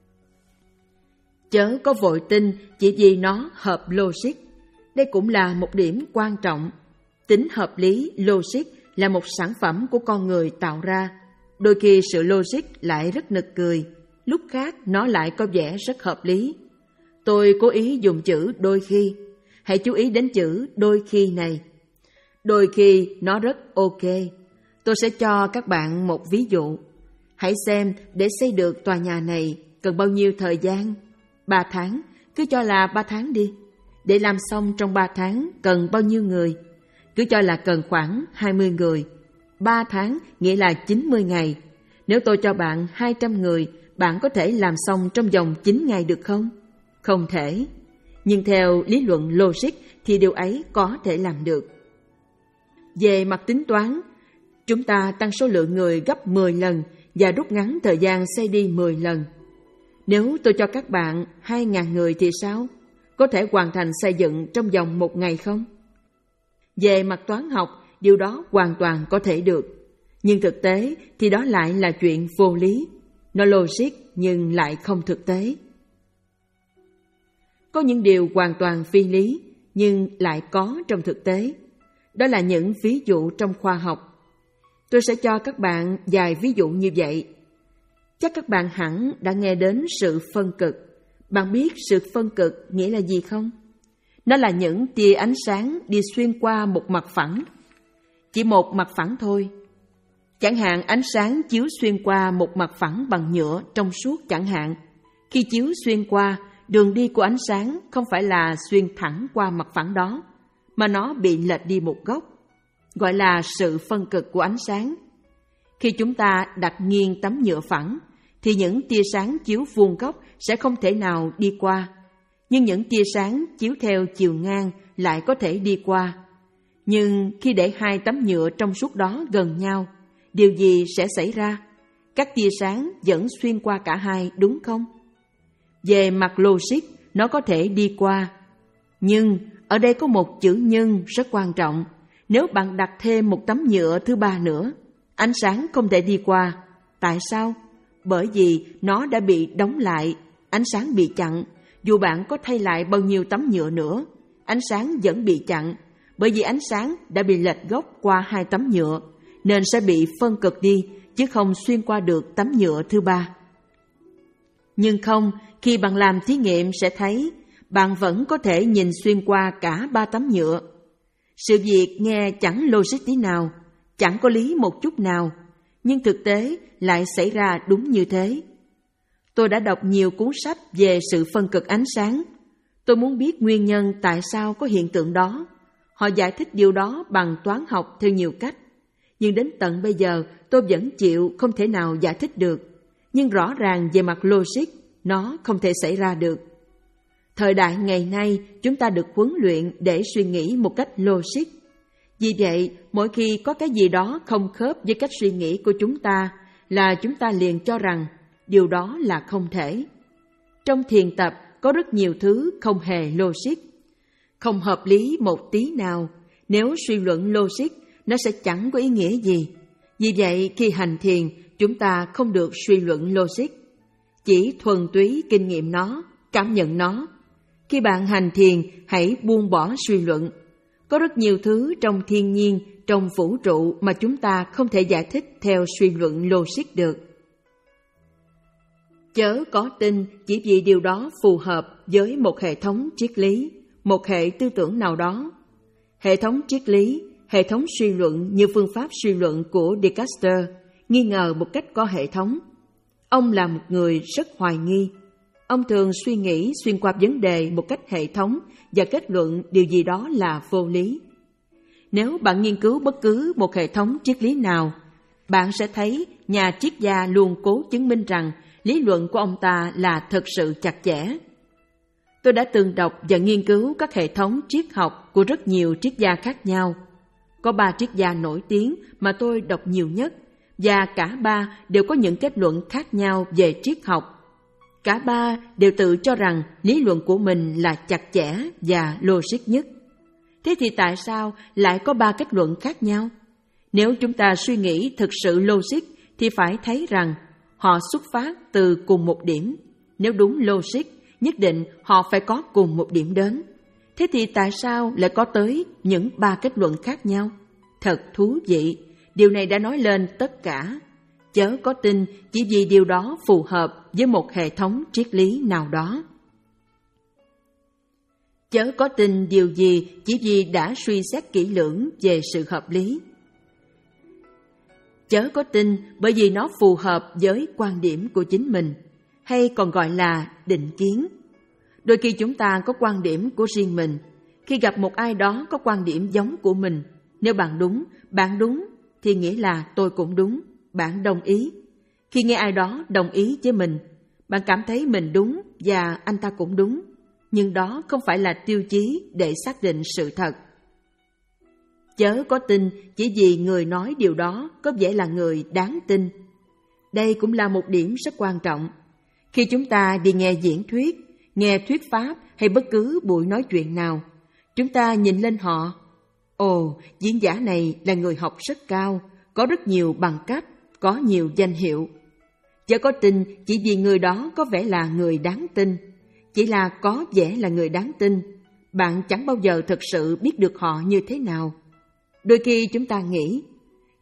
Chớ có vội tin chỉ vì nó hợp logic. Đây cũng là một điểm quan trọng. Tính hợp lý, logic là một sản phẩm của con người tạo ra. Đôi khi sự logic lại rất nực cười, lúc khác nó lại có vẻ rất hợp lý. Tôi cố ý dùng chữ đôi khi. Hãy chú ý đến chữ đôi khi này. Đôi khi nó rất ok. Tôi sẽ cho các bạn một ví dụ. Hãy xem để xây được tòa nhà này cần bao nhiêu thời gian? Ba tháng, cứ cho là ba tháng đi. Để làm xong trong ba tháng cần bao nhiêu người? Cứ cho là cần khoảng hai mươi người. Ba tháng nghĩa là chín mươi ngày. Nếu tôi cho bạn hai trăm người, bạn có thể làm xong trong vòng chín ngày được không? Không thể. Nhưng theo lý luận logic thì điều ấy có thể làm được. Về mặt tính toán, chúng ta tăng số lượng người gấp mười lần và rút ngắn thời gian xây đi mười lần. Nếu tôi cho các bạn hai nghìn người thì sao? Có thể hoàn thành xây dựng trong vòng một ngày không? Về mặt toán học, điều đó hoàn toàn có thể được. Nhưng thực tế thì đó lại là chuyện vô lý. Nó logic nhưng lại không thực tế. Có những điều hoàn toàn phi lý nhưng lại có trong thực tế. Đó là những ví dụ trong khoa học. Tôi sẽ cho các bạn vài ví dụ như vậy. Chắc các bạn hẳn đã nghe đến sự phân cực. Bạn biết sự phân cực nghĩa là gì không? Nó là những tia ánh sáng đi xuyên qua một mặt phẳng. Chỉ một mặt phẳng thôi. Chẳng hạn ánh sáng chiếu xuyên qua một mặt phẳng bằng nhựa trong suốt chẳng hạn. Khi chiếu xuyên qua, đường đi của ánh sáng không phải là xuyên thẳng qua mặt phẳng đó, mà nó bị lệch đi một góc, gọi là sự phân cực của ánh sáng. Khi chúng ta đặt nghiêng tấm nhựa phẳng, thì những tia sáng chiếu vuông góc sẽ không thể nào đi qua, nhưng những tia sáng chiếu theo chiều ngang lại có thể đi qua. Nhưng khi để hai tấm nhựa trong suốt đó gần nhau, điều gì sẽ xảy ra? Các tia sáng vẫn xuyên qua cả hai, đúng không? Về mặt logic, nó có thể đi qua. Nhưng ở đây có một chữ nhưng rất quan trọng. Nếu bạn đặt thêm một tấm nhựa thứ ba nữa, ánh sáng không thể đi qua. Tại sao? Bởi vì nó đã bị đóng lại, ánh sáng bị chặn. Dù bạn có thay lại bao nhiêu tấm nhựa nữa, ánh sáng vẫn bị chặn, bởi vì ánh sáng đã bị lệch góc qua hai tấm nhựa, nên sẽ bị phân cực đi, chứ không xuyên qua được tấm nhựa thứ ba. Nhưng không, khi bạn làm thí nghiệm sẽ thấy, bạn vẫn có thể nhìn xuyên qua cả ba tấm nhựa. Sự việc nghe chẳng logic tí nào, chẳng có lý một chút nào, nhưng thực tế lại xảy ra đúng như thế. Tôi đã đọc nhiều cuốn sách về sự phân cực ánh sáng. Tôi muốn biết nguyên nhân tại sao có hiện tượng đó. Họ giải thích điều đó bằng toán học theo nhiều cách. Nhưng đến tận bây giờ tôi vẫn chịu không thể nào giải thích được. Nhưng rõ ràng về mặt logic, nó không thể xảy ra được. Thời đại ngày nay, chúng ta được huấn luyện để suy nghĩ một cách logic. Vì vậy, mỗi khi có cái gì đó không khớp với cách suy nghĩ của chúng ta, là chúng ta liền cho rằng điều đó là không thể. Trong thiền tập có rất nhiều thứ không hề logic, không hợp lý một tí nào. Nếu suy luận logic, nó sẽ chẳng có ý nghĩa gì. Vì vậy, khi hành thiền, chúng ta không được suy luận logic, chỉ thuần túy kinh nghiệm nó, cảm nhận nó. Khi bạn hành thiền, hãy buông bỏ suy luận. Có rất nhiều thứ trong thiên nhiên, trong vũ trụ mà chúng ta không thể giải thích theo suy luận logic được. Chớ có tin chỉ vì điều đó phù hợp với một hệ thống triết lý, một hệ tư tưởng nào đó. Hệ thống triết lý, hệ thống suy luận như phương pháp suy luận của Descartes, nghi ngờ một cách có hệ thống. Ông là một người rất hoài nghi. Ông thường suy nghĩ xuyên qua vấn đề một cách hệ thống và kết luận điều gì đó là vô lý. Nếu bạn nghiên cứu bất cứ một hệ thống triết lý nào, bạn sẽ thấy nhà triết gia luôn cố chứng minh rằng lý luận của ông ta là thật sự chặt chẽ. Tôi đã từng đọc và nghiên cứu các hệ thống triết học của rất nhiều triết gia khác nhau. Có ba triết gia nổi tiếng mà tôi đọc nhiều nhất, và cả ba đều có những kết luận khác nhau về triết học. Cả ba đều tự cho rằng lý luận của mình là chặt chẽ và logic nhất. Thế thì tại sao lại có ba kết luận khác nhau? Nếu chúng ta suy nghĩ thực sự logic thì phải thấy rằng họ xuất phát từ cùng một điểm. Nếu đúng logic, nhất định họ phải có cùng một điểm đến. Thế thì tại sao lại có tới những ba kết luận khác nhau? Thật thú vị, điều này đã nói lên tất cả. Chớ có tin chỉ vì điều đó phù hợp với một hệ thống triết lý nào đó. Chớ có tin điều gì chỉ vì đã suy xét kỹ lưỡng về sự hợp lý. Chớ có tin bởi vì nó phù hợp với quan điểm của chính mình, hay còn gọi là định kiến. Đôi khi chúng ta có quan điểm của riêng mình. Khi gặp một ai đó có quan điểm giống của mình, nếu bạn đúng, bạn đúng, thì nghĩa là tôi cũng đúng, bạn đồng ý. Khi nghe ai đó đồng ý với mình, bạn cảm thấy mình đúng và anh ta cũng đúng, nhưng đó không phải là tiêu chí để xác định sự thật. Chớ có tin chỉ vì người nói điều đó có vẻ là người đáng tin. Đây cũng là một điểm rất quan trọng. Khi chúng ta đi nghe diễn thuyết, nghe thuyết pháp hay bất cứ buổi nói chuyện nào, chúng ta nhìn lên họ. Ồ, diễn giả này là người học rất cao, có rất nhiều bằng cấp, có nhiều danh hiệu. Chớ có tin chỉ vì người đó có vẻ là người đáng tin. Chỉ là có vẻ là người đáng tin, bạn chẳng bao giờ thực sự biết được họ như thế nào. Đôi khi chúng ta nghĩ,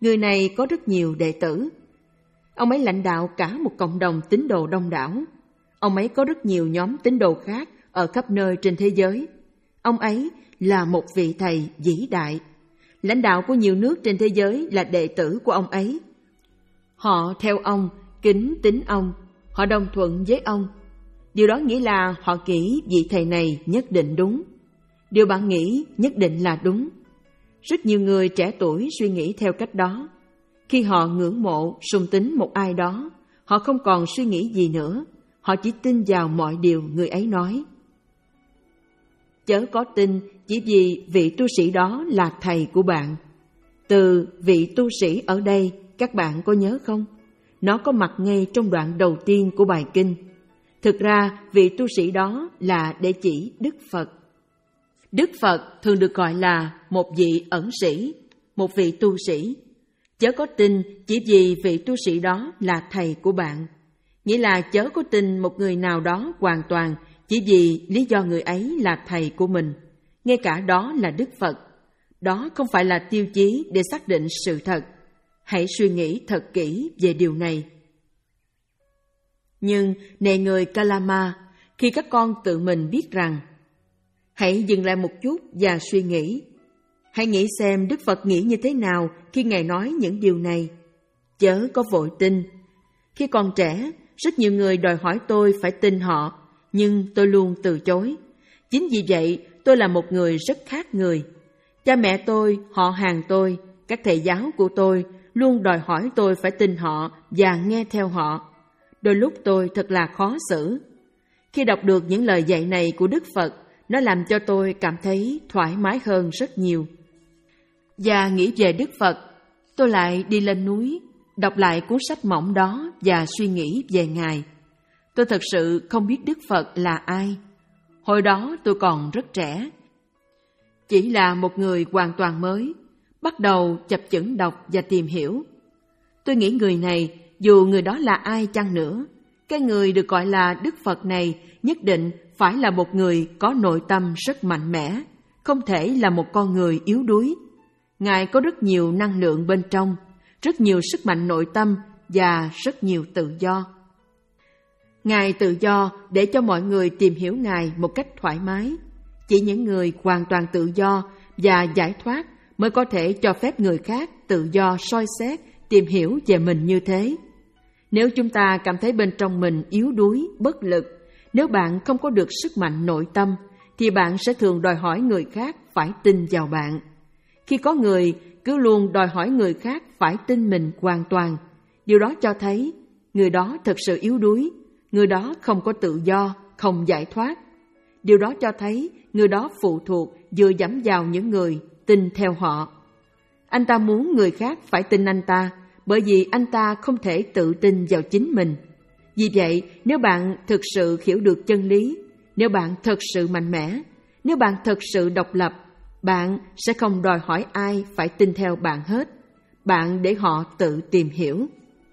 Người này có rất nhiều đệ tử. Ông ấy lãnh đạo cả một cộng đồng tín đồ đông đảo. Ông ấy có rất nhiều nhóm tín đồ khác ở khắp nơi trên thế giới. Ông ấy là một vị thầy vĩ đại. Lãnh đạo của nhiều nước trên thế giới là đệ tử của ông ấy. Họ theo ông, kính tính ông, họ đồng thuận với ông. Điều đó nghĩa là họ nghĩ vị thầy này nhất định đúng. Điều bạn nghĩ nhất định là đúng. Rất nhiều người trẻ tuổi suy nghĩ theo cách đó. Khi họ ngưỡng mộ, sùng tín một ai đó, họ không còn suy nghĩ gì nữa. Họ chỉ tin vào mọi điều người ấy nói. Chớ có tin chỉ vì vị tu sĩ đó là thầy của bạn. Từ vị tu sĩ ở đây, các bạn có nhớ không? Nó có mặt ngay trong đoạn đầu tiên của bài kinh. Thực ra, vị tu sĩ đó là để chỉ Đức Phật. Đức Phật thường được gọi là một vị ẩn sĩ, một vị tu sĩ. Chớ có tin chỉ vì vị tu sĩ đó là thầy của bạn. Nghĩa là chớ có tin một người nào đó hoàn toàn chỉ vì lý do người ấy là thầy của mình. Ngay cả đó là Đức Phật. Đó không phải là tiêu chí để xác định sự thật. Hãy suy nghĩ thật kỹ về điều này. Nhưng, này người Kalama, khi các con tự mình biết rằng, hãy dừng lại một chút và suy nghĩ. Hãy nghĩ xem Đức Phật nghĩ như thế nào khi Ngài nói những điều này. Chớ có vội tin. Khi còn trẻ, rất nhiều người đòi hỏi tôi phải tin họ, nhưng tôi luôn từ chối. Chính vì vậy, tôi là một người rất khác người. Cha mẹ tôi, họ hàng tôi, các thầy giáo của tôi luôn đòi hỏi tôi phải tin họ và nghe theo họ. Đôi lúc tôi thật là khó xử. Khi đọc được những lời dạy này của Đức Phật, nó làm cho tôi cảm thấy thoải mái hơn rất nhiều. Và nghĩ về Đức Phật, tôi lại đi lên núi, đọc lại cuốn sách mỏng đó và suy nghĩ về Ngài. Tôi thật sự không biết Đức Phật là ai. Hồi đó tôi còn rất trẻ. Chỉ là một người hoàn toàn mới, bắt đầu chập chững đọc và tìm hiểu. Tôi nghĩ người này, dù người đó là ai chăng nữa, cái người được gọi là Đức Phật này nhất định phải là một người có nội tâm rất mạnh mẽ, không thể là một con người yếu đuối. Ngài có rất nhiều năng lượng bên trong, rất nhiều sức mạnh nội tâm và rất nhiều tự do. Ngài tự do để cho mọi người tìm hiểu Ngài một cách thoải mái. Chỉ những người hoàn toàn tự do và giải thoát mới có thể cho phép người khác tự do soi xét, tìm hiểu về mình như thế. Nếu chúng ta cảm thấy bên trong mình yếu đuối, bất lực, nếu bạn không có được sức mạnh nội tâm, thì bạn sẽ thường đòi hỏi người khác phải tin vào bạn. Khi có người cứ luôn đòi hỏi người khác phải tin mình hoàn toàn, điều đó cho thấy người đó thật sự yếu đuối, người đó không có tự do, không giải thoát. Điều đó cho thấy người đó phụ thuộc dựa dẫm vào những người tin theo họ. Anh ta muốn người khác phải tin anh ta, bởi vì anh ta không thể tự tin vào chính mình. Vì vậy, nếu bạn thực sự hiểu được chân lý, nếu bạn thật sự mạnh mẽ, nếu bạn thật sự độc lập, bạn sẽ không đòi hỏi ai phải tin theo bạn hết. Bạn để họ tự tìm hiểu.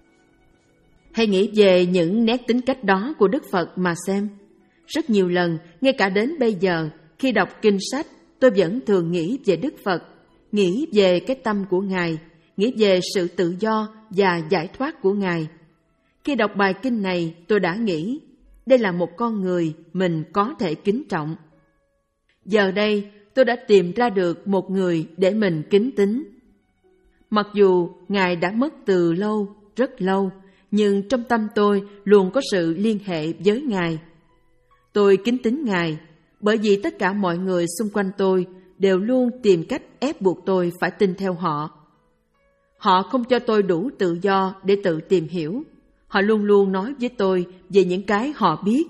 Hãy nghĩ về những nét tính cách đó của Đức Phật mà xem. Rất nhiều lần, ngay cả đến bây giờ, khi đọc kinh sách, tôi vẫn thường nghĩ về Đức Phật, nghĩ về cái tâm của Ngài, nghĩ về sự tự do và giải thoát của Ngài. Khi đọc bài kinh này, tôi đã nghĩ, đây là một con người mình có thể kính trọng. Giờ đây, tôi đã tìm ra được một người để mình kính tín. Mặc dù Ngài đã mất từ lâu, rất lâu, nhưng trong tâm tôi luôn có sự liên hệ với Ngài. Tôi kính tín Ngài, bởi vì tất cả mọi người xung quanh tôi đều luôn tìm cách ép buộc tôi phải tin theo họ. Họ không cho tôi đủ tự do để tự tìm hiểu. Họ luôn luôn nói với tôi về những cái họ biết.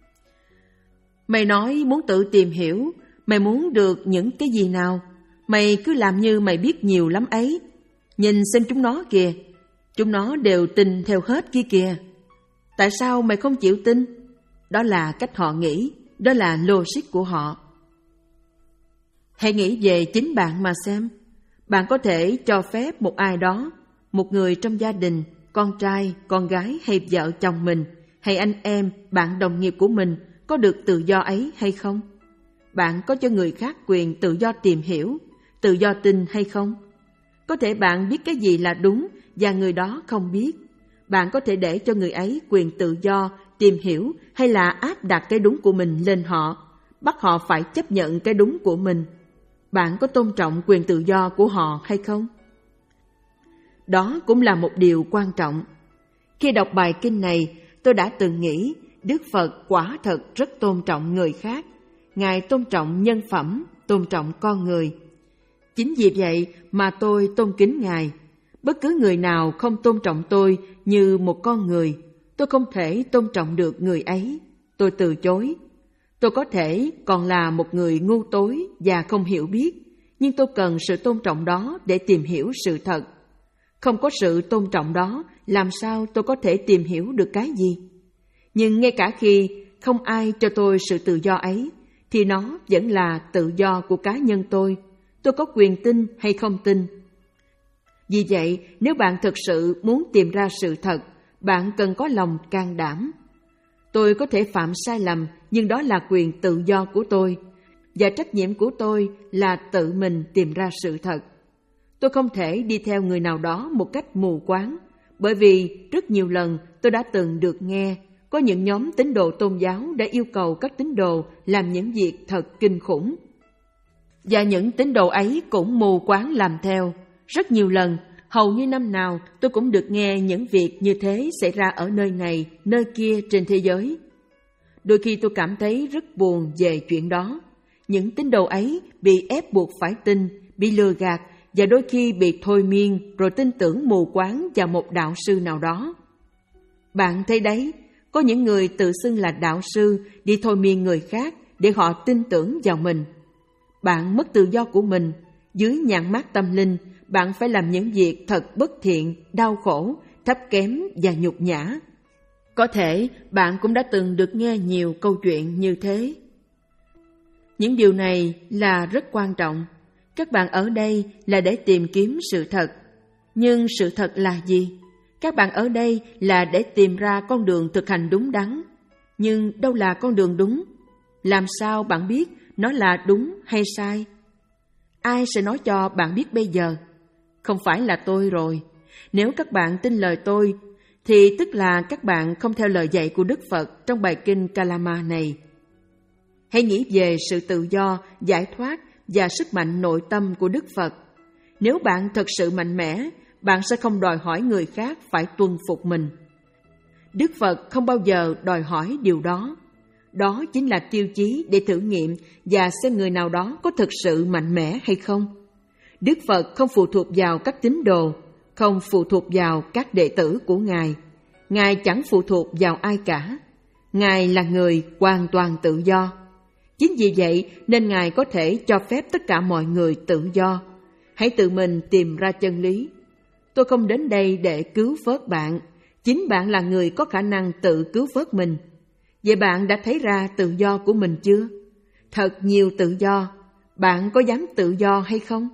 Mày nói muốn tự tìm hiểu, mày muốn được những cái gì nào? Mày cứ làm như mày biết nhiều lắm ấy. Nhìn xem chúng nó kìa, chúng nó đều tin theo hết kia kìa. Tại sao mày không chịu tin? Đó là cách họ nghĩ, đó là logic của họ. Hãy nghĩ về chính bạn mà xem. Bạn có thể cho phép một ai đó, một người trong gia đình, con trai, con gái hay vợ chồng mình, hay anh em, bạn đồng nghiệp của mình có được tự do ấy hay không? Bạn có cho người khác quyền tự do tìm hiểu, tự do tin hay không? Có thể bạn biết cái gì là đúng và người đó không biết. Bạn có thể để cho người ấy quyền tự do tìm hiểu hay là áp đặt cái đúng của mình lên họ, bắt họ phải chấp nhận cái đúng của mình. Bạn có tôn trọng quyền tự do của họ hay không? Đó cũng là một điều quan trọng. Khi đọc bài kinh này, tôi đã từng nghĩ Đức Phật quả thật rất tôn trọng người khác. Ngài tôn trọng nhân phẩm, tôn trọng con người. Chính vì vậy mà tôi tôn kính Ngài. Bất cứ người nào không tôn trọng tôi như một con người, tôi không thể tôn trọng được người ấy. Tôi từ chối. Tôi có thể còn là một người ngu tối và không hiểu biết, nhưng tôi cần sự tôn trọng đó để tìm hiểu sự thật. Không có sự tôn trọng đó, làm sao tôi có thể tìm hiểu được cái gì? Nhưng ngay cả khi không ai cho tôi sự tự do ấy, thì nó vẫn là tự do của cá nhân tôi. Tôi có quyền tin hay không tin. Vì vậy, nếu bạn thực sự muốn tìm ra sự thật, bạn cần có lòng can đảm. Tôi có thể phạm sai lầm, nhưng đó là quyền tự do của tôi, và trách nhiệm của tôi là tự mình tìm ra sự thật. Tôi không thể đi theo người nào đó một cách mù quáng, bởi vì rất nhiều lần tôi đã từng được nghe có những nhóm tín đồ tôn giáo đã yêu cầu các tín đồ làm những việc thật kinh khủng. Và những tín đồ ấy cũng mù quáng làm theo. Rất nhiều lần, hầu như năm nào tôi cũng được nghe những việc như thế xảy ra ở nơi này, nơi kia trên thế giới. Đôi khi tôi cảm thấy rất buồn về chuyện đó. Những tín đồ ấy bị ép buộc phải tin, bị lừa gạt và đôi khi bị thôi miên rồi tin tưởng mù quáng vào một đạo sư nào đó. Bạn thấy đấy, có những người tự xưng là đạo sư đi thôi miên người khác để họ tin tưởng vào mình. Bạn mất tự do của mình. Dưới nhãn mác tâm linh, bạn phải làm những việc thật bất thiện, đau khổ, thấp kém và nhục nhã. Có thể bạn cũng đã từng được nghe nhiều câu chuyện như thế. Những điều này là rất quan trọng. Các bạn ở đây là để tìm kiếm sự thật. Nhưng sự thật là gì? Các bạn ở đây là để tìm ra con đường thực hành đúng đắn. Nhưng đâu là con đường đúng? Làm sao bạn biết nó là đúng hay sai? Ai sẽ nói cho bạn biết bây giờ? Không phải là tôi rồi. Nếu các bạn tin lời tôi, thì tức là các bạn không theo lời dạy của Đức Phật trong bài kinh Kalama này. Hãy nghĩ về sự tự do, giải thoát và sức mạnh nội tâm của Đức Phật. Nếu bạn thật sự mạnh mẽ, bạn sẽ không đòi hỏi người khác phải tuân phục mình. Đức Phật không bao giờ đòi hỏi điều đó. Đó chính là tiêu chí để thử nghiệm và xem người nào đó có thực sự mạnh mẽ hay không. Đức Phật không phụ thuộc vào các tín đồ, không phụ thuộc vào các đệ tử của Ngài. Ngài chẳng phụ thuộc vào ai cả. Ngài là người hoàn toàn tự do. Chính vì vậy nên Ngài có thể cho phép tất cả mọi người tự do. Hãy tự mình tìm ra chân lý. Tôi không đến đây để cứu vớt bạn. Chính bạn là người có khả năng tự cứu vớt mình. Vậy bạn đã thấy ra tự do của mình chưa? Thật nhiều tự do. Bạn có dám tự do hay không?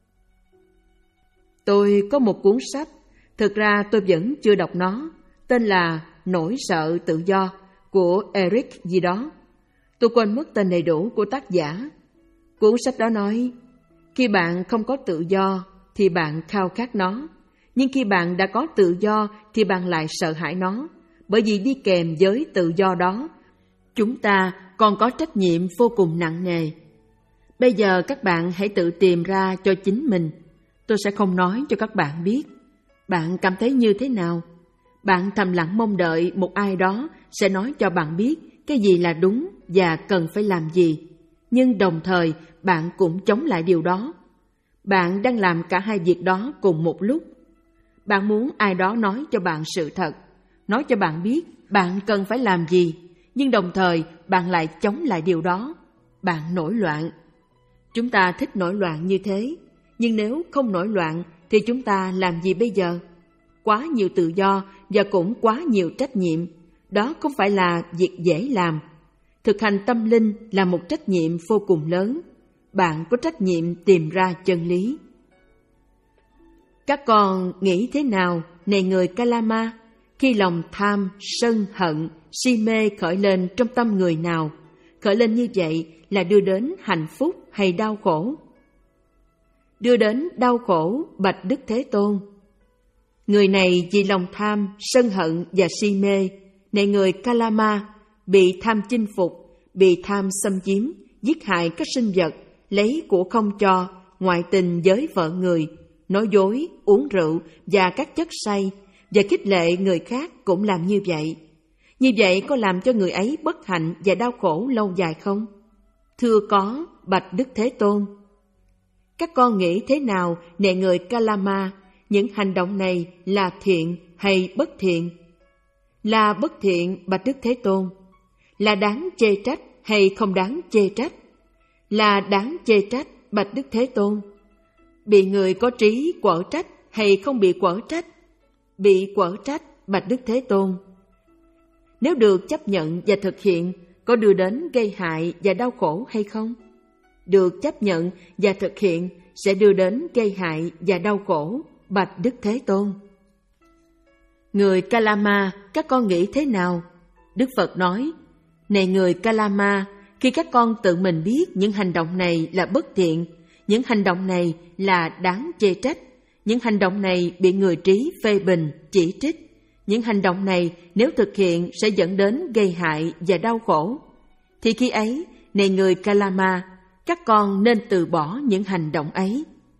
Tôi có một cuốn sách, thực ra tôi vẫn chưa đọc nó, tên là Nỗi sợ tự do của Eric gì đó. Tôi quên mất tên đầy đủ của tác giả. Cuốn sách đó nói, khi bạn không có tự do thì bạn khao khát nó, nhưng khi bạn đã có tự do thì bạn lại sợ hãi nó, bởi vì đi kèm với tự do đó, chúng ta còn có trách nhiệm vô cùng nặng nề. Bây giờ các bạn hãy tự tìm ra cho chính mình. Tôi sẽ không nói cho các bạn biết. Bạn cảm thấy như thế nào? Bạn thầm lặng mong đợi một ai đó sẽ nói cho bạn biết cái gì là đúng và cần phải làm gì. Nhưng đồng thời bạn cũng chống lại điều đó. Bạn đang làm cả hai việc đó cùng một lúc. Bạn muốn ai đó nói cho bạn sự thật, nói cho bạn biết bạn cần phải làm gì, nhưng đồng thời bạn lại chống lại điều đó. Bạn nổi loạn. Chúng ta thích nổi loạn như thế. Nhưng nếu không nổi loạn thì chúng ta làm gì bây giờ? Quá nhiều tự do và cũng quá nhiều trách nhiệm. Đó không phải là việc dễ làm. Thực hành tâm linh là một trách nhiệm vô cùng lớn. Bạn có trách nhiệm tìm ra chân lý. Các con nghĩ thế nào, này người Kalama, khi lòng tham, sân, hận, si mê khởi lên trong tâm người nào? Khởi lên như vậy là đưa đến hạnh phúc hay đau khổ? đưa đến đau khổ bạch Đức Thế Tôn. Người này vì lòng tham, sân hận và si mê, này người Kalama, bị tham chinh phục, bị tham xâm chiếm, giết hại các sinh vật, lấy của không cho, ngoại tình với vợ người, nói dối, uống rượu và các chất say, và khích lệ người khác cũng làm như vậy. Như vậy có làm cho người ấy bất hạnh và đau khổ lâu dài không? Thưa có, bạch Đức Thế Tôn. Các con nghĩ thế nào, nệ người Kalama, những hành động này là thiện hay bất thiện? Là bất thiện, bạch Đức Thế Tôn. Là đáng chê trách hay không đáng chê trách? Là đáng chê trách, bạch Đức Thế Tôn. Bị người có trí quở trách hay không bị quở trách? Bị quở trách, bạch Đức Thế Tôn. Nếu được chấp nhận và thực hiện, có đưa đến gây hại và đau khổ hay không? Được chấp nhận và thực hiện sẽ đưa đến gây hại và đau khổ, bạch Đức Thế Tôn. Người Kalama, các con nghĩ thế nào? Đức Phật nói, này người Kalama, khi các con tự mình biết những hành động này là bất thiện, những hành động này là đáng chê trách, những hành động này bị người trí phê bình, chỉ trích, những hành động này nếu thực hiện sẽ dẫn đến gây hại và đau khổ, thì khi ấy, này người Kalama, các con nên từ bỏ những hành động ấy.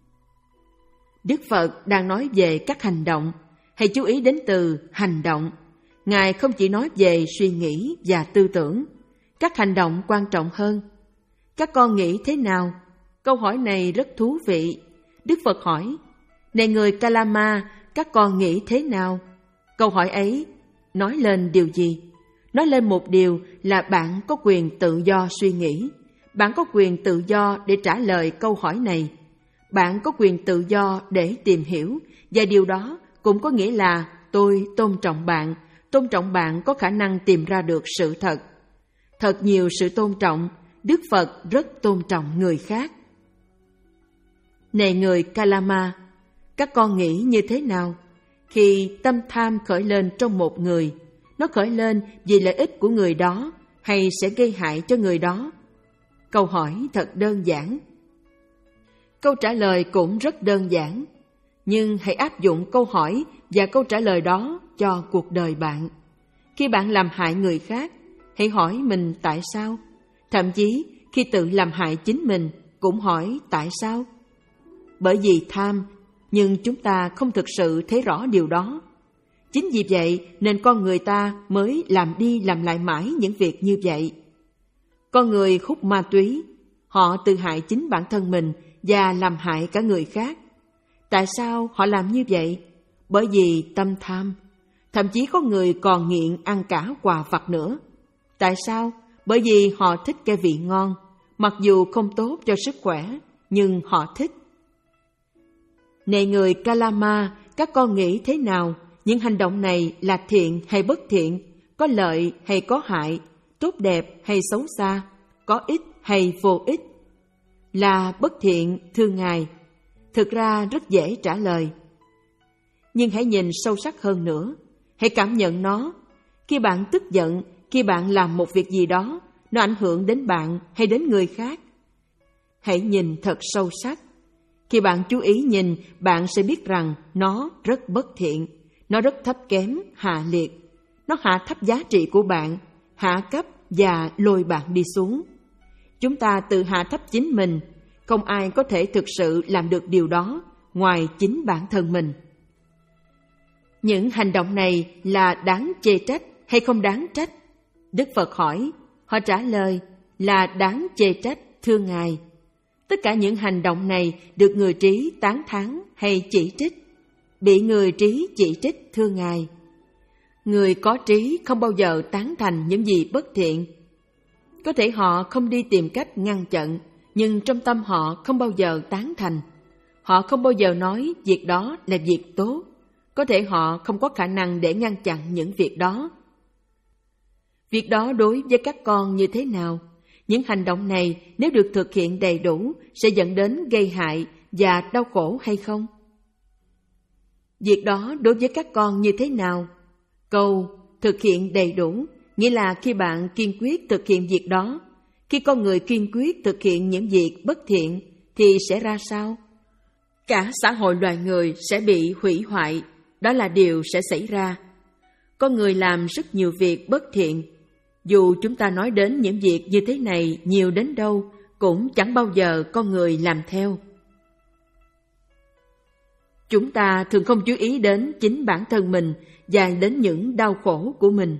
Đức Phật đang nói về các hành động, hãy chú ý đến từ hành động. Ngài không chỉ nói về suy nghĩ và tư tưởng, các hành động quan trọng hơn. Các con nghĩ thế nào? Câu hỏi này rất thú vị. Đức Phật hỏi, này người Kalama, các con nghĩ thế nào? Câu hỏi ấy nói lên điều gì? Nói lên một điều là bạn có quyền tự do suy nghĩ. Bạn có quyền tự do để trả lời câu hỏi này. Bạn có quyền tự do để tìm hiểu, và điều đó cũng có nghĩa là tôi tôn trọng bạn, tôn trọng bạn có khả năng tìm ra được sự thật. Thật nhiều sự tôn trọng, Đức Phật rất tôn trọng người khác. Này người Kalama, các con nghĩ như thế nào? Khi tâm tham khởi lên trong một người, nó khởi lên vì lợi ích của người đó hay sẽ gây hại cho người đó? Câu hỏi thật đơn giản. Câu trả lời cũng rất đơn giản, nhưng hãy áp dụng câu hỏi và câu trả lời đó cho cuộc đời bạn. Khi bạn làm hại người khác, hãy hỏi mình tại sao. Thậm chí khi tự làm hại chính mình cũng hỏi tại sao. Bởi vì tham, nhưng chúng ta không thực sự thấy rõ điều đó. Chính vì vậy nên con người ta mới làm đi làm lại mãi những việc như vậy. Con người hút ma túy, họ tự hại chính bản thân mình và làm hại cả người khác. Tại sao họ làm như vậy? Bởi vì tâm tham. Thậm chí có người còn nghiện ăn cả quà vặt nữa. Tại sao? Bởi vì họ thích cái vị ngon, mặc dù không tốt cho sức khỏe, nhưng họ thích. Này người Kalama, các con nghĩ thế nào? Những hành động này là thiện hay bất thiện? Có lợi hay có hại? Tốt đẹp hay xấu xa? Có ích hay vô ích? Là bất thiện, thưa Ngài. Thực ra rất dễ trả lời. Nhưng hãy nhìn sâu sắc hơn nữa. Hãy cảm nhận nó. Khi bạn tức giận, khi bạn làm một việc gì đó, nó ảnh hưởng đến bạn hay đến người khác. Hãy nhìn thật sâu sắc. Khi bạn chú ý nhìn, bạn sẽ biết rằng nó rất bất thiện, nó rất thấp kém, hạ liệt. Nó hạ thấp giá trị của bạn, hạ cấp và lôi bạn đi xuống. Chúng ta tự hạ thấp chính mình, không ai có thể thực sự làm được điều đó ngoài chính bản thân mình. Những hành động này là đáng chê trách hay không đáng trách? Đức Phật hỏi, họ trả lời là đáng chê trách, thưa Ngài. Tất cả những hành động này được người trí tán thán hay chỉ trích? Bị người trí chỉ trích, thưa Ngài. Người có trí không bao giờ tán thành những gì bất thiện. Có thể họ không đi tìm cách ngăn chặn, nhưng trong tâm họ không bao giờ tán thành. Họ không bao giờ nói việc đó là việc tốt. Có thể họ không có khả năng để ngăn chặn những việc đó. Việc đó đối với các con như thế nào? Những hành động này nếu được thực hiện đầy đủ sẽ dẫn đến gây hại và đau khổ hay không? Việc đó đối với các con như thế nào? Câu thực hiện đầy đủ nghĩa là khi bạn kiên quyết thực hiện việc đó. Khi con người kiên quyết thực hiện những việc bất thiện thì sẽ ra sao? cả xã hội loài người sẽ bị hủy hoại, đó là điều sẽ xảy ra. Có người làm rất nhiều việc bất thiện. Dù chúng ta nói đến những việc như thế này nhiều đến đâu, cũng chẳng bao giờ con người làm theo. Chúng ta thường không chú ý đến chính bản thân mình và đến những đau khổ của mình.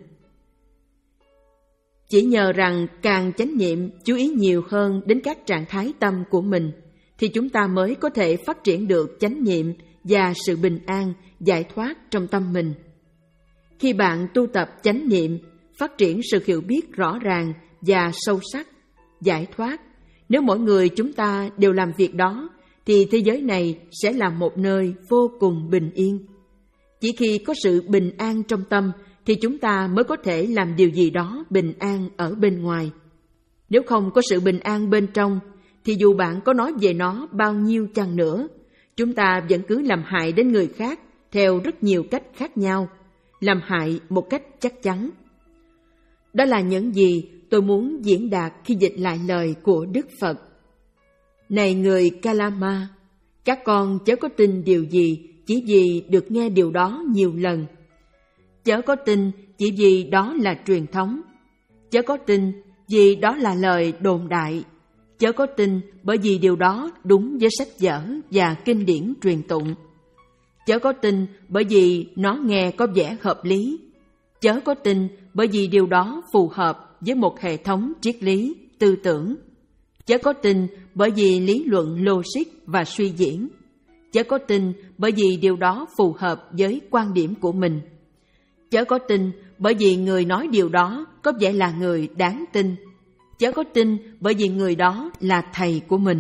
Chỉ nhờ rằng càng chánh niệm chú ý nhiều hơn đến các trạng thái tâm của mình, thì chúng ta mới có thể phát triển được chánh niệm và sự bình an, giải thoát trong tâm mình. Khi bạn tu tập chánh niệm, phát triển sự hiểu biết rõ ràng và sâu sắc, giải thoát, nếu mỗi người chúng ta đều làm việc đó, thì thế giới này sẽ là một nơi vô cùng bình yên. Chỉ khi có sự bình an trong tâm, thì chúng ta mới có thể làm điều gì đó bình an ở bên ngoài. Nếu không có sự bình an bên trong, thì dù bạn có nói về nó bao nhiêu chăng nữa, chúng ta vẫn cứ làm hại đến người khác theo rất nhiều cách khác nhau, làm hại một cách chắc chắn. Đó là những gì tôi muốn diễn đạt khi dịch lại lời của Đức Phật. Này người Kalama, các con chớ có tin điều gì chỉ vì được nghe điều đó nhiều lần. Chớ có tin chỉ vì đó là truyền thống. Chớ có tin vì đó là lời đồn đại. Chớ có tin bởi vì điều đó đúng với sách vở và kinh điển truyền tụng. Chớ có tin bởi vì nó nghe có vẻ hợp lý. Chớ có tin bởi vì điều đó phù hợp với một hệ thống triết lý, tư tưởng. Chớ có tin bởi vì lý luận logic và suy diễn. Chớ có tin bởi vì điều đó phù hợp với quan điểm của mình. Chớ có tin bởi vì người nói điều đó có vẻ là người đáng tin. Chớ có tin bởi vì người đó là thầy của mình.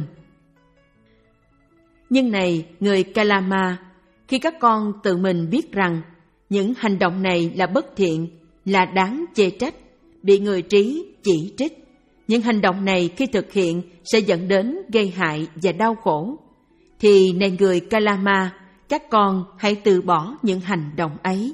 Nhưng này, người Kalama, khi các con tự mình biết rằng những hành động này là bất thiện, là đáng chê trách, bị người trí chỉ trích, những hành động này khi thực hiện sẽ dẫn đến gây hại và đau khổ, thì này người Kalama, các con hãy từ bỏ những hành động ấy.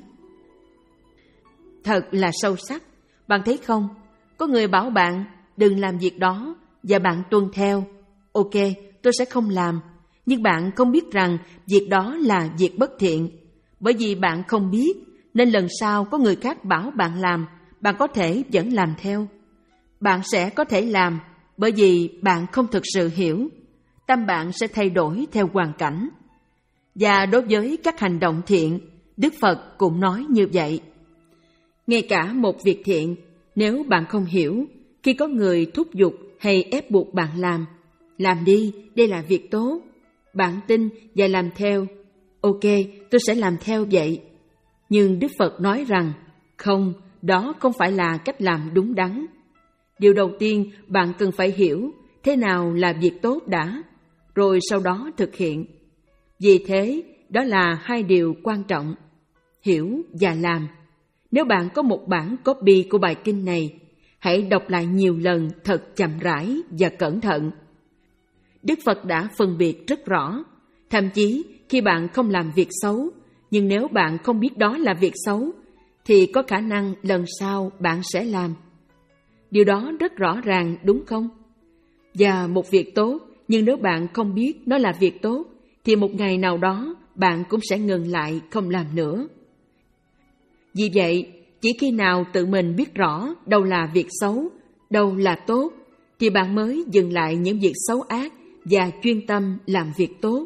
Thật là sâu sắc, bạn thấy không? Có người bảo bạn đừng làm việc đó và bạn tuân theo. Ok, tôi sẽ không làm. Nhưng bạn không biết rằng việc đó là việc bất thiện. Bởi vì bạn không biết, nên lần sau có người khác bảo bạn làm, bạn có thể vẫn làm theo. Bạn sẽ có thể làm bởi vì bạn không thực sự hiểu. Tâm bạn sẽ thay đổi theo hoàn cảnh. Và đối với các hành động thiện, Đức Phật cũng nói như vậy. Ngay cả một việc thiện, nếu bạn không hiểu, khi có người thúc giục hay ép buộc bạn làm, làm đi, đây là việc tốt. Bạn tin và làm theo. Ok, tôi sẽ làm theo vậy. Nhưng Đức Phật nói rằng, không, đó không phải là cách làm đúng đắn. Điều đầu tiên bạn cần phải hiểu thế nào là việc tốt đã, rồi sau đó thực hiện. Vì thế, đó là hai điều quan trọng, hiểu và làm. Nếu bạn có một bản copy của bài kinh này, hãy đọc lại nhiều lần thật chậm rãi và cẩn thận. Đức Phật đã phân biệt rất rõ, thậm chí khi bạn không làm việc xấu, nhưng nếu bạn không biết đó là việc xấu, thì có khả năng lần sau bạn sẽ làm. Điều đó rất rõ ràng, đúng không? Và một việc tốt, nhưng nếu bạn không biết nó là việc tốt, thì một ngày nào đó bạn cũng sẽ ngừng lại không làm nữa. Vì vậy, chỉ khi nào tự mình biết rõ đâu là việc xấu, đâu là tốt, thì bạn mới dừng lại những việc xấu ác và chuyên tâm làm việc tốt.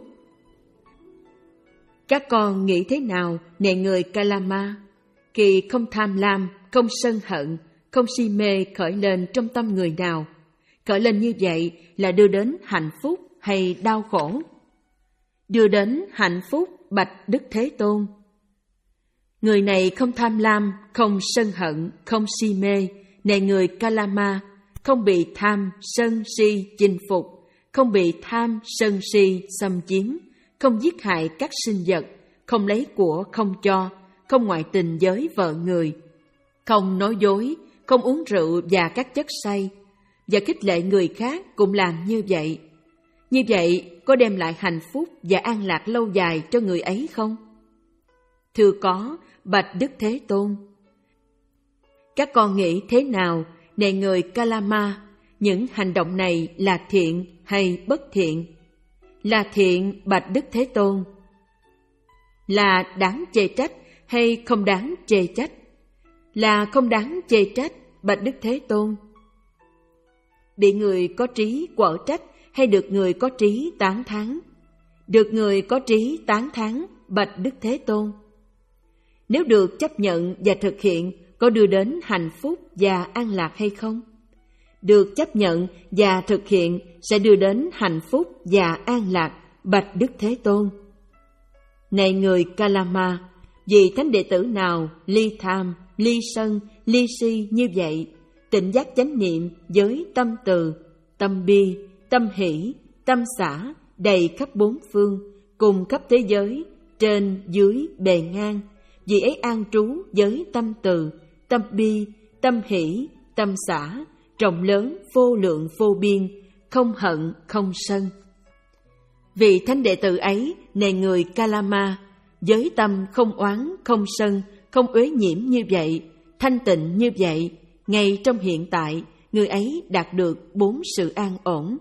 Các con nghĩ thế nào, này người Kalama, khi không tham lam, không sân hận, không si mê khởi lên trong tâm người nào? Khởi lên như vậy là đưa đến hạnh phúc hay đau khổ? Đưa đến hạnh phúc, bạch Đức Thế Tôn. Người này không tham lam, không sân hận, không si mê, này người Kalama, không bị tham, sân, si chinh phục, không bị tham, sân, si xâm chiếm, không giết hại các sinh vật, không lấy của không cho, không ngoại tình với vợ người, không nói dối, không uống rượu và các chất say, và khích lệ người khác cũng làm như vậy. Như vậy có đem lại hạnh phúc và an lạc lâu dài cho người ấy không? Thưa có, bạch Đức Thế Tôn. Các con nghĩ thế nào, này người Kalama, những hành động này là thiện hay bất thiện? Là thiện bạch Đức Thế Tôn? Là đáng chê trách hay không đáng chê trách? Là không đáng chê trách bạch Đức Thế Tôn. Bị người có trí quở trách hay được người có trí tán thán? Được người có trí tán thán bạch Đức Thế Tôn. Nếu được chấp nhận và thực hiện, có đưa đến hạnh phúc và an lạc hay không? Được chấp nhận và thực hiện sẽ đưa đến hạnh phúc và an lạc bạch Đức Thế Tôn. Này người Kalama, vì thánh đệ tử nào ly tham, ly sân, ly si như vậy, tỉnh giác chánh niệm với tâm từ, tâm bi, tâm hỷ, tâm xả đầy khắp bốn phương, cùng khắp thế giới, trên, dưới, bề ngang, vì ấy an trú với tâm từ, tâm bi, tâm hỷ, tâm xả, rộng lớn, vô lượng, vô biên, không hận, không sân. Vì thánh đệ tử ấy, này người Kalama, với tâm không oán, không sân, không uế nhiễm như vậy, thanh tịnh như vậy, ngay trong hiện tại, người ấy đạt được bốn sự an ổn.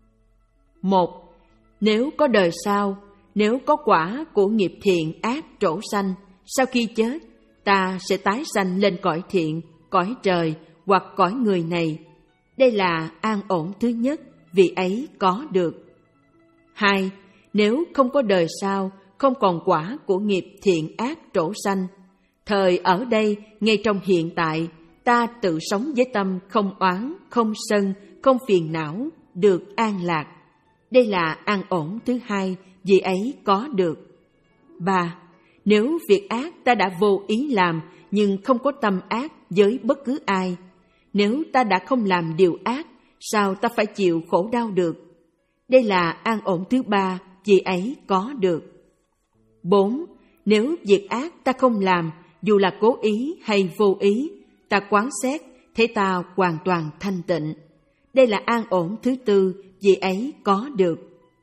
Một, nếu có đời sau, nếu có quả của nghiệp thiện ác trổ sanh, sau khi chết, ta sẽ tái sanh lên cõi thiện, cõi trời hoặc cõi người này. Đây là an ổn thứ nhất, vì ấy có được. Hai, nếu không có đời sau, không còn quả của nghiệp thiện ác trổ sanh, thời ở đây, ngay trong hiện tại, ta tự sống với tâm không oán, không sân, không phiền não, được an lạc. Đây là an ổn thứ hai, vì ấy có được. Ba, nếu việc ác ta đã vô ý làm, nhưng không có tâm ác với bất cứ ai. Nếu ta đã không làm điều ác, sao ta phải chịu khổ đau được? Đây là an ổn thứ ba, vì ấy có được. Bốn, nếu việc ác ta không làm, dù là cố ý hay vô ý, ta quán xét, thế ta hoàn toàn thanh tịnh. Đây là an ổn thứ tư, vì ấy có được.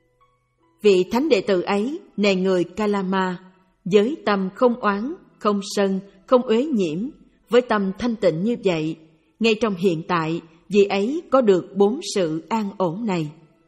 Vị thánh đệ tử ấy, này người Kalama, với tâm không oán, không sân, không uế nhiễm, với tâm thanh tịnh như vậy, ngay trong hiện tại, vì ấy có được bốn sự an ổn này.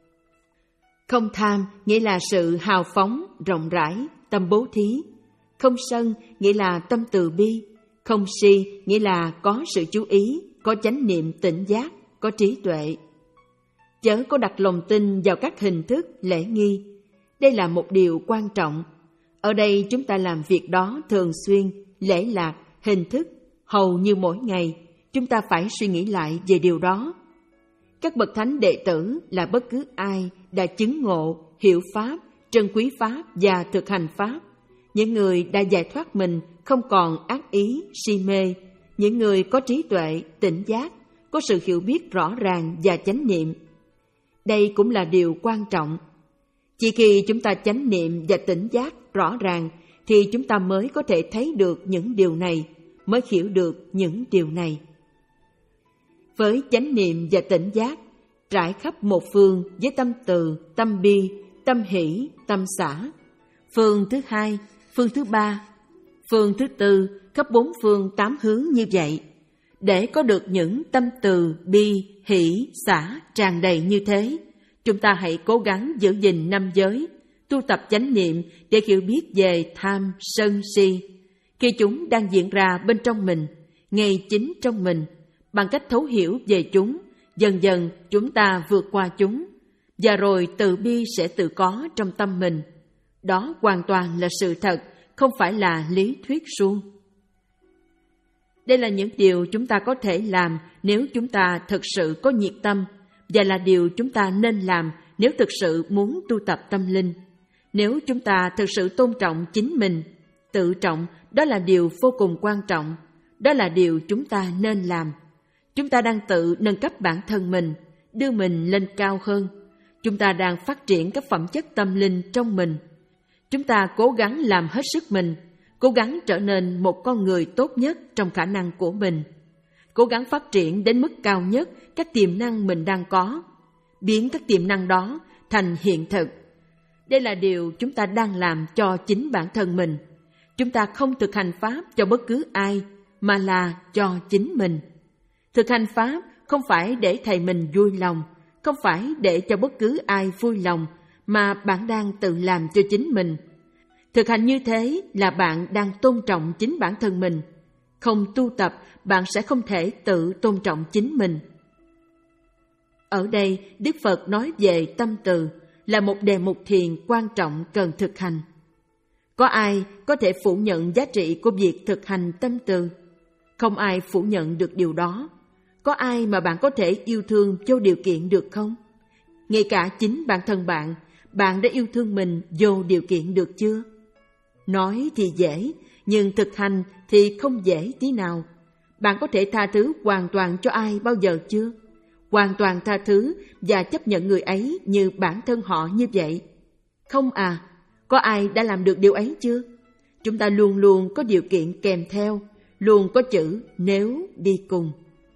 Không tham nghĩa là sự hào phóng, rộng rãi, tâm bố thí. Không sân nghĩa là tâm từ bi. Không si nghĩa là có sự chú ý, có chánh niệm tỉnh giác, có trí tuệ. Chớ có đặt lòng tin vào các hình thức lễ nghi. Đây là một điều quan trọng. Ở đây chúng ta làm việc đó thường xuyên, lễ lạc, hình thức, hầu như mỗi ngày. Chúng ta phải suy nghĩ lại về điều đó. Các bậc thánh đệ tử là bất cứ ai đã chứng ngộ, hiểu Pháp, trân quý Pháp và thực hành Pháp. Những người đã giải thoát mình, không còn ác ý, si mê. Những người có trí tuệ, tỉnh giác, có sự hiểu biết rõ ràng và chánh niệm. Đây cũng là điều quan trọng. Chỉ khi chúng ta chánh niệm và tỉnh giác rõ ràng, thì chúng ta mới có thể thấy được những điều này, mới hiểu được những điều này. Với chánh niệm và tỉnh giác, trải khắp một phương với tâm từ, tâm bi, tâm hỷ, tâm xả. Phương thứ hai, phương thứ ba, phương thứ tư, khắp bốn phương tám hướng như vậy. Để có được những tâm từ, bi, hỷ, xả tràn đầy như thế, chúng ta hãy cố gắng giữ gìn năm giới, tu tập chánh niệm để hiểu biết về tham, sân, si. Khi chúng đang diễn ra bên trong mình, ngay chính trong mình, bằng cách thấu hiểu về chúng, dần dần chúng ta vượt qua chúng, và rồi từ bi sẽ tự có trong tâm mình. Đó hoàn toàn là sự thật, không phải là lý thuyết suông. Đây là những điều chúng ta có thể làm nếu chúng ta thực sự có nhiệt tâm, và là điều chúng ta nên làm nếu thực sự muốn tu tập tâm linh. Nếu chúng ta thực sự tôn trọng chính mình, tự trọng, đó là điều vô cùng quan trọng. Đó là điều chúng ta nên làm. Chúng ta đang tự nâng cấp bản thân mình, đưa mình lên cao hơn. Chúng ta đang phát triển các phẩm chất tâm linh trong mình. Chúng ta cố gắng làm hết sức mình, cố gắng trở nên một con người tốt nhất trong khả năng của mình, cố gắng phát triển đến mức cao nhất các tiềm năng mình đang có, biến các tiềm năng đó thành hiện thực. Đây là điều chúng ta đang làm cho chính bản thân mình. Chúng ta không thực hành Pháp cho bất cứ ai, mà là cho chính mình. Thực hành Pháp không phải để thầy mình vui lòng, không phải để cho bất cứ ai vui lòng, mà bạn đang tự làm cho chính mình. Thực hành như thế là bạn đang tôn trọng chính bản thân mình. Không tu tập, bạn sẽ không thể tự tôn trọng chính mình. Ở đây, Đức Phật nói về tâm từ là một đề mục thiền quan trọng cần thực hành. Có ai có thể phủ nhận giá trị của việc thực hành tâm từ? Không ai phủ nhận được điều đó. Có ai mà bạn có thể yêu thương vô điều kiện được không? Ngay cả chính bản thân bạn, bạn đã yêu thương mình vô điều kiện được chưa? Nói thì dễ, nhưng thực hành thì không dễ tí nào. Bạn có thể tha thứ hoàn toàn cho ai bao giờ chưa? Hoàn toàn tha thứ và chấp nhận người ấy như bản thân họ như vậy. Không à, có ai đã làm được điều ấy chưa? Chúng ta luôn luôn có điều kiện kèm theo, luôn có chữ nếu đi cùng.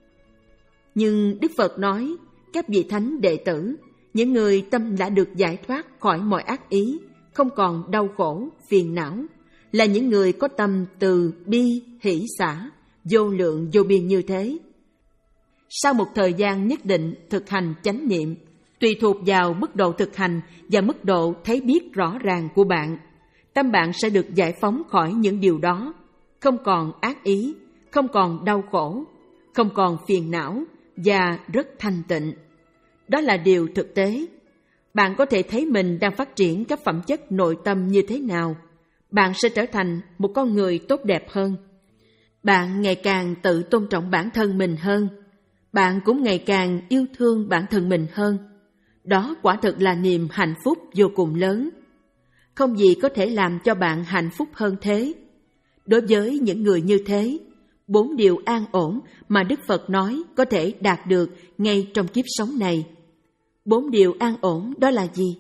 Nhưng Đức Phật nói, các vị thánh đệ tử, những người tâm đã được giải thoát khỏi mọi ác ý, không còn đau khổ, phiền não, là những người có tâm từ bi, hỷ xả, vô lượng vô biên như thế. Sau một thời gian nhất định thực hành chánh niệm, tùy thuộc vào mức độ thực hành và mức độ thấy biết rõ ràng của bạn, tâm bạn sẽ được giải phóng khỏi những điều đó, không còn ác ý, không còn đau khổ, không còn phiền não và rất thanh tịnh. Đó là điều thực tế. Bạn có thể thấy mình đang phát triển các phẩm chất nội tâm như thế nào. Bạn sẽ trở thành một con người tốt đẹp hơn. Bạn ngày càng tự tôn trọng bản thân mình hơn. Bạn cũng ngày càng yêu thương bản thân mình hơn. Đó quả thực là niềm hạnh phúc vô cùng lớn. Không gì có thể làm cho bạn hạnh phúc hơn thế. Đối với những người như thế, bốn điều an ổn mà Đức Phật nói có thể đạt được ngay trong kiếp sống này. Bốn điều an ổn đó là gì?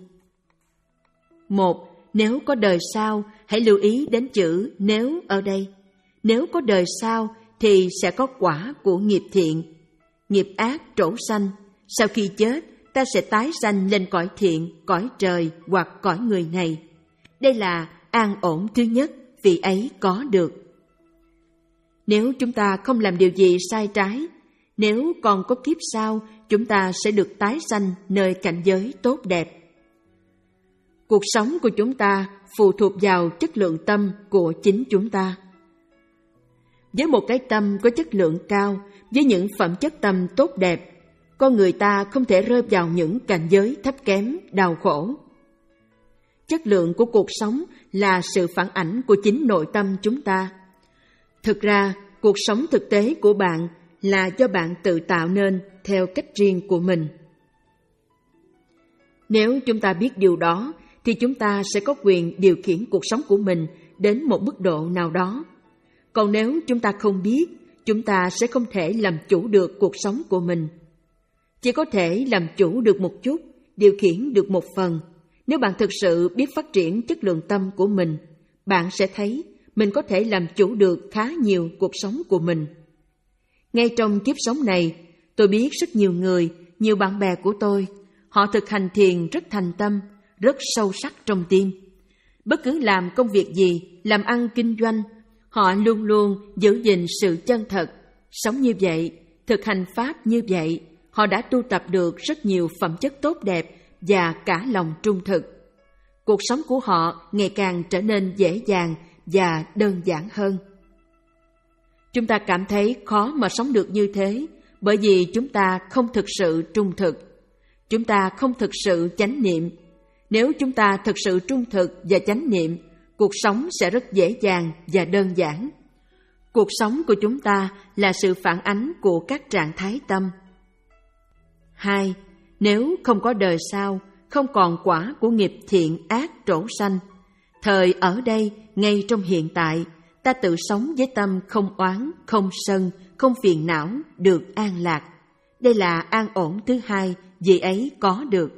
Một, nếu có đời sau, hãy lưu ý đến chữ nếu ở đây. Nếu có đời sau thì sẽ có quả của nghiệp thiện. Nghiệp ác trổ sanh, sau khi chết ta sẽ tái sanh lên cõi thiện, cõi trời hoặc cõi người này. Đây là an ổn thứ nhất vị ấy có được. Nếu chúng ta không làm điều gì sai trái, nếu còn có kiếp sau, chúng ta sẽ được tái sanh nơi cảnh giới tốt đẹp. Cuộc sống của chúng ta phụ thuộc vào chất lượng tâm của chính chúng ta. Với một cái tâm có chất lượng cao, với những phẩm chất tâm tốt đẹp, con người ta không thể rơi vào những cảnh giới thấp kém, đau khổ. Chất lượng của cuộc sống là sự phản ảnh của chính nội tâm chúng ta. Thực ra, cuộc sống thực tế của bạn là do bạn tự tạo nên theo cách riêng của mình. Nếu chúng ta biết điều đó, thì chúng ta sẽ có quyền điều khiển cuộc sống của mình đến một mức độ nào đó. Còn nếu chúng ta không biết, chúng ta sẽ không thể làm chủ được cuộc sống của mình. Chỉ có thể làm chủ được một chút, điều khiển được một phần. Nếu bạn thực sự biết phát triển chất lượng tâm của mình, bạn sẽ thấy mình có thể làm chủ được khá nhiều cuộc sống của mình. Ngay trong kiếp sống này, tôi biết rất nhiều người, nhiều bạn bè của tôi, họ thực hành thiền rất thành tâm, rất sâu sắc trong tim. Bất cứ làm công việc gì, làm ăn kinh doanh, họ luôn luôn giữ gìn sự chân thật. Sống như vậy, thực hành pháp như vậy, họ đã tu tập được rất nhiều phẩm chất tốt đẹp và cả lòng trung thực. Cuộc sống của họ ngày càng trở nên dễ dàng và đơn giản hơn. Chúng ta cảm thấy khó mà sống được như thế bởi vì chúng ta không thực sự trung thực. Chúng ta không thực sự chánh niệm. Nếu chúng ta thực sự trung thực và chánh niệm, cuộc sống sẽ rất dễ dàng và đơn giản. Cuộc sống của chúng ta là sự phản ánh của các trạng thái tâm. Hai, nếu không có đời sau, không còn quả của nghiệp thiện ác trổ sanh, thời ở đây, ngay trong hiện tại, ta tự sống với tâm không oán, không sân, không phiền não, được an lạc. Đây là an ổn thứ hai, vị ấy có được.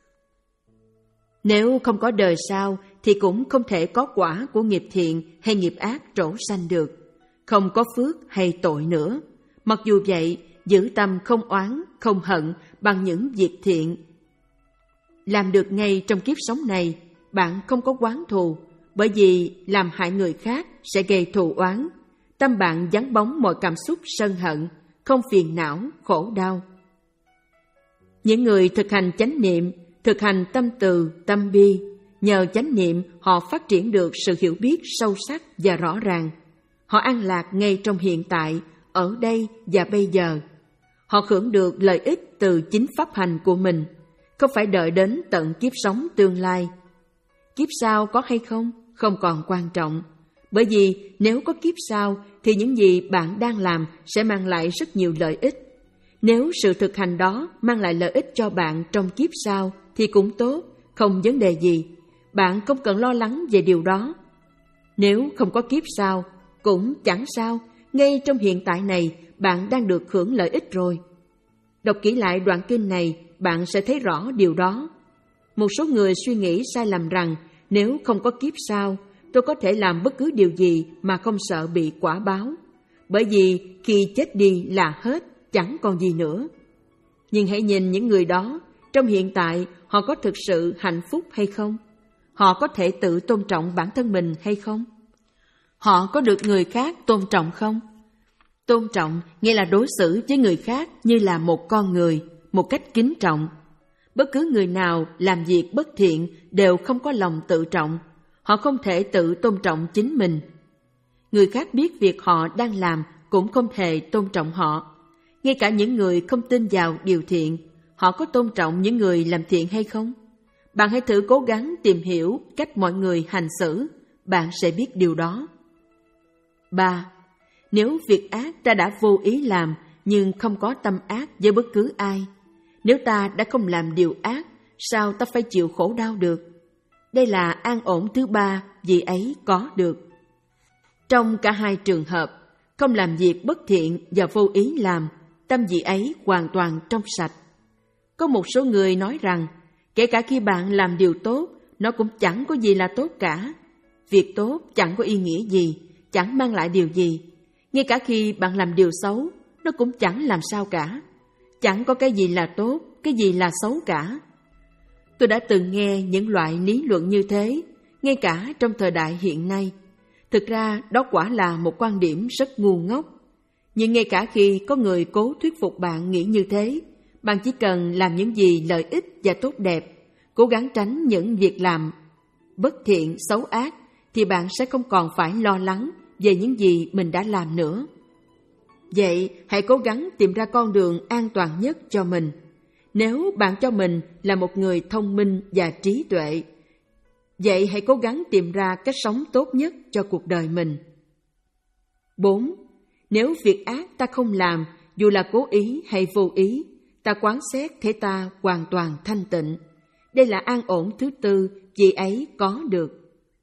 Nếu không có đời sau, thì cũng không thể có quả của nghiệp thiện hay nghiệp ác trổ sanh được. Không có phước hay tội nữa. Mặc dù vậy, giữ tâm không oán, không hận bằng những việc thiện. Làm được ngay trong kiếp sống này, bạn không có oán thù, bởi vì làm hại người khác sẽ gây thù oán. Tâm bạn vắng bóng mọi cảm xúc sân hận, không phiền não, khổ đau. Những người thực hành chánh niệm Thực hành tâm từ, tâm bi, nhờ chánh niệm họ phát triển được sự hiểu biết sâu sắc và rõ ràng. Họ an lạc ngay trong hiện tại, ở đây và bây giờ. Họ hưởng được lợi ích từ chính pháp hành của mình, không phải đợi đến tận kiếp sống tương lai. Kiếp sau có hay không, không còn quan trọng. Bởi vì nếu có kiếp sau thì những gì bạn đang làm sẽ mang lại rất nhiều lợi ích. Nếu sự thực hành đó mang lại lợi ích cho bạn trong kiếp sau thì cũng tốt, không vấn đề gì. Bạn không cần lo lắng về điều đó. Nếu không có kiếp sau, cũng chẳng sao, ngay trong hiện tại này bạn đang được hưởng lợi ích rồi. Đọc kỹ lại đoạn kinh này, bạn sẽ thấy rõ điều đó. Một số người suy nghĩ sai lầm rằng nếu không có kiếp sau, tôi có thể làm bất cứ điều gì mà không sợ bị quả báo. Bởi vì khi chết đi là hết, chẳng còn gì nữa. Nhưng hãy nhìn những người đó, trong hiện tại họ có thực sự hạnh phúc hay không? Họ có thể tự tôn trọng bản thân mình hay không? Họ có được người khác tôn trọng không? Tôn trọng nghĩa là đối xử với người khác như là một con người, một cách kính trọng. Bất cứ người nào làm việc bất thiện đều không có lòng tự trọng. Họ không thể tự tôn trọng chính mình. Người khác biết việc họ đang làm cũng không hề tôn trọng họ. Ngay cả những người không tin vào điều thiện, họ có tôn trọng những người làm thiện hay không? Bạn hãy thử cố gắng tìm hiểu cách mọi người hành xử, bạn sẽ biết điều đó. ba. Nếu việc ác ta đã vô ý làm nhưng không có tâm ác với bất cứ ai, nếu ta đã không làm điều ác, sao ta phải chịu khổ đau được? Đây là an ổn thứ ba, vì ấy có được. Trong cả hai trường hợp, không làm việc bất thiện và vô ý làm, tâm vị ấy hoàn toàn trong sạch. Có một số người nói rằng, kể cả khi bạn làm điều tốt, nó cũng chẳng có gì là tốt cả. Việc tốt chẳng có ý nghĩa gì, chẳng mang lại điều gì. Ngay cả khi bạn làm điều xấu, nó cũng chẳng làm sao cả. Chẳng có cái gì là tốt, cái gì là xấu cả. Tôi đã từng nghe những loại lý luận như thế, ngay cả trong thời đại hiện nay. Thực ra đó quả là một quan điểm rất ngu ngốc. Nhưng ngay cả khi có người cố thuyết phục bạn nghĩ như thế, bạn chỉ cần làm những gì lợi ích và tốt đẹp, cố gắng tránh những việc làm bất thiện, xấu ác, thì bạn sẽ không còn phải lo lắng về những gì mình đã làm nữa. Vậy hãy cố gắng tìm ra con đường an toàn nhất cho mình. Nếu bạn cho mình là một người thông minh và trí tuệ, vậy hãy cố gắng tìm ra cách sống tốt nhất cho cuộc đời mình. bốn. Nếu việc ác ta không làm, dù là cố ý hay vô ý, ta quán xét thấy ta hoàn toàn thanh tịnh. Đây là an ổn thứ tư, vì ấy có được.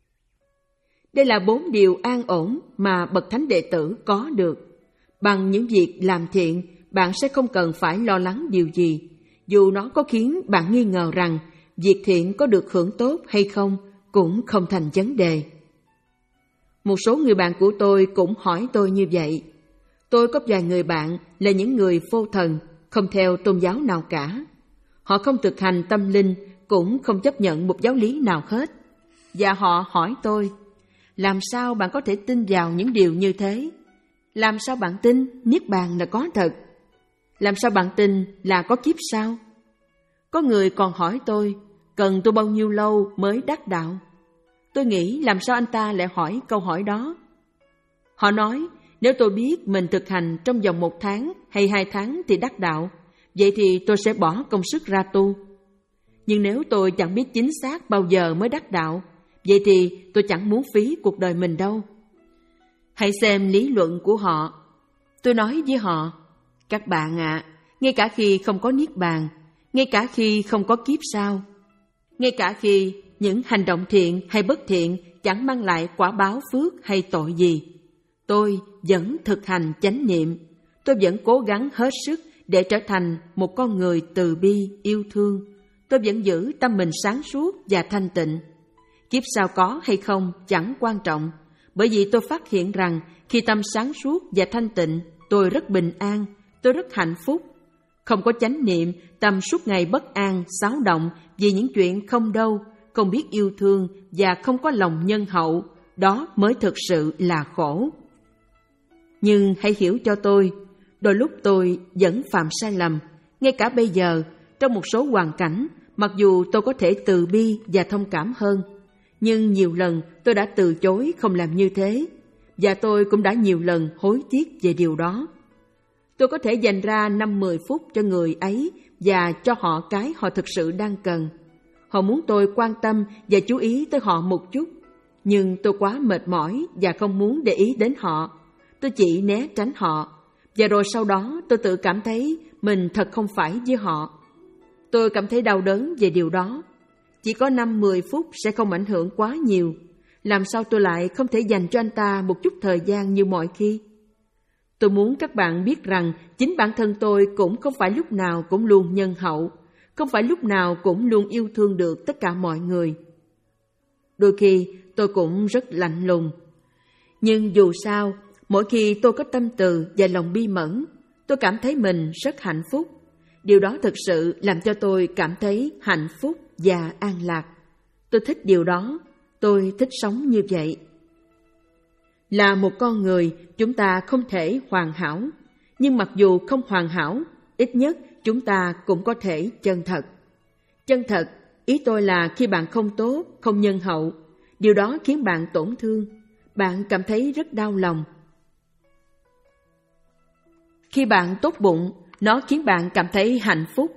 Đây là bốn điều an ổn mà bậc thánh đệ tử có được. Bằng những việc làm thiện, bạn sẽ không cần phải lo lắng điều gì, dù nó có khiến bạn nghi ngờ rằng việc thiện có được hưởng tốt hay không, cũng không thành vấn đề. Một số người bạn của tôi cũng hỏi tôi như vậy. Tôi có vài người bạn là những người vô thần, không theo tôn giáo nào cả. Họ không thực hành tâm linh, cũng không chấp nhận một giáo lý nào hết. Và họ hỏi tôi, làm sao bạn có thể tin vào những điều như thế? Làm sao bạn tin Niết Bàn là có thật? Làm sao bạn tin là có kiếp sau? Có người còn hỏi tôi, cần tôi bao nhiêu lâu mới đắc đạo? Tôi nghĩ làm sao anh ta lại hỏi câu hỏi đó? Họ nói, nếu tôi biết mình thực hành trong vòng một tháng hay hai tháng thì đắc đạo, vậy thì tôi sẽ bỏ công sức ra tu. Nhưng nếu tôi chẳng biết chính xác bao giờ mới đắc đạo, vậy thì tôi chẳng muốn phí cuộc đời mình đâu. Hãy xem lý luận của họ. Tôi nói với họ, các bạn ạ, à, ngay cả khi không có Niết Bàn, ngay cả khi không có kiếp sau, ngay cả khi những hành động thiện hay bất thiện chẳng mang lại quả báo phước hay tội gì, tôi vẫn thực hành chánh niệm. Tôi vẫn cố gắng hết sức để trở thành một con người từ bi, yêu thương. Tôi vẫn giữ tâm mình sáng suốt và thanh tịnh. Kiếp sau có hay không chẳng quan trọng, bởi vì tôi phát hiện rằng khi tâm sáng suốt và thanh tịnh, tôi rất bình an, tôi rất hạnh phúc. Không có chánh niệm, tâm suốt ngày bất an, xáo động vì những chuyện không đâu, không biết yêu thương và không có lòng nhân hậu, đó mới thực sự là khổ. Nhưng hãy hiểu cho tôi, đôi lúc tôi vẫn phạm sai lầm. Ngay cả bây giờ, trong một số hoàn cảnh, Mặc dù tôi có thể từ bi và thông cảm hơn, nhưng nhiều lần tôi đã từ chối không làm như thế, và tôi cũng đã nhiều lần hối tiếc về điều đó. Tôi có thể dành ra năm mười phút cho người ấy và cho họ cái họ thực sự đang cần. Họ muốn tôi quan tâm và chú ý tới họ một chút, nhưng tôi quá mệt mỏi và không muốn để ý đến họ. Tôi chỉ né tránh họ, và rồi sau đó tôi tự cảm thấy mình thật không phải với họ. Tôi cảm thấy đau đớn về điều đó. Chỉ có năm mười phút sẽ không ảnh hưởng quá nhiều. Làm sao tôi lại không thể dành cho anh ta một chút thời gian như mọi khi? Tôi muốn các bạn biết rằng chính bản thân tôi cũng không phải lúc nào cũng luôn nhân hậu, không phải lúc nào cũng luôn yêu thương được tất cả mọi người. Đôi khi tôi cũng rất lạnh lùng. Nhưng dù sao, mỗi khi tôi có tâm từ và lòng bi mẫn, tôi cảm thấy mình rất hạnh phúc. Điều đó thực sự làm cho tôi cảm thấy hạnh phúc và an lạc. Tôi thích điều đó, tôi thích sống như vậy. Là một con người, chúng ta không thể hoàn hảo, nhưng mặc dù không hoàn hảo, ít nhất chúng ta cũng có thể chân thật. Chân thật, ý tôi là khi bạn không tốt, không nhân hậu, điều đó khiến bạn tổn thương, bạn cảm thấy rất đau lòng. Khi bạn tốt bụng, nó khiến bạn cảm thấy hạnh phúc.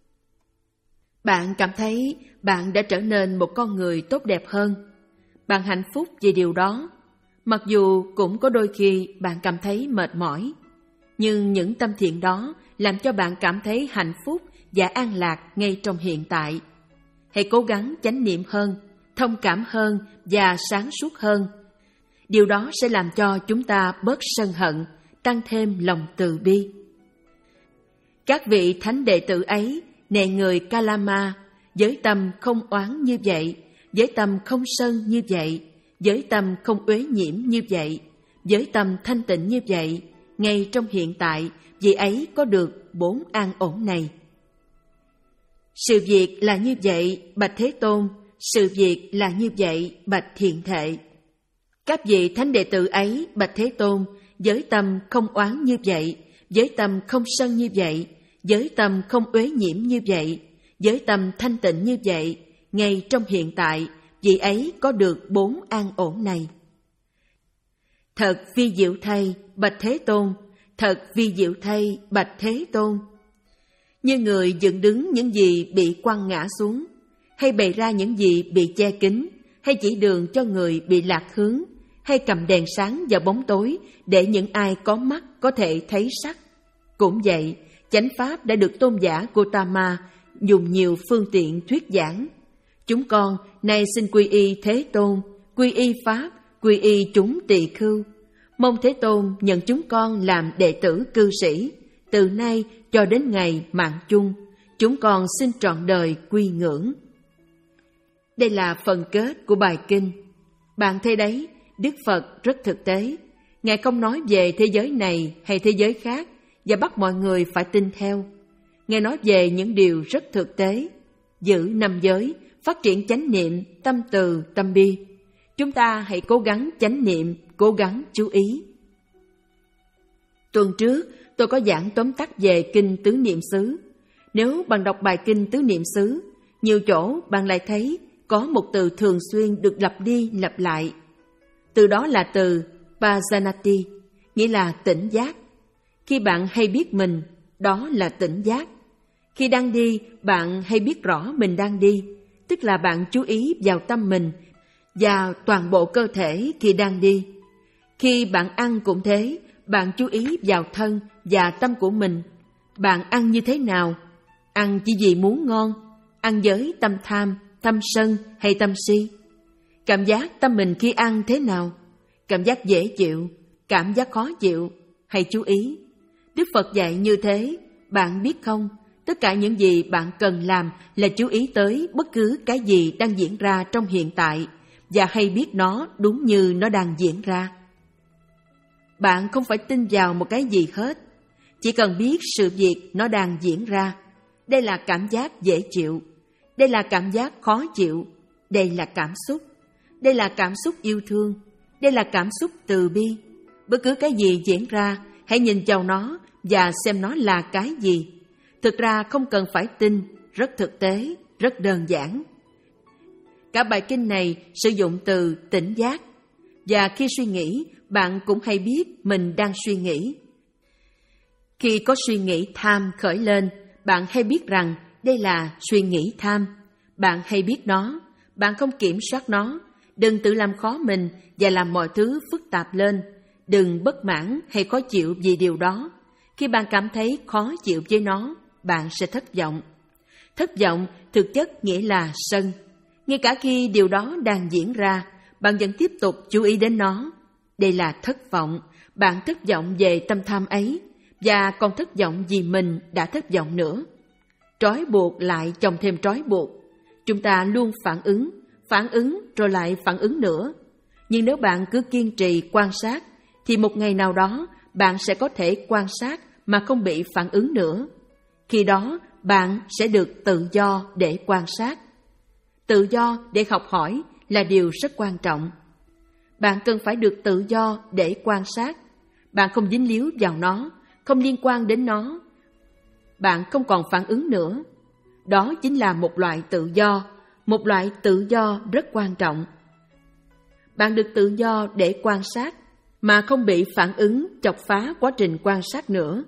Bạn cảm thấy bạn đã trở nên một con người tốt đẹp hơn. Bạn hạnh phúc vì điều đó. Mặc dù cũng có đôi khi bạn cảm thấy mệt mỏi, nhưng những tâm thiện đó làm cho bạn cảm thấy hạnh phúc và an lạc ngay trong hiện tại. Hãy cố gắng chánh niệm hơn, thông cảm hơn và sáng suốt hơn. Điều đó sẽ làm cho chúng ta bớt sân hận, tăng thêm lòng từ bi. Các vị thánh đệ tử ấy, này người Kalama, với tâm không oán như vậy, với tâm không sân như vậy, với tâm không uế nhiễm như vậy, với tâm thanh tịnh như vậy, ngay trong hiện tại, vị ấy có được bốn an ổn này. Sự việc là như vậy, bạch Thế Tôn, sự việc là như vậy, bạch Thiện Thệ. Các vị thánh đệ tử ấy, bạch Thế Tôn, với tâm không oán như vậy, với tâm không sân như vậy, với tâm không uế nhiễm như vậy, với tâm thanh tịnh như vậy, ngay trong hiện tại, vị ấy có được bốn an ổn này. Thật vi diệu thay, bạch Thế Tôn, thật vi diệu thay, bạch Thế Tôn. Như người dựng đứng những gì bị quăng ngã xuống, hay bày ra những gì bị che kín, hay chỉ đường cho người bị lạc hướng, hay cầm đèn sáng vào bóng tối để những ai có mắt có thể thấy sắc. Cũng vậy, chánh pháp đã được tôn giả Gotama dùng nhiều phương tiện thuyết giảng. Chúng con nay xin quy y Thế Tôn, quy y Pháp, quy y chúng tỳ khưu. Mong Thế Tôn nhận chúng con làm đệ tử cư sĩ. Từ nay cho đến ngày mạng chung, chúng con xin trọn đời quy ngưỡng. Đây là phần kết của bài kinh. Bạn thấy đấy, Đức Phật rất thực tế. Ngài không nói về thế giới này hay thế giới khác và bắt mọi người phải tin theo. Ngài nói về những điều rất thực tế. Giữ năm giới, phát triển chánh niệm, tâm từ, tâm bi. Chúng ta hãy cố gắng chánh niệm, cố gắng chú ý. Tuần trước, tôi có giảng tóm tắt về kinh Tứ Niệm xứ. Nếu bạn đọc bài kinh Tứ Niệm xứ, nhiều chỗ bạn lại thấy có một từ thường xuyên được lặp đi lặp lại. Từ đó là từ Pajanati, nghĩa là tỉnh giác. Khi bạn hay biết mình, đó là tỉnh giác. Khi đang đi, bạn hay biết rõ mình đang đi, tức là bạn chú ý vào tâm mình và toàn bộ cơ thể khi đang đi. Khi bạn ăn cũng thế, bạn chú ý vào thân và tâm của mình. Bạn ăn như thế nào? Ăn chỉ vì muốn ngon? Ăn với tâm tham, tâm sân hay tâm si? Cảm giác tâm mình khi ăn thế nào? Cảm giác dễ chịu, cảm giác khó chịu, hay chú ý? Đức Phật dạy như thế, bạn biết không? Tất cả những gì bạn cần làm là chú ý tới bất cứ cái gì đang diễn ra trong hiện tại và hay biết nó đúng như nó đang diễn ra. Bạn không phải tin vào một cái gì hết, chỉ cần biết sự việc nó đang diễn ra. Đây là cảm giác dễ chịu, đây là cảm giác khó chịu, đây là cảm xúc, đây là cảm xúc yêu thương, đây là cảm xúc từ bi. Bất cứ cái gì diễn ra, hãy nhìn vào nó và xem nó là cái gì. Thực ra không cần phải tin, rất thực tế, rất đơn giản. Cả bài kinh này sử dụng từ tỉnh giác, và khi suy nghĩ, bạn cũng hay biết mình đang suy nghĩ. Khi có suy nghĩ tham khởi lên, bạn hay biết rằng đây là suy nghĩ tham. Bạn hay biết nó, bạn không kiểm soát nó. Đừng tự làm khó mình và làm mọi thứ phức tạp lên. Đừng bất mãn hay khó chịu vì điều đó. Khi bạn cảm thấy khó chịu với nó, bạn sẽ thất vọng. Thất vọng thực chất nghĩa là sân. Ngay cả khi điều đó đang diễn ra, bạn vẫn tiếp tục chú ý đến nó. Đây là thất vọng. Bạn thất vọng về tâm tham ấy, và còn thất vọng vì mình đã thất vọng nữa. Trói buộc lại chồng thêm trói buộc. Chúng ta luôn phản ứng, phản ứng rồi lại phản ứng nữa. Nhưng nếu bạn cứ kiên trì quan sát, thì một ngày nào đó bạn sẽ có thể quan sát mà không bị phản ứng nữa. Khi đó bạn sẽ được tự do để quan sát. Tự do để học hỏi là điều rất quan trọng. Bạn cần phải được tự do để quan sát. Bạn không dính líu vào nó, không liên quan đến nó. Bạn không còn phản ứng nữa. Đó chính là một loại tự do, một loại tự do rất quan trọng. Bạn được tự do để quan sát, mà không bị phản ứng chọc phá quá trình quan sát nữa.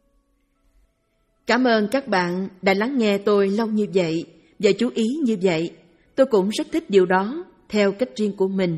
Cảm ơn các bạn đã lắng nghe tôi lâu như vậy và chú ý như vậy. Tôi cũng rất thích điều đó theo cách riêng của mình.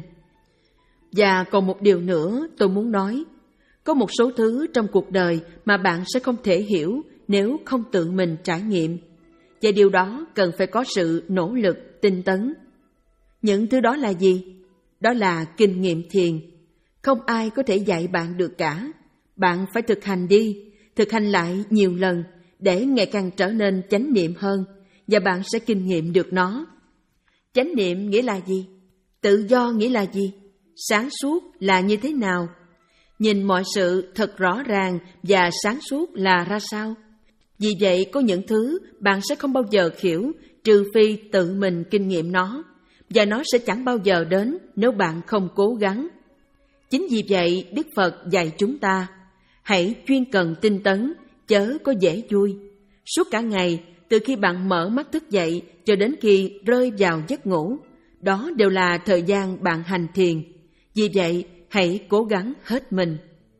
Và còn một điều nữa tôi muốn nói. Có một số thứ trong cuộc đời mà bạn sẽ không thể hiểu nếu không tự mình trải nghiệm. Và điều đó cần phải có sự nỗ lực, tinh tấn. Những thứ đó là gì? Đó là kinh nghiệm thiền. Không ai có thể dạy bạn được cả. Bạn phải thực hành đi, thực hành lại nhiều lần để ngày càng trở nên chánh niệm hơn, và bạn sẽ kinh nghiệm được nó. Chánh niệm nghĩa là gì? Tự do nghĩa là gì? Sáng suốt là như thế nào? Nhìn mọi sự thật rõ ràng và sáng suốt là ra sao? Vì vậy có những thứ bạn sẽ không bao giờ hiểu trừ phi tự mình kinh nghiệm nó, và nó sẽ chẳng bao giờ đến nếu bạn không cố gắng. Chính vì vậy Đức Phật dạy chúng ta, hãy chuyên cần tinh tấn, chớ có dễ vui. Suốt cả ngày, từ khi bạn mở mắt thức dậy cho đến khi rơi vào giấc ngủ, đó đều là thời gian bạn hành thiền. Vì vậy, hãy cố gắng hết mình.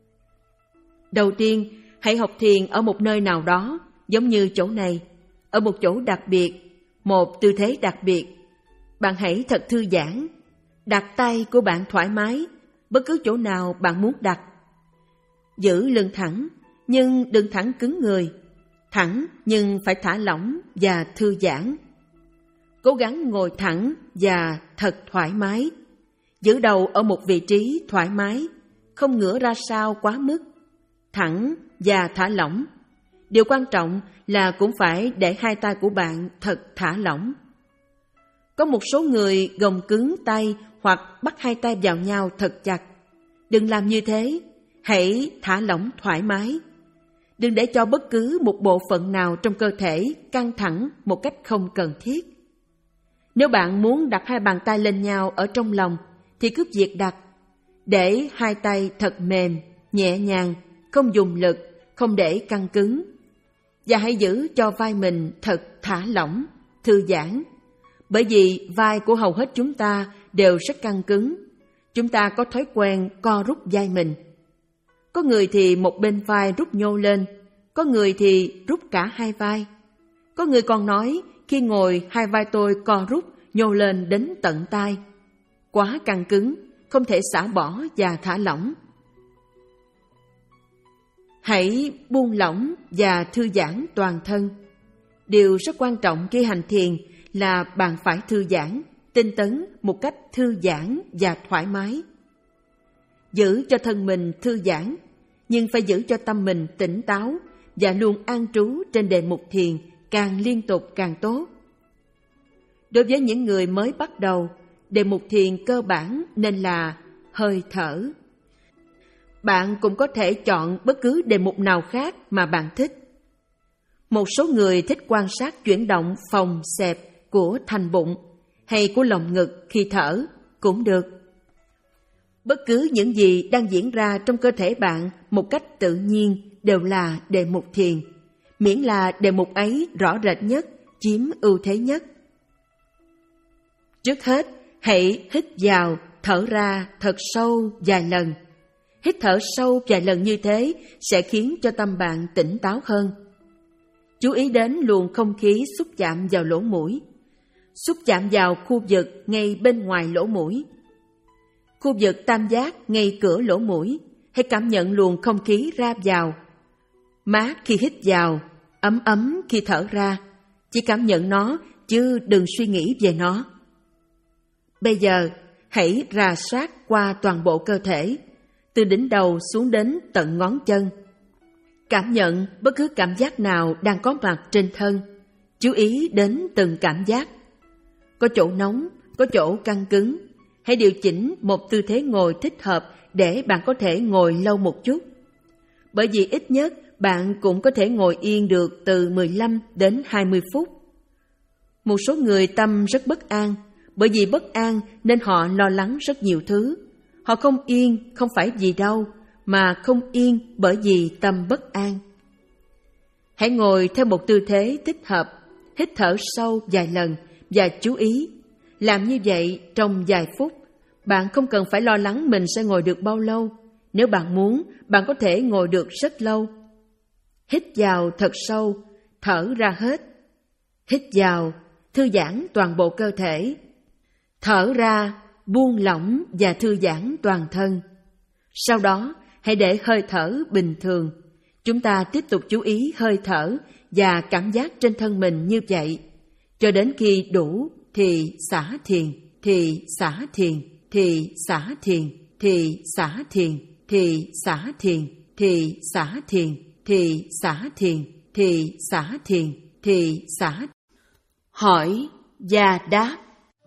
Đầu tiên, hãy học thiền ở một nơi nào đó, giống như chỗ này, ở một chỗ đặc biệt, một tư thế đặc biệt. Bạn hãy thật thư giãn, đặt tay của bạn thoải mái, bất cứ chỗ nào bạn muốn đặt. Giữ lưng thẳng, nhưng đừng thẳng cứng người. Thẳng nhưng phải thả lỏng và thư giãn. Cố gắng ngồi thẳng và thật thoải mái. Giữ đầu ở một vị trí thoải mái, không ngửa ra sau quá mức. Thẳng và thả lỏng. Điều quan trọng là cũng phải để hai tay của bạn thật thả lỏng. Có một số người gồng cứng tay hoặc bắt hai tay vào nhau thật chặt. Đừng làm như thế, hãy thả lỏng thoải mái. Đừng để cho bất cứ một bộ phận nào trong cơ thể căng thẳng một cách không cần thiết. Nếu bạn muốn đặt hai bàn tay lên nhau ở trong lòng, thì cứ việc đặt. Để hai tay thật mềm, nhẹ nhàng, không dùng lực, không để căng cứng. Và hãy giữ cho vai mình thật thả lỏng, thư giãn. Bởi vì vai của hầu hết chúng ta đều rất căng cứng. Chúng ta có thói quen co rút vai mình. Có người thì một bên vai rút nhô lên, có người thì rút cả hai vai. Có người còn nói khi ngồi hai vai tôi co rút nhô lên đến tận tai. Quá căng cứng, không thể xả bỏ và thả lỏng. Hãy buông lỏng và thư giãn toàn thân. Điều rất quan trọng khi hành thiền là bạn phải thư giãn, tinh tấn một cách thư giãn và thoải mái. Giữ cho thân mình thư giãn, nhưng phải giữ cho tâm mình tỉnh táo và luôn an trú trên đề mục thiền càng liên tục càng tốt. Đối với những người mới bắt đầu, đề mục thiền cơ bản nên là hơi thở. Bạn cũng có thể chọn bất cứ đề mục nào khác mà bạn thích. Một số người thích quan sát chuyển động phồng xẹp của thành bụng hay của lồng ngực khi thở cũng được. Bất cứ những gì đang diễn ra trong cơ thể bạn một cách tự nhiên đều là đề mục thiền, miễn là đề mục ấy rõ rệt nhất, chiếm ưu thế nhất. Trước hết, hãy hít vào, thở ra thật sâu vài lần. Hít thở sâu vài lần như thế sẽ khiến cho tâm bạn tỉnh táo hơn. Chú ý đến luồng không khí xúc chạm vào lỗ mũi, xúc chạm vào khu vực ngay bên ngoài lỗ mũi. Khu vực tam giác ngay cửa lỗ mũi, hãy cảm nhận luồng không khí ra vào. Mát khi hít vào, ấm ấm khi thở ra. Chỉ cảm nhận nó, chứ đừng suy nghĩ về nó. Bây giờ, hãy rà soát qua toàn bộ cơ thể, từ đỉnh đầu xuống đến tận ngón chân. Cảm nhận bất cứ cảm giác nào đang có mặt trên thân. Chú ý đến từng cảm giác. Có chỗ nóng, có chỗ căng cứng. Hãy điều chỉnh một tư thế ngồi thích hợp để bạn có thể ngồi lâu một chút. Bởi vì ít nhất bạn cũng có thể ngồi yên được từ mười lăm đến hai mươi phút. Một số người tâm rất bất an, bởi vì bất an nên họ lo lắng rất nhiều thứ. Họ không yên không phải vì đau, mà không yên bởi vì tâm bất an. Hãy ngồi theo một tư thế thích hợp, hít thở sâu vài lần và chú ý. Làm như vậy trong vài phút, bạn không cần phải lo lắng mình sẽ ngồi được bao lâu. Nếu bạn muốn, bạn có thể ngồi được rất lâu. Hít vào thật sâu, thở ra hết. Hít vào, thư giãn toàn bộ cơ thể. Thở ra, buông lỏng và thư giãn toàn thân. Sau đó, hãy để hơi thở bình thường. Chúng ta tiếp tục chú ý hơi thở và cảm giác trên thân mình như vậy. Cho đến khi đủ thì xả thiền, thì xả thiền, thì xả thiền, thì xả thiền, thì xả thiền, thì xả thiền, thì xả thiền, thì xả thiền, thì xả. Hỏi và đáp.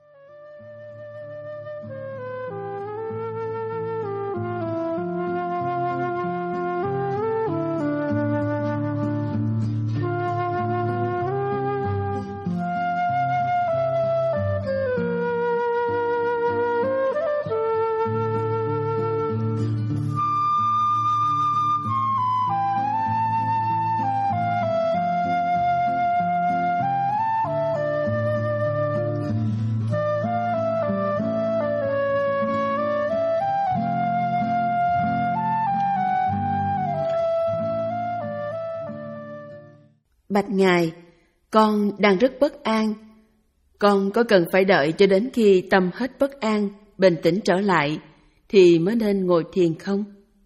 Bạch Ngài, con đang rất bất an. Con có cần phải đợi cho đến khi tâm hết bất an, bình tĩnh trở lại, thì mới nên ngồi thiền không?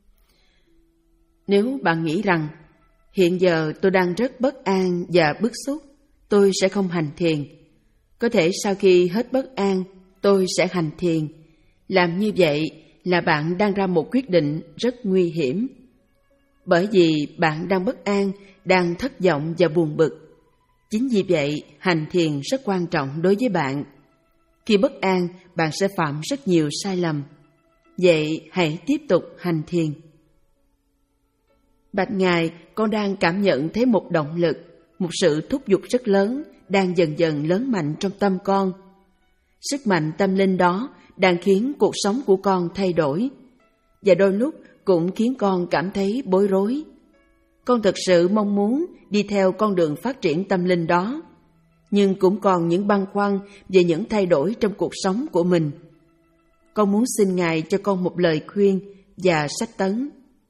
Nếu bạn nghĩ rằng, hiện giờ tôi đang rất bất an và bức xúc, tôi sẽ không hành thiền. Có thể sau khi hết bất an, tôi sẽ hành thiền. Làm như vậy là bạn đang ra một quyết định rất nguy hiểm. Bởi vì bạn đang bất an, đang thất vọng và buồn bực. Chính vì vậy, hành thiền rất quan trọng đối với bạn. Khi bất an, bạn sẽ phạm rất nhiều sai lầm. Vậy hãy tiếp tục hành thiền. Bạch Ngài, con đang cảm nhận thấy một động lực, một sự thúc giục rất lớn đang dần dần lớn mạnh trong tâm con. Sức mạnh tâm linh đó đang khiến cuộc sống của con thay đổi, và đôi lúc cũng khiến con cảm thấy bối rối. Con thực sự mong muốn đi theo con đường phát triển tâm linh đó, nhưng cũng còn những băn khoăn về những thay đổi trong cuộc sống của mình. Con muốn xin Ngài cho con một lời khuyên và sách tấn.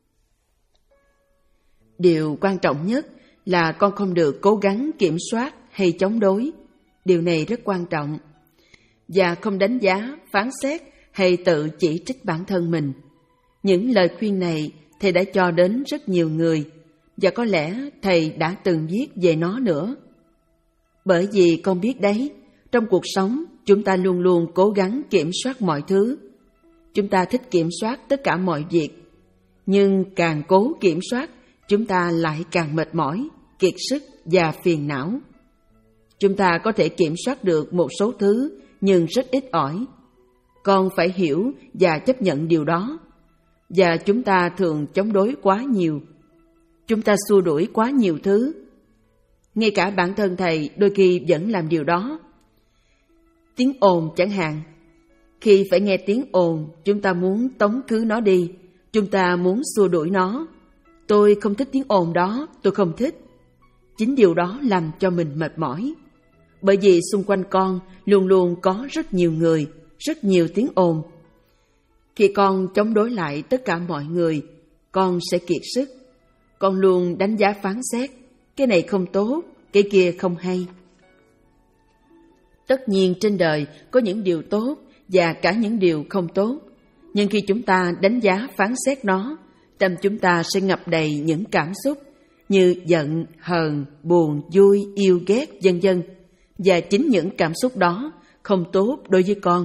Điều quan trọng nhất là con không được cố gắng kiểm soát hay chống đối. Điều này rất quan trọng. Và không đánh giá, phán xét hay tự chỉ trích bản thân mình. Những lời khuyên này Thầy đã cho đến rất nhiều người, và có lẽ Thầy đã từng viết về nó nữa. Bởi vì con biết đấy, trong cuộc sống chúng ta luôn luôn cố gắng kiểm soát mọi thứ. Chúng ta thích kiểm soát tất cả mọi việc, nhưng càng cố kiểm soát, chúng ta lại càng mệt mỏi, kiệt sức và phiền não. Chúng ta có thể kiểm soát được một số thứ, nhưng rất ít ỏi. Con phải hiểu và chấp nhận điều đó. Và chúng ta thường chống đối quá nhiều. Chúng ta xua đuổi quá nhiều thứ. Ngay cả bản thân Thầy đôi khi vẫn làm điều đó. Tiếng ồn chẳng hạn. Khi phải nghe tiếng ồn, chúng ta muốn tống khứ nó đi. Chúng ta muốn xua đuổi nó. Tôi không thích tiếng ồn đó, tôi không thích. Chính điều đó làm cho mình mệt mỏi. bởi vì xung quanh con luôn luôn có rất nhiều người, rất nhiều tiếng ồn. Khi con chống đối lại tất cả mọi người, con sẽ kiệt sức. Con luôn đánh giá phán xét, cái này không tốt, cái kia không hay. Tất nhiên trên đời có những điều tốt và cả những điều không tốt, nhưng khi chúng ta đánh giá phán xét nó, tâm chúng ta sẽ ngập đầy những cảm xúc như giận, hờn, buồn, vui, yêu ghét, vân vân. Và chính những cảm xúc đó không tốt đối với con.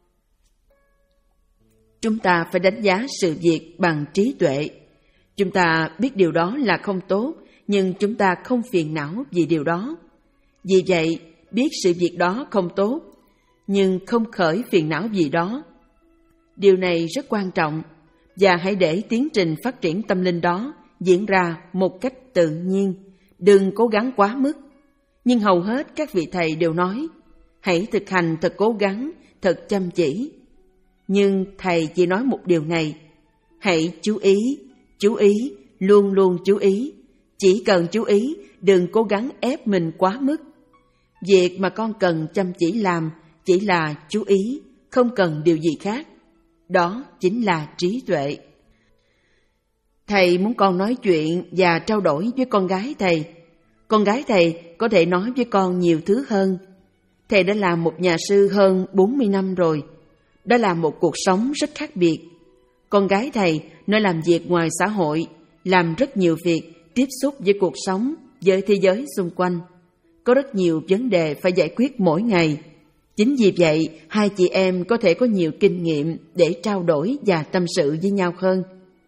Chúng ta phải đánh giá sự việc bằng trí tuệ. Chúng ta biết điều đó là không tốt, nhưng chúng ta không phiền não vì điều đó. Vì vậy, biết sự việc đó không tốt, nhưng không khởi phiền não vì đó. Điều này rất quan trọng, và hãy để tiến trình phát triển tâm linh đó diễn ra một cách tự nhiên, đừng cố gắng quá mức. Nhưng hầu hết các vị thầy đều nói, hãy thực hành thật cố gắng, thật chăm chỉ. Nhưng thầy chỉ nói một điều này, hãy chú ý, chú ý, luôn luôn chú ý. Chỉ cần chú ý, đừng cố gắng ép mình quá mức. Việc mà con cần chăm chỉ làm chỉ là chú ý, không cần điều gì khác. Đó chính là trí tuệ. Thầy muốn con nói chuyện và trao đổi với con gái thầy. Con gái thầy có thể nói với con nhiều thứ hơn. Thầy đã làm một nhà sư hơn bốn mươi năm rồi. Đó là một cuộc sống rất khác biệt. Con gái thầy nó làm việc ngoài xã hội, làm rất nhiều việc, tiếp xúc với cuộc sống, với thế giới xung quanh. Có rất nhiều vấn đề phải giải quyết mỗi ngày. Chính vì vậy, hai chị em có thể có nhiều kinh nghiệm để trao đổi và tâm sự với nhau hơn.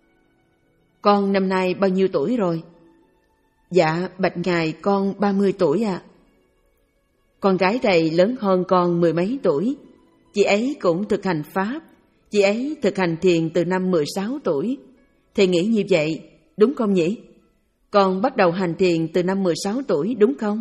Con năm nay bao nhiêu tuổi rồi? Dạ, bạch ngài, con ba mươi tuổi ạ. À. Con gái thầy lớn hơn con mười mấy tuổi. Chị ấy cũng thực hành Pháp. Chị ấy thực hành thiền từ năm mười sáu tuổi. Thầy nghĩ như vậy, đúng không nhỉ? Con bắt đầu hành thiền từ năm mười sáu tuổi, đúng không?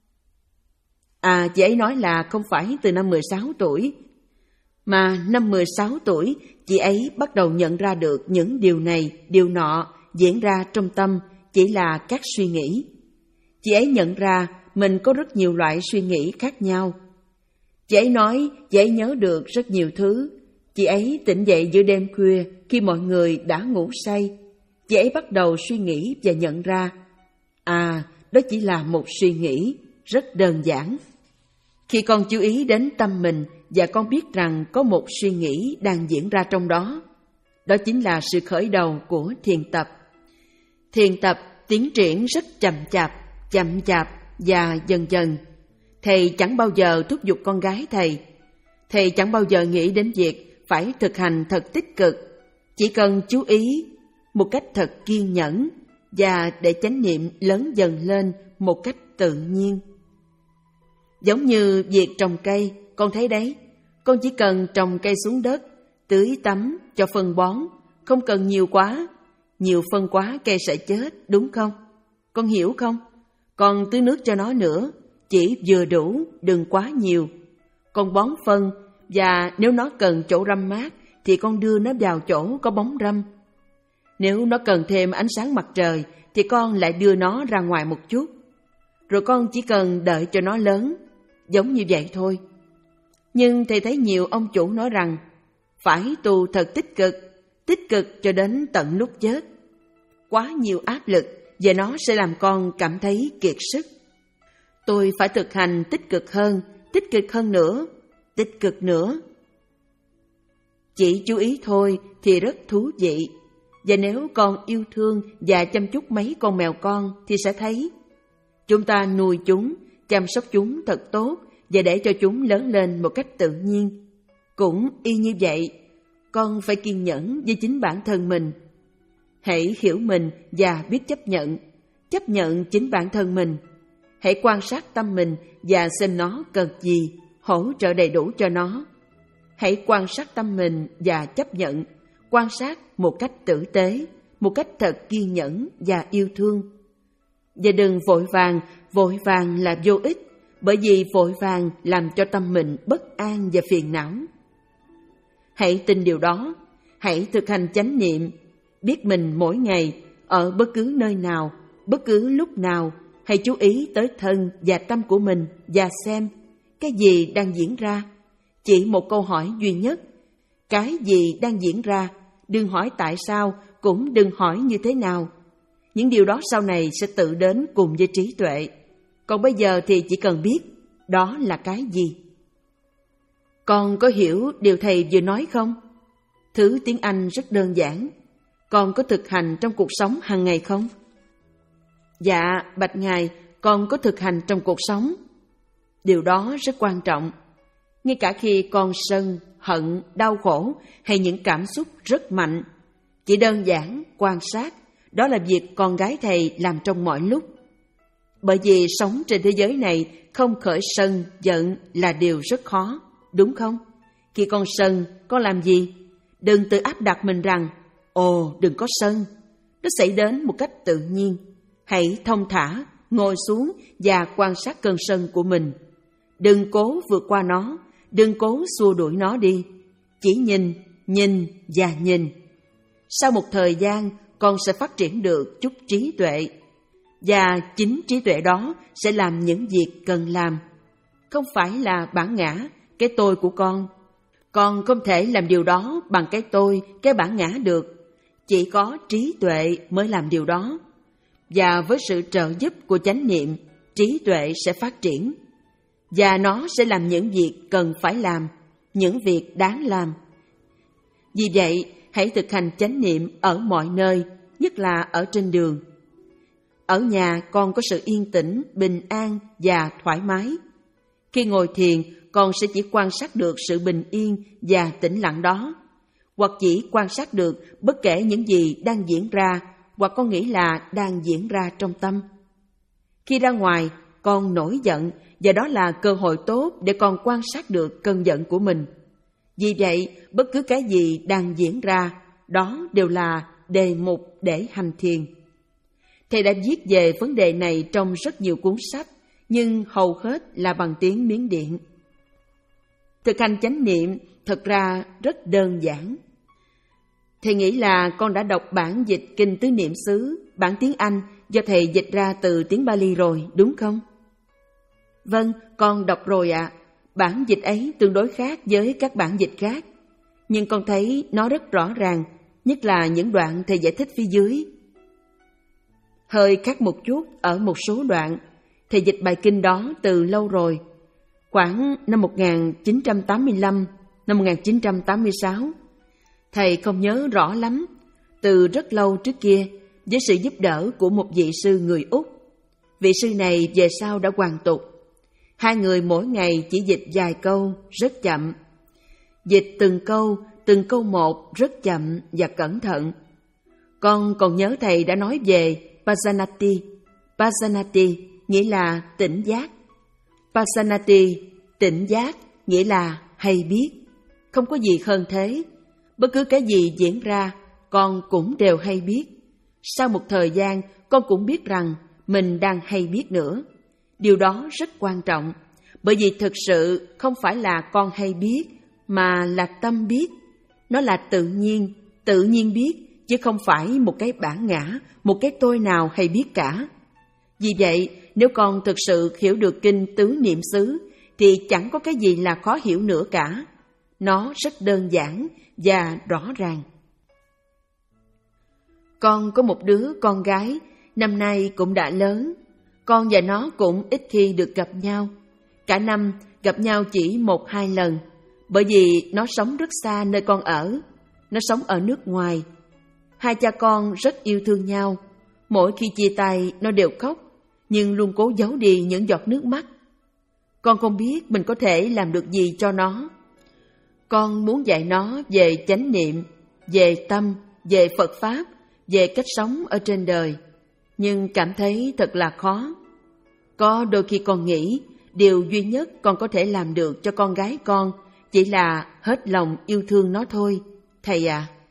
À, chị ấy nói là không phải từ năm mười sáu tuổi, mà năm mười sáu tuổi chị ấy bắt đầu nhận ra được những điều này, điều nọ diễn ra trong tâm chỉ là các suy nghĩ. Chị ấy nhận ra mình có rất nhiều loại suy nghĩ khác nhau. Chị ấy nói chị ấy nhớ được rất nhiều thứ. Chị ấy tỉnh dậy giữa đêm khuya khi mọi người đã ngủ say. Chị ấy bắt đầu suy nghĩ và nhận ra, à, đó chỉ là một suy nghĩ, rất đơn giản. Khi con chú ý đến tâm mình và con biết rằng có một suy nghĩ đang diễn ra trong đó, đó chính là sự khởi đầu của thiền tập. Thiền tập tiến triển rất chậm chạp, chậm chạp và dần dần. Thầy chẳng bao giờ thúc giục con gái thầy. Thầy chẳng bao giờ nghĩ đến việc phải thực hành thật tích cực. Chỉ cần chú ý một cách thật kiên nhẫn và để chánh niệm lớn dần lên một cách tự nhiên. Giống như việc trồng cây, con thấy đấy, con chỉ cần trồng cây xuống đất, tưới tắm, cho phân bón, không cần nhiều quá. Nhiều phân quá cây sẽ chết, đúng không? Con hiểu không? Con tưới nước cho nó nữa, chỉ vừa đủ, đừng quá nhiều. Con bón phân, và nếu nó cần chỗ râm mát thì con đưa nó vào chỗ có bóng râm. Nếu nó cần thêm ánh sáng mặt trời thì con lại đưa nó ra ngoài một chút. Rồi con chỉ cần đợi cho nó lớn, giống như vậy thôi. Nhưng thầy thấy nhiều ông chủ nói rằng phải tu thật tích cực, tích cực cho đến tận lúc chết. Quá nhiều áp lực và nó sẽ làm con cảm thấy kiệt sức. Tôi phải thực hành tích cực hơn, tích cực hơn nữa, tích cực nữa. Chỉ chú ý thôi thì rất thú vị. Và nếu con yêu thương và chăm chút mấy con mèo con thì sẽ thấy chúng ta nuôi chúng, chăm sóc chúng thật tốt và để cho chúng lớn lên một cách tự nhiên. Cũng y như vậy, con phải kiên nhẫn với chính bản thân mình. Hãy hiểu mình và biết chấp nhận, chấp nhận chính bản thân mình. Hãy quan sát tâm mình và xem nó cần gì, hỗ trợ đầy đủ cho nó. Hãy quan sát tâm mình và chấp nhận, quan sát một cách tử tế, một cách thật kiên nhẫn và yêu thương. Và đừng vội vàng, vội vàng là vô ích, bởi vì vội vàng làm cho tâm mình bất an và phiền não. Hãy tin điều đó, hãy thực hành chánh niệm, biết mình mỗi ngày, ở bất cứ nơi nào, bất cứ lúc nào, hãy chú ý tới thân và tâm của mình và xem cái gì đang diễn ra. Chỉ một câu hỏi duy nhất, cái gì đang diễn ra, đừng hỏi tại sao, cũng đừng hỏi như thế nào. Những điều đó sau này sẽ tự đến cùng với trí tuệ. Còn bây giờ thì chỉ cần biết đó là cái gì. Con có hiểu điều thầy vừa nói không? Thứ tiếng Anh rất đơn giản. Con có thực hành trong cuộc sống hàng ngày không? Dạ, bạch Ngài, con có thực hành trong cuộc sống. Điều đó rất quan trọng. Ngay cả khi con sân, hận, đau khổ hay những cảm xúc rất mạnh, chỉ đơn giản quan sát, đó là việc con gái thầy làm trong mọi lúc. Bởi vì sống trên thế giới này không khởi sân, giận là điều rất khó, đúng không? Khi con sân, con làm gì? Đừng tự áp đặt mình rằng, ồ, đừng có sân. Nó xảy đến một cách tự nhiên. Hãy thông thả, ngồi xuống và quan sát cơn sân của mình. Đừng cố vượt qua nó, đừng cố xua đuổi nó đi. Chỉ nhìn, nhìn và nhìn. Sau một thời gian, con sẽ phát triển được chút trí tuệ. Và chính trí tuệ đó sẽ làm những việc cần làm. Không phải là bản ngã, cái tôi của con. Con không thể làm điều đó bằng cái tôi, cái bản ngã được. Chỉ có trí tuệ mới làm điều đó. Và với sự trợ giúp của chánh niệm, trí tuệ sẽ phát triển. Và nó sẽ làm những việc cần phải làm, những việc đáng làm. Vì vậy, hãy thực hành chánh niệm ở mọi nơi, nhất là ở trên đường. Ở nhà con có sự yên tĩnh, bình an và thoải mái. Khi ngồi thiền, con sẽ chỉ quan sát được sự bình yên và tĩnh lặng đó, hoặc chỉ quan sát được bất kể những gì đang diễn ra, hoặc con nghĩ là đang diễn ra trong tâm. Khi ra ngoài, con nổi giận, và đó là cơ hội tốt để con quan sát được cơn giận của mình. Vì vậy, bất cứ cái gì đang diễn ra, đó đều là đề mục để hành thiền. Thầy đã viết về vấn đề này trong rất nhiều cuốn sách, nhưng hầu hết là bằng tiếng Miến Điện. Thực hành chánh niệm thật ra rất đơn giản. Thầy nghĩ là con đã đọc bản dịch Kinh Tứ Niệm xứ, bản tiếng Anh do thầy dịch ra từ tiếng Bali rồi, đúng không? Vâng, con đọc rồi ạ. À. Bản dịch ấy tương đối khác với các bản dịch khác, nhưng con thấy nó rất rõ ràng, nhất là những đoạn thầy giải thích phía dưới. Hơi khác một chút ở một số đoạn. Thầy dịch bài kinh đó từ lâu rồi, khoảng năm một nghìn chín trăm tám mươi lăm, năm một nghìn chín trăm tám mươi sáu. Thầy không nhớ rõ lắm, từ rất lâu trước kia, với sự giúp đỡ của một vị sư người Úc. Vị sư này về sau đã hoàn tục. Hai người mỗi ngày chỉ dịch vài câu, rất chậm. Dịch từng câu, từng câu một, rất chậm và cẩn thận. Con còn nhớ thầy đã nói về Pasanati. Pasanati nghĩa là tỉnh giác. Pasanati, tỉnh giác, nghĩa là hay biết. Không có gì hơn thế. Bất cứ cái gì diễn ra, con cũng đều hay biết. Sau một thời gian, con cũng biết rằng mình đang hay biết nữa. Điều đó rất quan trọng, bởi vì thực sự không phải là con hay biết, mà là tâm biết. Nó là tự nhiên, tự nhiên biết, chứ không phải một cái bản ngã, một cái tôi nào hay biết cả. Vì vậy, nếu con thực sự hiểu được Kinh Tứ Niệm xứ, thì chẳng có cái gì là khó hiểu nữa cả. Nó rất đơn giản và rõ ràng. Con có một đứa con gái, năm nay cũng đã lớn. Con và nó cũng ít khi được gặp nhau. Cả năm gặp nhau chỉ một hai lần, bởi vì nó sống rất xa nơi con ở. Nó sống ở nước ngoài. Hai cha con rất yêu thương nhau. Mỗi khi chia tay nó đều khóc, nhưng luôn cố giấu đi những giọt nước mắt. Con không biết mình có thể làm được gì cho nó. Con muốn dạy nó về chánh niệm, về tâm, về Phật Pháp, về cách sống ở trên đời, nhưng cảm thấy thật là khó. Có đôi khi con nghĩ điều duy nhất con có thể làm được cho con gái con chỉ là hết lòng yêu thương nó thôi, thầy ạ. À.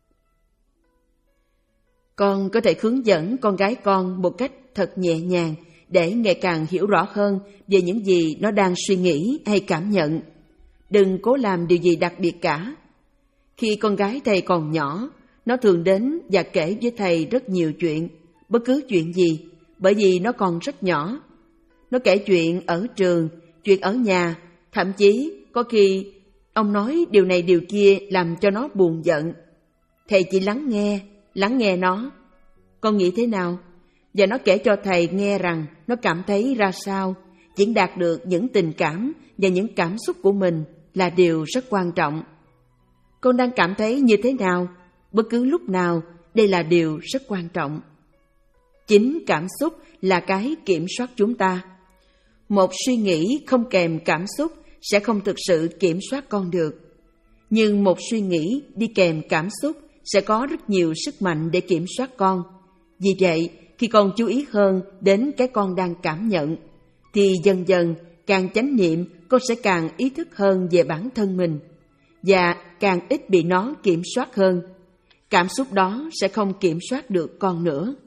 Con có thể hướng dẫn con gái con một cách thật nhẹ nhàng để ngày càng hiểu rõ hơn về những gì nó đang suy nghĩ hay cảm nhận. Đừng cố làm điều gì đặc biệt cả. Khi con gái thầy còn nhỏ, nó thường đến và kể với thầy rất nhiều chuyện, bất cứ chuyện gì, bởi vì nó còn rất nhỏ. Nó kể chuyện ở trường, chuyện ở nhà, thậm chí có khi ông nói điều này điều kia làm cho nó buồn giận. Thầy chỉ lắng nghe, lắng nghe nó. Con nghĩ thế nào? Và nó kể cho thầy nghe rằng nó cảm thấy ra sao, diễn đạt được những tình cảm và những cảm xúc của mình là điều rất quan trọng. Con đang cảm thấy như thế nào? Bất cứ lúc nào, đây là điều rất quan trọng. Chính cảm xúc là cái kiểm soát chúng ta. Một suy nghĩ không kèm cảm xúc sẽ không thực sự kiểm soát con được. Nhưng một suy nghĩ đi kèm cảm xúc sẽ có rất nhiều sức mạnh để kiểm soát con. Vì vậy, khi con chú ý hơn đến cái con đang cảm nhận, thì dần dần càng chánh niệm con sẽ càng ý thức hơn về bản thân mình, và càng ít bị nó kiểm soát hơn. Cảm xúc đó sẽ không kiểm soát được con nữa.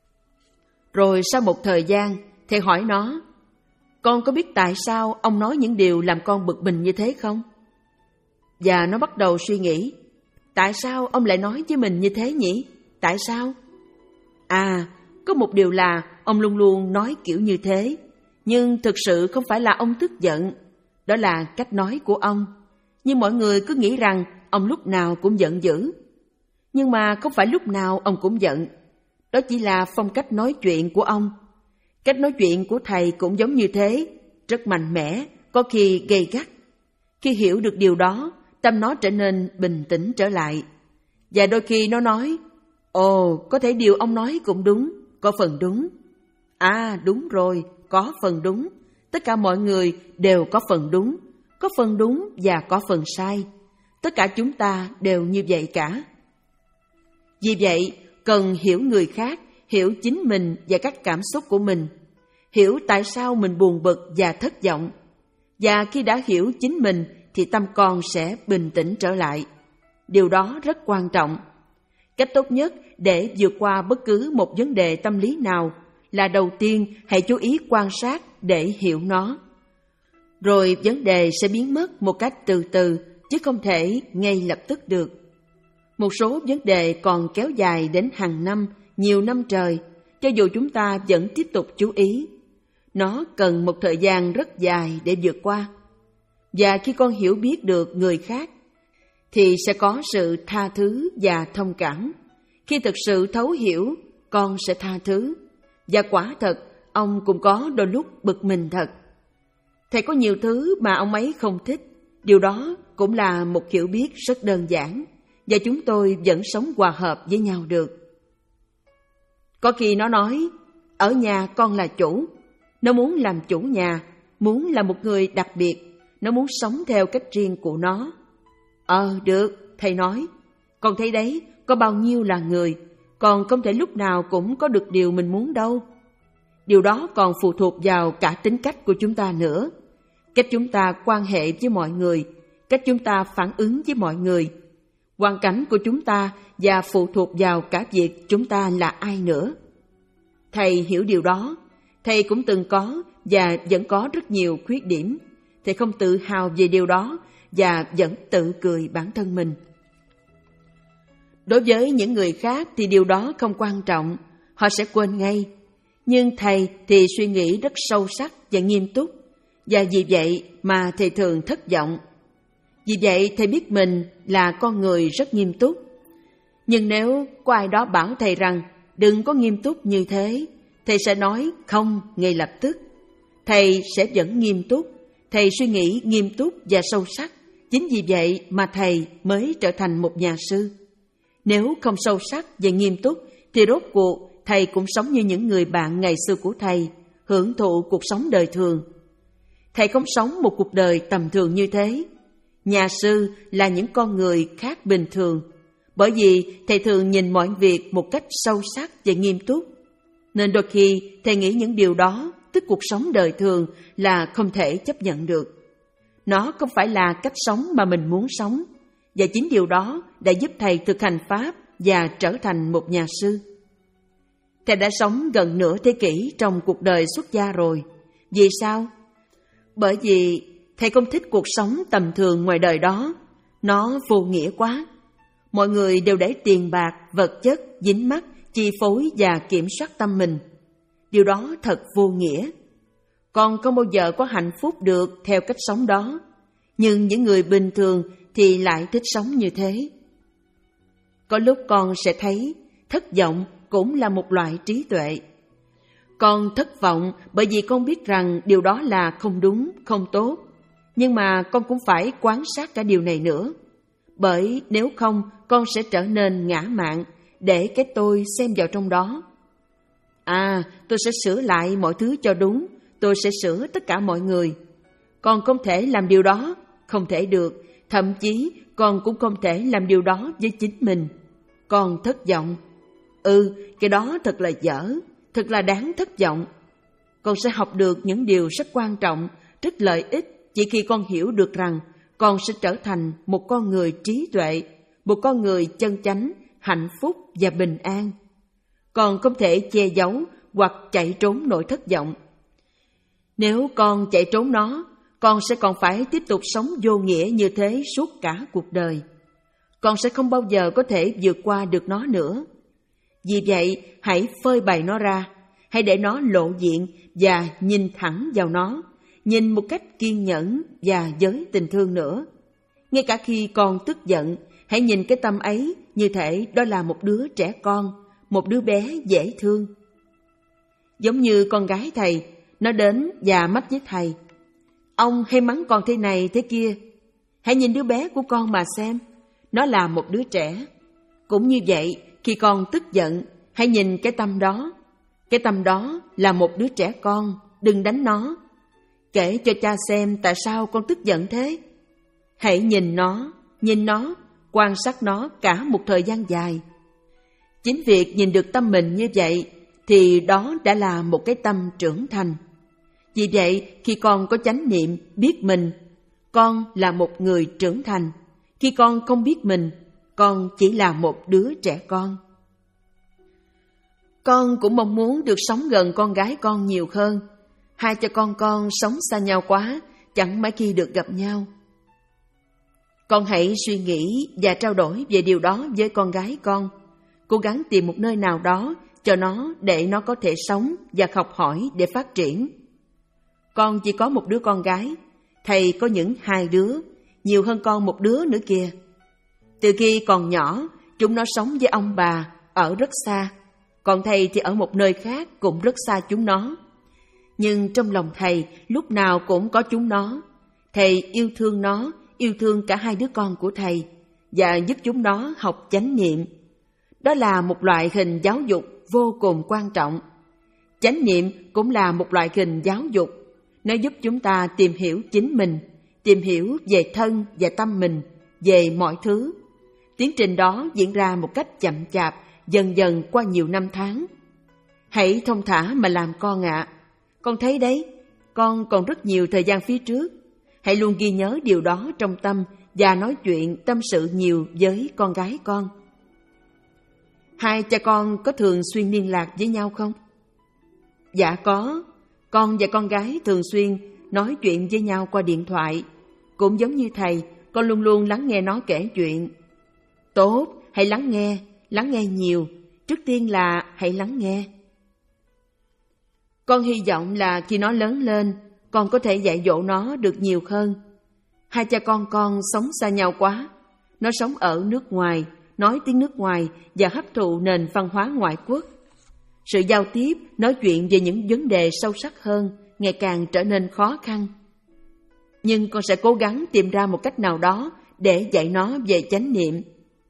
Rồi sau một thời gian, thầy hỏi nó, con có biết tại sao ông nói những điều làm con bực mình như thế không? Và nó bắt đầu suy nghĩ, tại sao ông lại nói với mình như thế nhỉ? Tại sao? À, có một điều là ông luôn luôn nói kiểu như thế, nhưng thực sự không phải là ông tức giận. Đó là cách nói của ông. Nhưng mọi người cứ nghĩ rằng ông lúc nào cũng giận dữ. Nhưng mà không phải lúc nào ông cũng giận. Đó chỉ là phong cách nói chuyện của ông. Cách nói chuyện của thầy cũng giống như thế, rất mạnh mẽ, có khi gay gắt. Khi hiểu được điều đó, tâm nó trở nên bình tĩnh trở lại. Và đôi khi nó nói, ồ, có thể điều ông nói cũng đúng, có phần đúng. À, đúng rồi, có phần đúng. Tất cả mọi người đều có phần đúng, có phần đúng và có phần sai. Tất cả chúng ta đều như vậy cả. Vì vậy, cần hiểu người khác, hiểu chính mình và các cảm xúc của mình, hiểu tại sao mình buồn bực và thất vọng. Và khi đã hiểu chính mình thì tâm con sẽ bình tĩnh trở lại. Điều đó rất quan trọng. Cách tốt nhất để vượt qua bất cứ một vấn đề tâm lý nào là đầu tiên hãy chú ý quan sát để hiểu nó. Rồi vấn đề sẽ biến mất một cách từ từ, chứ không thể ngay lập tức được. Một số vấn đề còn kéo dài đến hàng năm, nhiều năm trời, cho dù chúng ta vẫn tiếp tục chú ý. Nó cần một thời gian rất dài để vượt qua. Và khi con hiểu biết được người khác, thì sẽ có sự tha thứ và thông cảm. Khi thực sự thấu hiểu, con sẽ tha thứ. Và quả thật, ông cũng có đôi lúc bực mình thật. Thầy có nhiều thứ mà ông ấy không thích. Điều đó cũng là một hiểu biết rất đơn giản, và chúng tôi vẫn sống hòa hợp với nhau được. Có khi nó nói, ở nhà con là chủ. Nó muốn làm chủ nhà, muốn là một người đặc biệt. Nó muốn sống theo cách riêng của nó. Ờ, được, thầy nói. Con thấy đấy, có bao nhiêu là người, còn không thể lúc nào cũng có được điều mình muốn đâu. Điều đó còn phụ thuộc vào cả tính cách của chúng ta nữa. Cách chúng ta quan hệ với mọi người, cách chúng ta phản ứng với mọi người, hoàn cảnh của chúng ta và phụ thuộc vào cả việc chúng ta là ai nữa. Thầy hiểu điều đó. Thầy cũng từng có và vẫn có rất nhiều khuyết điểm. Thầy không tự hào về điều đó và vẫn tự cười bản thân mình. Đối với những người khác thì điều đó không quan trọng, họ sẽ quên ngay. Nhưng thầy thì suy nghĩ rất sâu sắc và nghiêm túc, và vì vậy mà thầy thường thất vọng. Vì vậy thầy biết mình là con người rất nghiêm túc. Nhưng nếu có ai đó bảo thầy rằng đừng có nghiêm túc như thế, thầy sẽ nói không ngay lập tức. Thầy sẽ vẫn nghiêm túc, thầy suy nghĩ nghiêm túc và sâu sắc. Chính vì vậy mà thầy mới trở thành một nhà sư. Nếu không sâu sắc và nghiêm túc thì rốt cuộc thầy cũng sống như những người bạn ngày xưa của thầy, hưởng thụ cuộc sống đời thường. Thầy không sống một cuộc đời tầm thường như thế. Nhà sư là những con người khác bình thường, bởi vì thầy thường nhìn mọi việc một cách sâu sắc và nghiêm túc. Nên đôi khi thầy nghĩ những điều đó, tức cuộc sống đời thường, là không thể chấp nhận được. Nó không phải là cách sống mà mình muốn sống, và chính điều đó đã giúp thầy thực hành Pháp và trở thành một nhà sư. Thầy đã sống gần nửa thế kỷ trong cuộc đời xuất gia rồi. Vì sao? Bởi vì thầy không thích cuộc sống tầm thường ngoài đời đó. Nó vô nghĩa quá. Mọi người đều để tiền bạc, vật chất, dính mắc, chi phối và kiểm soát tâm mình. điều đó thật vô nghĩa. Con không bao giờ có hạnh phúc được theo cách sống đó, nhưng những người bình thường thì lại thích sống như thế. Có lúc con sẽ thấy thất vọng cũng là một loại trí tuệ. Con thất vọng bởi vì con biết rằng điều đó là không đúng, không tốt. Nhưng mà con cũng phải quan sát cả điều này nữa. Bởi nếu không, con sẽ trở nên ngã mạn, để cái tôi xem vào trong đó. À, tôi sẽ sửa lại mọi thứ cho đúng, tôi sẽ sửa tất cả mọi người. Con không thể làm điều đó, không thể được. Thậm chí con cũng không thể làm điều đó với chính mình. Con thất vọng. Ừ, cái đó thật là dở, thật là đáng thất vọng. Con sẽ học được những điều rất quan trọng, rất lợi ích chỉ khi con hiểu được rằng con sẽ trở thành một con người trí tuệ, một con người chân chánh, hạnh phúc và bình an. Con không thể che giấu hoặc chạy trốn nỗi thất vọng. Nếu con chạy trốn nó, con sẽ còn phải tiếp tục sống vô nghĩa như thế suốt cả cuộc đời. Con sẽ không bao giờ có thể vượt qua được nó nữa. Vì vậy, hãy phơi bày nó ra, hãy để nó lộ diện và nhìn thẳng vào nó, nhìn một cách kiên nhẫn và với tình thương nữa. Ngay cả khi con tức giận, hãy nhìn cái tâm ấy như thể đó là một đứa trẻ con, một đứa bé dễ thương. Giống như con gái thầy, nó đến và mách với thầy: ông hay mắng con thế này thế kia. Hãy nhìn đứa bé của con mà xem, nó là một đứa trẻ. Cũng như vậy, khi con tức giận, hãy nhìn cái tâm đó. Cái tâm đó là một đứa trẻ con, đừng đánh nó. Kể cho cha xem tại sao con tức giận thế. Hãy nhìn nó, nhìn nó, quan sát nó cả một thời gian dài. Chính việc nhìn được tâm mình như vậy thì đó đã là một cái tâm trưởng thành. Vì vậy, khi con có chánh niệm biết mình, con là một người trưởng thành. Khi con không biết mình, con chỉ là một đứa trẻ con. Con cũng mong muốn được sống gần con gái con nhiều hơn. Hai cha con con sống xa nhau quá, chẳng mấy khi được gặp nhau. Con hãy suy nghĩ và trao đổi về điều đó với con gái con. Cố gắng tìm một nơi nào đó cho nó để nó có thể sống và học hỏi để phát triển. Con chỉ có một đứa con gái, thầy có những hai đứa, nhiều hơn con một đứa nữa kìa. Từ khi còn nhỏ, chúng nó sống với ông bà ở rất xa, còn thầy thì ở một nơi khác cũng rất xa chúng nó. Nhưng trong lòng thầy lúc nào cũng có chúng nó. Thầy yêu thương nó, yêu thương cả hai đứa con của thầy và giúp chúng nó học chánh niệm. Đó là một loại hình giáo dục vô cùng quan trọng. Chánh niệm cũng là một loại hình giáo dục. Nó giúp chúng ta tìm hiểu chính mình, tìm hiểu về thân và tâm mình, về mọi thứ. Tiến trình đó diễn ra một cách chậm chạp, dần dần qua nhiều năm tháng. Hãy thông thả mà làm con ạ. À. Con thấy đấy, con còn rất nhiều thời gian phía trước. Hãy luôn ghi nhớ điều đó trong tâm và nói chuyện tâm sự nhiều với con gái con. Hai cha con có thường xuyên liên lạc với nhau không? Dạ có. Con và con gái thường xuyên nói chuyện với nhau qua điện thoại. Cũng giống như thầy, con luôn luôn lắng nghe nó kể chuyện. Tốt, hãy lắng nghe, lắng nghe nhiều. Trước tiên là hãy lắng nghe. Con hy vọng là khi nó lớn lên, con có thể dạy dỗ nó được nhiều hơn. Hai cha con con sống xa nhau quá. Nó sống ở nước ngoài, nói tiếng nước ngoài và hấp thụ nền văn hóa ngoại quốc. Sự giao tiếp, nói chuyện về những vấn đề sâu sắc hơn ngày càng trở nên khó khăn. Nhưng con sẽ cố gắng tìm ra một cách nào đó để dạy nó về chánh niệm.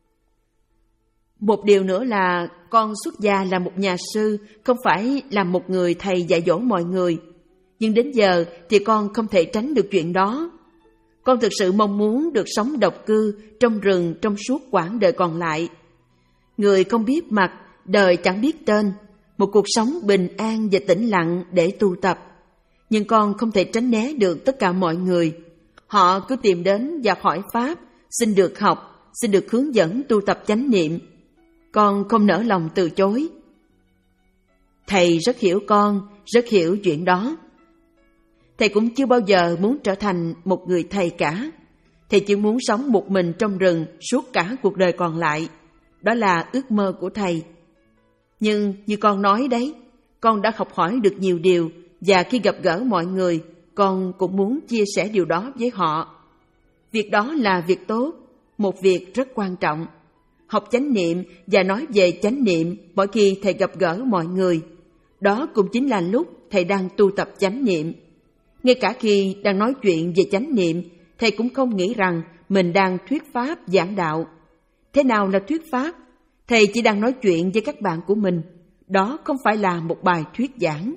Một điều nữa là con xuất gia là một nhà sư, không phải là một người thầy dạy dỗ mọi người. Nhưng đến giờ thì con không thể tránh được chuyện đó. Con thực sự mong muốn được sống độc cư trong rừng trong suốt quãng đời còn lại. Người không biết mặt, đời chẳng biết tên, một cuộc sống bình an và tĩnh lặng để tu tập. Nhưng con không thể tránh né được tất cả mọi người. Họ cứ tìm đến và hỏi pháp, xin được học, xin được hướng dẫn tu tập chánh niệm. Con không nỡ lòng từ chối. Thầy rất hiểu con, rất hiểu chuyện đó. Thầy cũng chưa bao giờ muốn trở thành một người thầy cả. Thầy chỉ muốn sống một mình trong rừng suốt cả cuộc đời còn lại. Đó là ước mơ của thầy. Nhưng như con nói đấy, con đã học hỏi được nhiều điều, và khi gặp gỡ mọi người, con cũng muốn chia sẻ điều đó với họ. Việc đó là việc tốt, một việc rất quan trọng. Học chánh niệm và nói về chánh niệm mỗi khi thầy gặp gỡ mọi người, đó cũng chính là lúc thầy đang tu tập chánh niệm. Ngay cả khi đang nói chuyện về chánh niệm, thầy cũng không nghĩ rằng mình đang thuyết pháp giảng đạo. Thế nào là thuyết pháp? Thầy chỉ đang nói chuyện với các bạn của mình. Đó không phải là một bài thuyết giảng.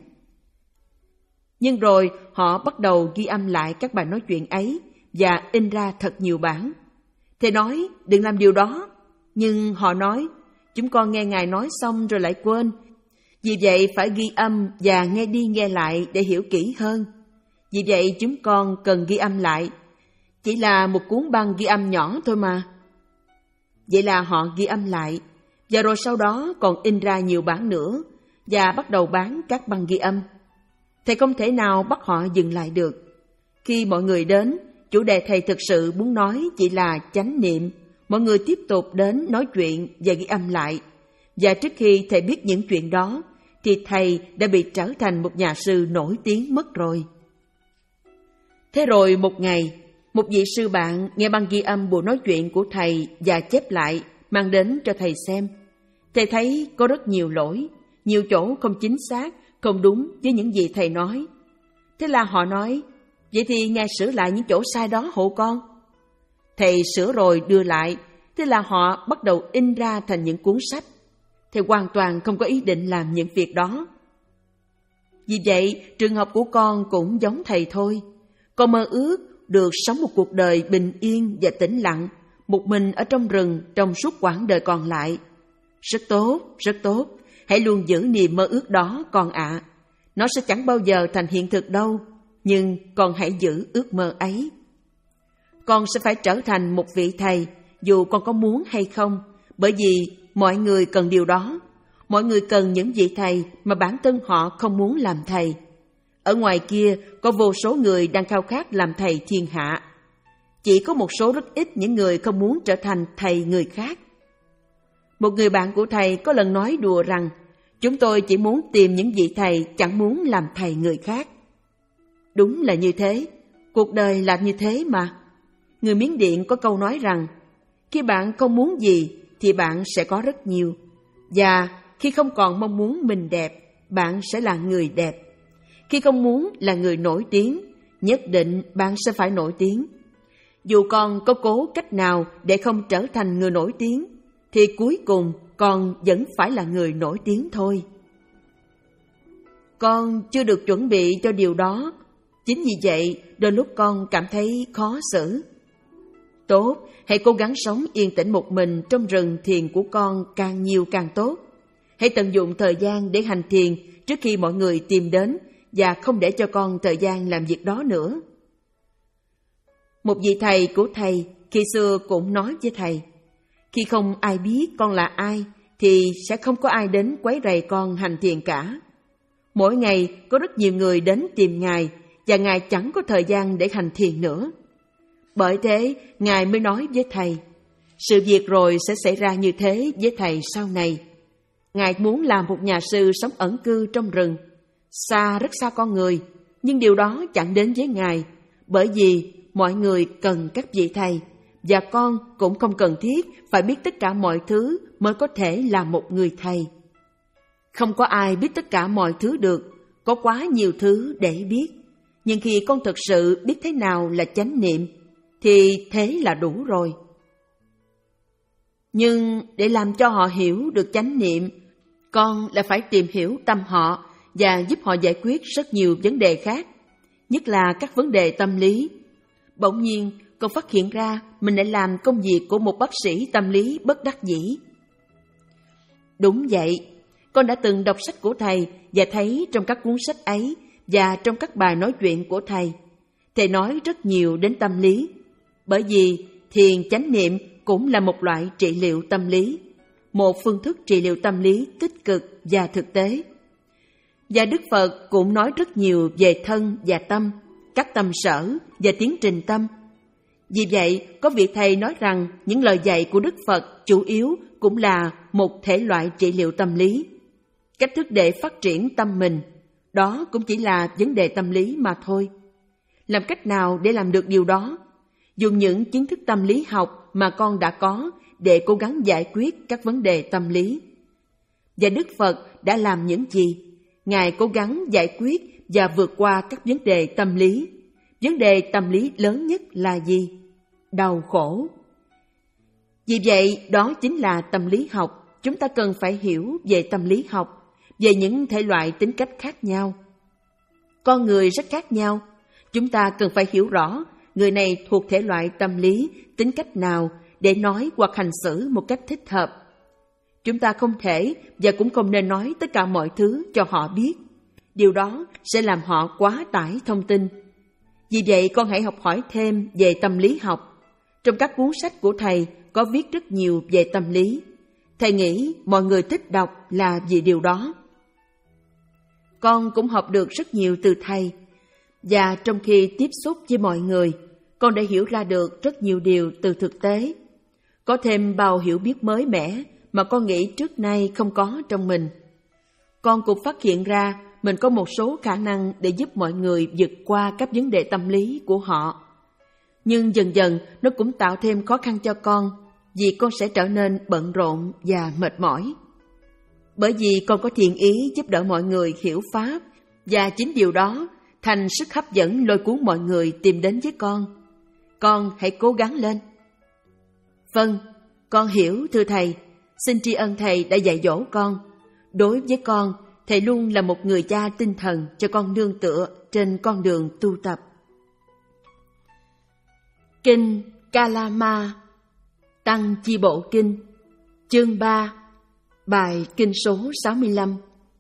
Nhưng rồi họ bắt đầu ghi âm lại các bài nói chuyện ấy và in ra thật nhiều bản. Thầy nói đừng làm điều đó, nhưng họ nói chúng con nghe Ngài nói xong rồi lại quên. Vì vậy phải ghi âm và nghe đi nghe lại để hiểu kỹ hơn. Vì vậy chúng con cần ghi âm lại. Chỉ là một cuốn băng ghi âm nhỏ thôi mà. Vậy là họ ghi âm lại, và rồi sau đó còn in ra nhiều bản nữa và bắt đầu bán các băng ghi âm. Thầy không thể nào bắt họ dừng lại được. Khi mọi người đến, chủ đề thầy thực sự muốn nói chỉ là chánh niệm. Mọi người tiếp tục đến nói chuyện và ghi âm lại. Và trước khi thầy biết những chuyện đó, thì thầy đã bị trở thành một nhà sư nổi tiếng mất rồi. Thế rồi một ngày, một vị sư bạn nghe băng ghi âm buổi nói chuyện của thầy và chép lại, mang đến cho thầy xem. Thầy thấy có rất nhiều lỗi, nhiều chỗ không chính xác, không đúng với những gì thầy nói. Thế là họ nói, vậy thì Ngài sửa lại những chỗ sai đó hộ con. Thầy sửa rồi đưa lại, thế là họ bắt đầu in ra thành những cuốn sách. Thầy hoàn toàn không có ý định làm những việc đó. Vì vậy, trường hợp của con cũng giống thầy thôi. Con mơ ước được sống một cuộc đời bình yên và tĩnh lặng, một mình ở trong rừng trong suốt quãng đời còn lại. Rất tốt, rất tốt. Hãy luôn giữ niềm mơ ước đó con ạ. À. Nó sẽ chẳng bao giờ thành hiện thực đâu, nhưng con hãy giữ ước mơ ấy. Con sẽ phải trở thành một vị thầy, dù con có muốn hay không, bởi vì mọi người cần điều đó. Mọi người cần những vị thầy mà bản thân họ không muốn làm thầy. Ở ngoài kia có vô số người đang khao khát làm thầy thiên hạ. Chỉ có một số rất ít những người không muốn trở thành thầy người khác. Một người bạn của thầy có lần nói đùa rằng chúng tôi chỉ muốn tìm những vị thầy chẳng muốn làm thầy người khác. Đúng là như thế, cuộc đời là như thế mà. Người Miến Điện có câu nói rằng khi bạn không muốn gì thì bạn sẽ có rất nhiều. Và khi không còn mong muốn mình đẹp, bạn sẽ là người đẹp. Khi không muốn là người nổi tiếng, nhất định bạn sẽ phải nổi tiếng. Dù con có cố cách nào để không trở thành người nổi tiếng, thì cuối cùng con vẫn phải là người nổi tiếng thôi. Con chưa được chuẩn bị cho điều đó. Chính vì vậy, đôi lúc con cảm thấy khó xử. Tốt, hãy cố gắng sống yên tĩnh một mình trong rừng thiền của con càng nhiều càng tốt. Hãy tận dụng thời gian để hành thiền trước khi mọi người tìm đến, và không để cho con thời gian làm việc đó nữa. Một vị thầy của thầy khi xưa cũng nói với thầy, khi không ai biết con là ai, thì sẽ không có ai đến quấy rầy con hành thiền cả. Mỗi ngày có rất nhiều người đến tìm Ngài, và Ngài chẳng có thời gian để hành thiền nữa. Bởi thế, Ngài mới nói với thầy, sự việc rồi sẽ xảy ra như thế với thầy sau này. Ngài muốn làm một nhà sư sống ẩn cư trong rừng, xa rất xa con người, nhưng điều đó chẳng đến với Ngài, bởi vì mọi người cần các vị thầy, và con cũng không cần thiết phải biết tất cả mọi thứ mới có thể là một người thầy. Không có ai biết tất cả mọi thứ được, có quá nhiều thứ để biết. Nhưng khi con thực sự biết thế nào là chánh niệm, thì thế là đủ rồi. Nhưng để làm cho họ hiểu được chánh niệm, con lại phải tìm hiểu tâm họ và giúp họ giải quyết rất nhiều vấn đề khác, nhất là các vấn đề tâm lý. Bỗng nhiên, con phát hiện ra mình lại làm công việc của một bác sĩ tâm lý bất đắc dĩ. Đúng vậy, con đã từng đọc sách của thầy và thấy trong các cuốn sách ấy và trong các bài nói chuyện của thầy, thầy nói rất nhiều đến tâm lý, bởi vì thiền chánh niệm cũng là một loại trị liệu tâm lý, một phương thức trị liệu tâm lý tích cực và thực tế. Và Đức Phật cũng nói rất nhiều về thân và tâm, các tâm sở và tiến trình tâm. Vì vậy, có vị thầy nói rằng những lời dạy của Đức Phật chủ yếu cũng là một thể loại trị liệu tâm lý. cách thức để phát triển tâm mình, đó cũng chỉ là vấn đề tâm lý mà thôi. Làm cách nào để làm được điều đó? Dùng những kiến thức tâm lý học mà con đã có để cố gắng giải quyết các vấn đề tâm lý. Và Đức Phật đã làm những gì? Ngài cố gắng giải quyết và vượt qua các vấn đề tâm lý. Vấn đề tâm lý lớn nhất là gì? Đau khổ. Vì vậy, đó chính là tâm lý học. Chúng ta cần phải hiểu về tâm lý học, về những thể loại tính cách khác nhau. Con người rất khác nhau. Chúng ta cần phải hiểu rõ người này thuộc thể loại tâm lý, tính cách nào để nói hoặc hành xử một cách thích hợp. Chúng ta không thể và cũng không nên nói tất cả mọi thứ cho họ biết. Điều đó sẽ làm họ quá tải thông tin. Vì vậy, con hãy học hỏi thêm về tâm lý học. Trong các cuốn sách của Thầy có viết rất nhiều về tâm lý. Thầy nghĩ mọi người thích đọc là vì điều đó. Con cũng học được rất nhiều từ Thầy. Và trong khi tiếp xúc với mọi người, con đã hiểu ra được rất nhiều điều từ thực tế. Có thêm bao hiểu biết mới mẻ mà con nghĩ trước nay không có trong mình. Con cũng phát hiện ra mình có một số khả năng để giúp mọi người vượt qua các vấn đề tâm lý của họ. Nhưng dần dần nó cũng tạo thêm khó khăn cho con, vì con sẽ trở nên bận rộn và mệt mỏi. Bởi vì con có thiện ý giúp đỡ mọi người hiểu Pháp, và chính điều đó thành sức hấp dẫn lôi cuốn mọi người tìm đến với con. Con hãy cố gắng lên. Vâng, con hiểu thưa Thầy. Xin tri ân Thầy đã dạy dỗ con. Đối với con, Thầy luôn là một người cha tinh thần cho con nương tựa trên con đường tu tập. Kinh Kalama, Tăng Chi Bộ Kinh, chương ba, bài kinh số sáu mươi lăm.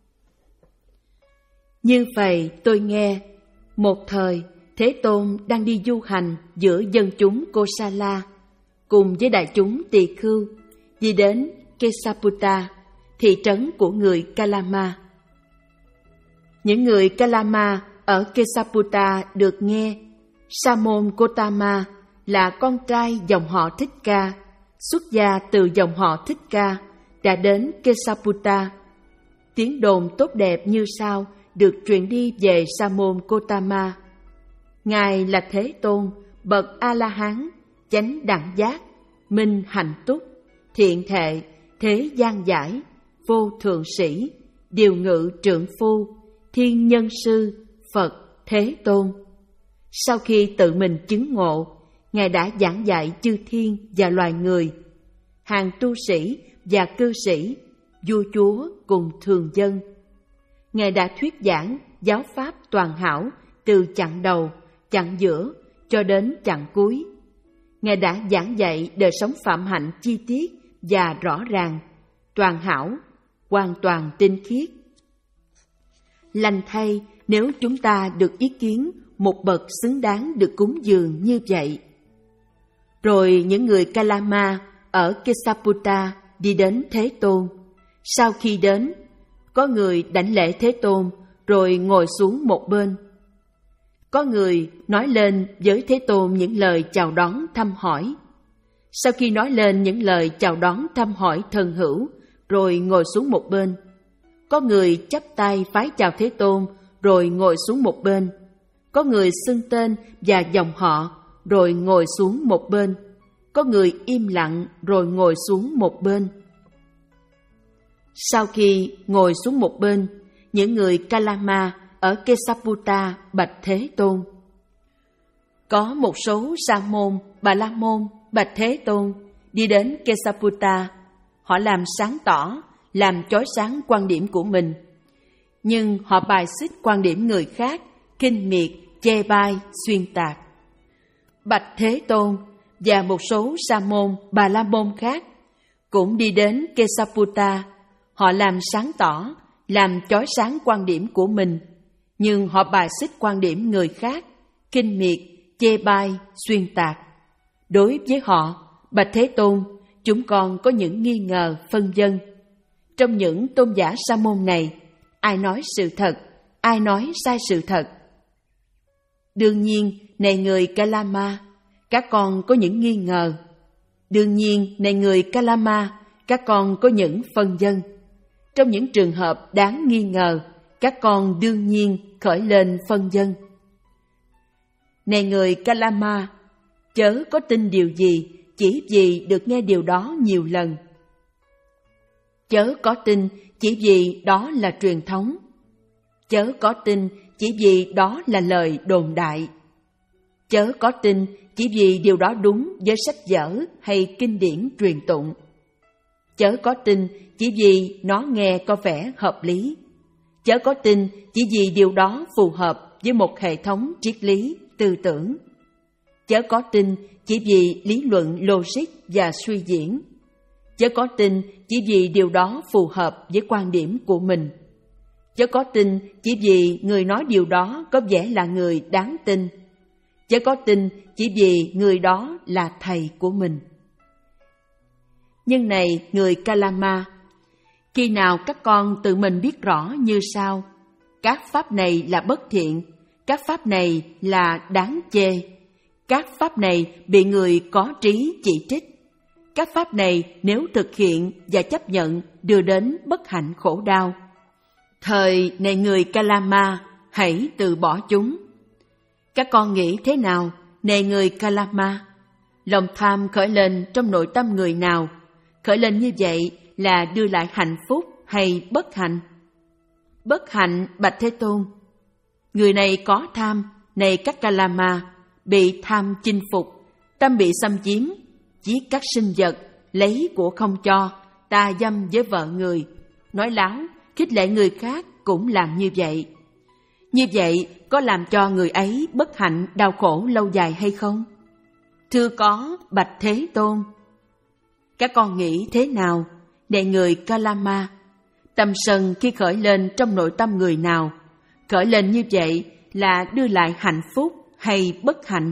Như vậy tôi nghe, một thời Thế Tôn đang đi du hành giữa dân chúng Kosala cùng với đại chúng tỳ khưu, đi đến Kesaputta, thị trấn của người Kalama. Những người Kalama ở Kesaputta được nghe Sa môn Gotama là con trai dòng họ Thích Ca, xuất gia từ dòng họ Thích Ca, đã đến Kesaputta. Tiếng đồn tốt đẹp như sau được truyền đi về Sa môn Gotama. Ngài là Thế Tôn, bậc A-la-hán, chánh đẳng giác, minh hạnh túc, thiện thệ, thế gian giải, vô thượng sĩ, điều ngự trượng phu, thiên nhân sư, Phật Thế Tôn. Sau khi tự mình chứng ngộ, Ngài đã giảng dạy chư thiên và loài người, hàng tu sĩ và cư sĩ, vua chúa cùng thường dân. Ngài đã thuyết giảng giáo pháp toàn hảo từ chặng đầu, chặng giữa cho đến chặng cuối. Ngài đã giảng dạy đời sống phạm hạnh chi tiết và rõ ràng, toàn hảo, hoàn toàn tinh khiết. Lành thay nếu chúng ta được ý kiến một bậc xứng đáng được cúng dường như vậy. Rồi những người Kalama ở Kesaputta đi đến Thế Tôn. Sau khi đến, có người đảnh lễ Thế Tôn rồi ngồi xuống một bên. Có người nói lên với Thế Tôn những lời chào đón thăm hỏi. Sau khi nói lên những lời chào đón thăm hỏi thân hữu, rồi ngồi xuống một bên. Có người chắp tay phái chào Thế Tôn, rồi ngồi xuống một bên. Có người xưng tên và dòng họ, rồi ngồi xuống một bên. Có người im lặng, rồi ngồi xuống một bên. Sau khi ngồi xuống một bên, những người Kalama ở Kesaputta bạch Thế Tôn. Có một số sa môn, bà la môn bạch Thế Tôn đi đến Kesaputta. Họ làm sáng tỏ, làm chói sáng quan điểm của mình. Nhưng họ bài xích quan điểm người khác, khinh miệt, chê bai, xuyên tạc. Bạch Thế Tôn và một số sa môn, bà la môn khác cũng đi đến Kesaputta. Họ làm sáng tỏ, làm chói sáng quan điểm của mình, nhưng họ bài xích quan điểm người khác, khinh miệt, chê bai, xuyên tạc. Đối với họ, bạch Thế Tôn, chúng con có những nghi ngờ, phân vân. Trong những tôn giả sa môn này, ai nói sự thật, ai nói sai sự thật? Đương nhiên, này người Kalama, các con có những nghi ngờ. Đương nhiên, này người Kalama, các con có những phân vân. Trong những trường hợp đáng nghi ngờ, các con đương nhiên khởi lên phân vân. Này người Kalama, chớ có tin điều gì chỉ vì được nghe điều đó nhiều lần. Chớ có tin chỉ vì đó là truyền thống. Chớ có tin chỉ vì đó là lời đồn đại. Chớ có tin chỉ vì điều đó đúng với sách vở hay kinh điển truyền tụng. Chớ có tin chỉ vì nó nghe có vẻ hợp lý. Chớ có tin chỉ vì điều đó phù hợp với một hệ thống triết lý, tư tưởng. Chớ có tin chỉ vì lý luận logic và suy diễn. Chớ có tin chỉ vì điều đó phù hợp với quan điểm của mình. Chớ có tin chỉ vì người nói điều đó có vẻ là người đáng tin. Chớ có tin chỉ vì người đó là thầy của mình. Nhưng này người Kalama, khi nào các con tự mình biết rõ như sau: các pháp này là bất thiện, các pháp này là đáng chê, các pháp này bị người có trí chỉ trích, các pháp này nếu thực hiện và chấp nhận đưa đến bất hạnh khổ đau, thời này người Kalama, hãy từ bỏ chúng. Các con nghĩ thế nào, này người Kalama? Lòng tham khởi lên trong nội tâm người nào? Khởi lên như vậy là đưa lại hạnh phúc hay bất hạnh? Bất hạnh, bạch Thế Tôn. Người này có tham, này các Kalama, bị tham chinh phục, tâm bị xâm chiếm, giết các sinh vật, lấy của không cho, tà dâm với vợ người, nói láo, khích lệ người khác cũng làm như vậy. Như vậy có làm cho người ấy bất hạnh đau khổ lâu dài hay không? Thưa có, bạch Thế Tôn. Các con nghĩ thế nào, này người Kalama? Tâm sân khi khởi lên trong nội tâm người nào, khởi lên như vậy là đưa lại hạnh phúc hay bất hạnh?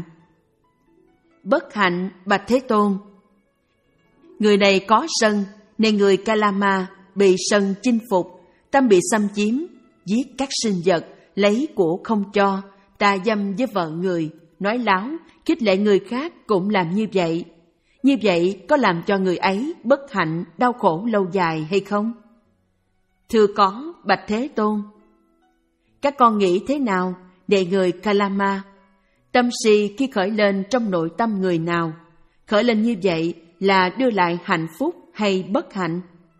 Bất hạnh, bạch Thế Tôn. Người này có sân, nên người Kalama bị sân chinh phục, tâm bị xâm chiếm, giết các sinh vật, lấy của không cho, tà dâm với vợ người, nói láo, khích lệ người khác cũng làm như vậy. Như vậy có làm cho người ấy bất hạnh, đau khổ lâu dài hay không? Thưa có, bạch Thế Tôn. Các con nghĩ thế nào, đệ người Kalama? Tâm si khi khởi lên trong nội tâm người nào, khởi lên như vậy là đưa lại hạnh phúc hay bất hạnh?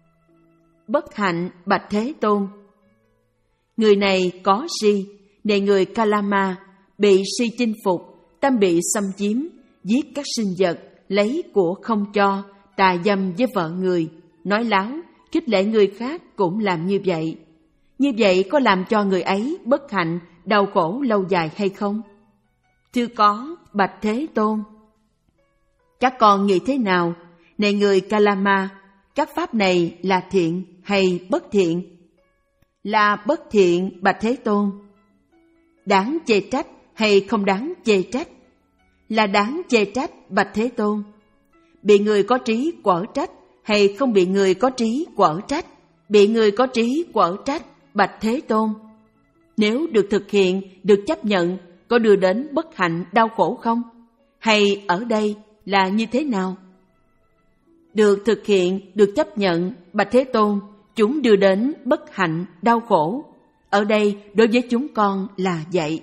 Bất hạnh, bạch Thế Tôn. Người này có si, đệ người Kalama, bị si chinh phục, tâm bị xâm chiếm, giết các sinh vật, lấy của không cho, tà dâm với vợ người, nói láo, khích lệ người khác cũng làm như vậy. Như vậy có làm cho người ấy bất hạnh, đau khổ lâu dài hay không? Thưa có, bạch Thế Tôn. Các con nghĩ thế nào, này người Kalama? Các pháp này là thiện hay bất thiện? Là bất thiện, bạch Thế Tôn. Đáng chê trách hay không đáng chê trách? Là đáng chê trách, bạch Thế Tôn. Bị người có trí quở trách hay không bị người có trí quở trách? Bị người có trí quở trách, bạch Thế Tôn. Nếu được thực hiện, được chấp nhận, có đưa đến bất hạnh đau khổ không? Hay ở đây là như thế nào? Được thực hiện, được chấp nhận, bạch Thế Tôn, chúng đưa đến bất hạnh đau khổ. Ở đây đối với chúng con là vậy.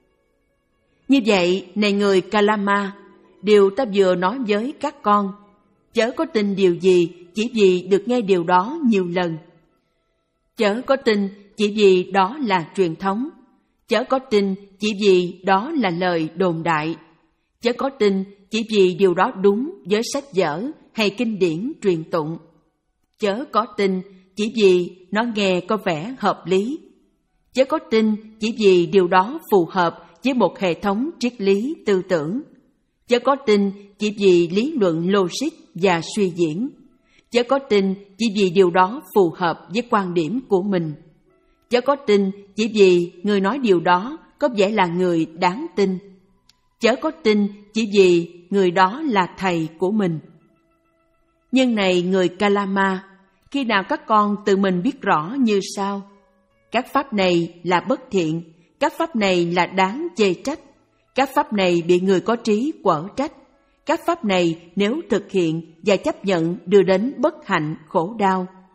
Như vậy, này người Kalama, điều ta vừa nói với các con, chớ có tin điều gì chỉ vì được nghe điều đó nhiều lần. Chớ có tin chỉ vì đó là truyền thống. Chớ có tin chỉ vì đó là lời đồn đại. Chớ có tin chỉ vì điều đó đúng với sách vở hay kinh điển truyền tụng. Chớ có tin chỉ vì nó nghe có vẻ hợp lý. Chớ có tin chỉ vì điều đó phù hợp với một hệ thống triết lý tư tưởng. Chớ có tin chỉ vì lý luận logic và suy diễn. Chớ có tin chỉ vì điều đó phù hợp với quan điểm của mình. Chớ có tin chỉ vì người nói điều đó có vẻ là người đáng tin. Chớ có tin chỉ vì người đó là thầy của mình. Nhưng này người Kalama, khi nào các con tự mình biết rõ như sau: các pháp này là bất thiện, các pháp này là đáng chê trách, các pháp này bị người có trí quở trách, các pháp này nếu thực hiện và chấp nhận đưa đến bất hạnh khổ đau.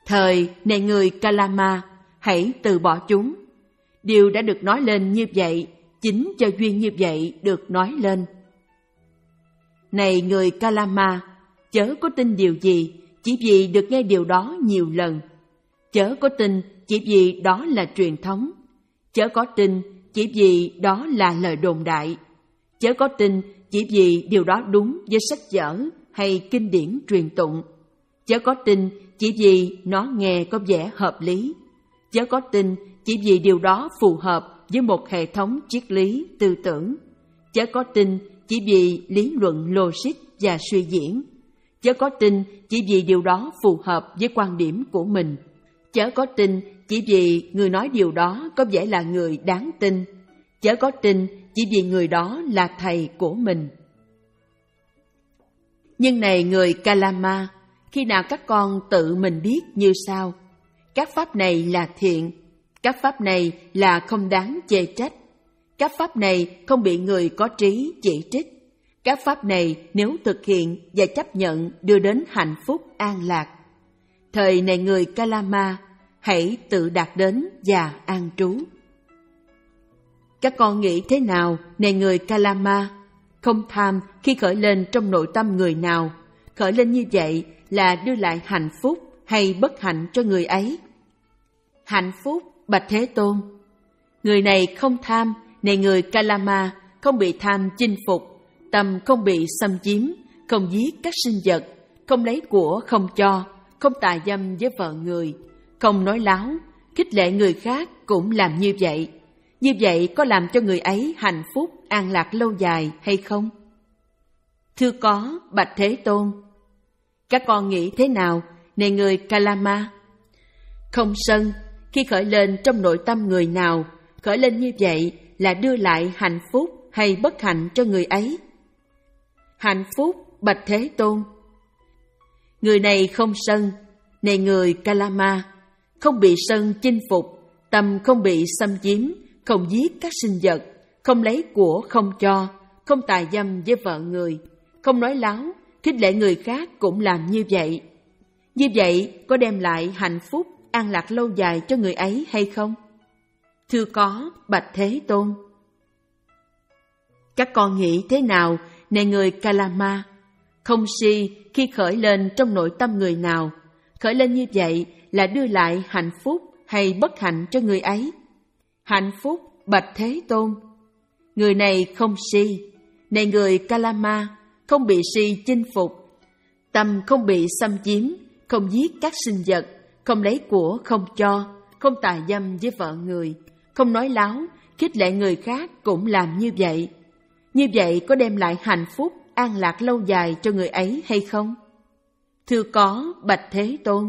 Thời này người Kalama, hãy từ bỏ chúng. Điều đã được nói lên như vậy, chính do duyên như vậy được nói lên. Này người Kalama, chớ có tin điều gì, chỉ vì được nghe điều đó nhiều lần. Chớ có tin chỉ vì đó là truyền thống. Chớ có tin chỉ vì đó là lời đồn đại. Chớ có tin chỉ vì điều đó đúng với sách vở hay kinh điển truyền tụng. Chớ có tin chỉ vì nó nghe có vẻ hợp lý. Chớ có tin chỉ vì điều đó phù hợp với một hệ thống triết lý tư tưởng. Chớ có tin chỉ vì lý luận logic và suy diễn. Chớ có tin chỉ vì điều đó phù hợp với quan điểm của mình. Chớ có tin chỉ vì người nói điều đó có vẻ là người đáng tin. Chớ có tin chỉ vì người đó là thầy của mình. Nhưng này người Kalama, khi nào các con tự mình biết như sau: các pháp này là thiện, các pháp này là không đáng chê trách, các pháp này không bị người có trí chỉ trích, các pháp này nếu thực hiện và chấp nhận đưa đến hạnh phúc an lạc. Thời này người Kalama, hãy tự đạt đến và an trú. Các con nghĩ thế nào, này người Kalama? Không tham khi khởi lên trong nội tâm người nào, khởi lên như vậy là đưa lại hạnh phúc hay bất hạnh cho người ấy? Hạnh phúc, bạch Thế Tôn. Người này không tham, này người Kalama, không bị tham chinh phục, tâm không bị xâm chiếm, không giết các sinh vật, không lấy của không cho, không tà dâm với vợ người, không nói láo, khích lệ người khác cũng làm như vậy. Như vậy có làm cho người ấy hạnh phúc, an lạc lâu dài hay không? Thưa có, bạch Thế Tôn. Các con nghĩ thế nào, này người Kalama? Không sân, khi khởi lên trong nội tâm người nào, khởi lên như vậy là đưa lại hạnh phúc hay bất hạnh cho người ấy? Hạnh phúc, bạch Thế Tôn. Người này không sân, này người Kalama, không bị sân chinh phục, tâm không bị xâm chiếm, không giết các sinh vật, không lấy của không cho, không tà dâm với vợ người, không nói láo, khích lệ người khác cũng làm như vậy. Như vậy có đem lại hạnh phúc, an lạc lâu dài cho người ấy hay không? Thưa có, bạch Thế Tôn. Các con nghĩ thế nào, này người Kalama? Không si khi khởi lên trong nội tâm người nào, khởi lên như vậy là đưa lại hạnh phúc hay bất hạnh cho người ấy? Hạnh phúc, bạch Thế Tôn. Người này không si, này người Kalama, không bị si chinh phục, tâm không bị xâm chiếm, không giết các sinh vật, không lấy của không cho, không tà dâm với vợ người, không nói láo, khích lệ người khác cũng làm như vậy. Như vậy có đem lại hạnh phúc, an lạc lâu dài cho người ấy hay không? Thưa có, bạch Thế Tôn.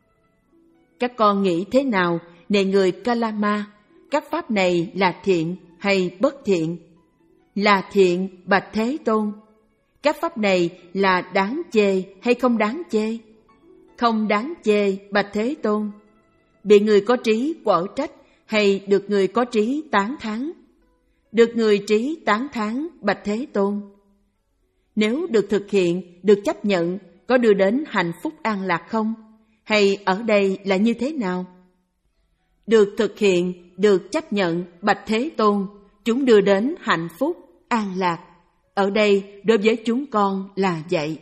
Các con nghĩ thế nào, này người Kalama? Các pháp này là thiện hay bất thiện? Là thiện, bạch Thế Tôn. Các pháp này là đáng chê hay không đáng chê? Không đáng chê, bạch Thế Tôn. Bị người có trí quở trách hay được người có trí tán thán? Được người trí tán thán, bạch Thế Tôn. Nếu được thực hiện, được chấp nhận, có đưa đến hạnh phúc an lạc không? Hay ở đây là như thế nào? Được thực hiện, được chấp nhận, bạch Thế Tôn, chúng đưa đến hạnh phúc, an lạc. Ở đây đối với chúng con là vậy.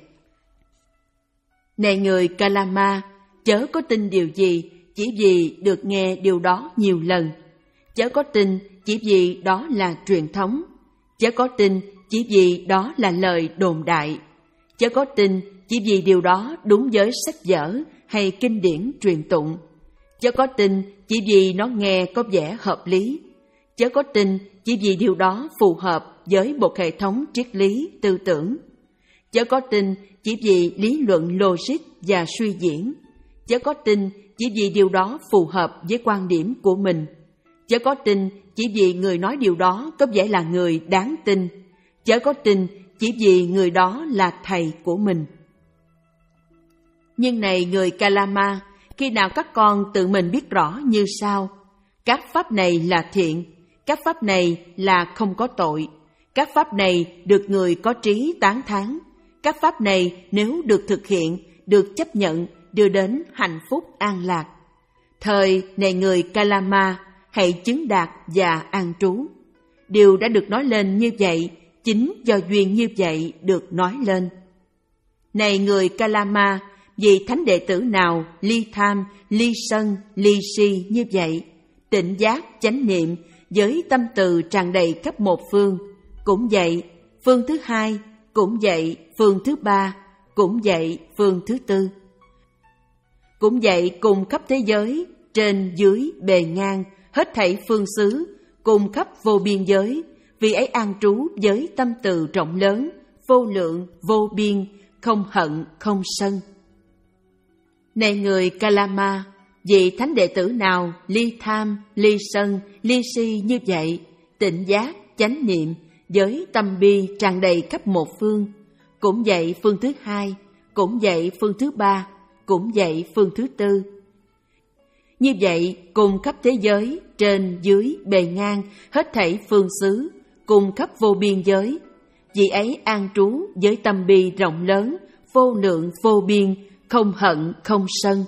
Này người Kalama, chớ có tin điều gì chỉ vì được nghe điều đó nhiều lần. Chớ có tin chỉ vì đó là truyền thống. Chớ có tin chỉ vì đó là lời đồn đại. Chớ có tin chỉ vì điều đó đúng với sách vở hay kinh điển truyền tụng. Chớ có tin chỉ vì nó nghe có vẻ hợp lý. Chớ có tin chỉ vì điều đó phù hợp với một hệ thống triết lý tư tưởng. Chớ có tin chỉ vì lý luận logic và suy diễn. Chớ có tin chỉ vì điều đó phù hợp với quan điểm của mình. Chớ có tin chỉ vì người nói điều đó có vẻ là người đáng tin. Chớ có tin chỉ vì người đó là thầy của mình. Nhưng này người Kalama, khi nào các con tự mình biết rõ như sau: các pháp này là thiện, các pháp này là không có tội, các pháp này được người có trí tán thán, các pháp này nếu được thực hiện, được chấp nhận, đưa đến hạnh phúc an lạc. Thời này người Kalama, hãy chứng đạt và an trú. Điều đã được nói lên như vậy, chính do duyên như vậy được nói lên. Này người Kalama, vì thánh đệ tử nào ly tham, ly sân, ly si như vậy, tỉnh giác, chánh niệm, với tâm từ tràn đầy khắp một phương, cũng vậy, phương thứ hai, cũng vậy, phương thứ ba, cũng vậy, phương thứ tư. Cũng vậy cùng khắp thế giới, trên dưới bề ngang, hết thảy phương xứ, cùng khắp vô biên giới, vì ấy an trú với tâm từ rộng lớn, vô lượng, vô biên, không hận, không sân. Này người Kalama, vì thánh đệ tử nào ly tham, ly sân, ly si như vậy, tỉnh giác, chánh niệm, với tâm bi tràn đầy khắp một phương, cũng vậy phương thứ hai, cũng vậy phương thứ ba, cũng vậy phương thứ tư. Như vậy cùng khắp thế giới, trên dưới bề ngang, hết thảy phương xứ, cùng khắp vô biên giới, vì ấy an trú với tâm bi rộng lớn, vô lượng vô biên, không hận không sân.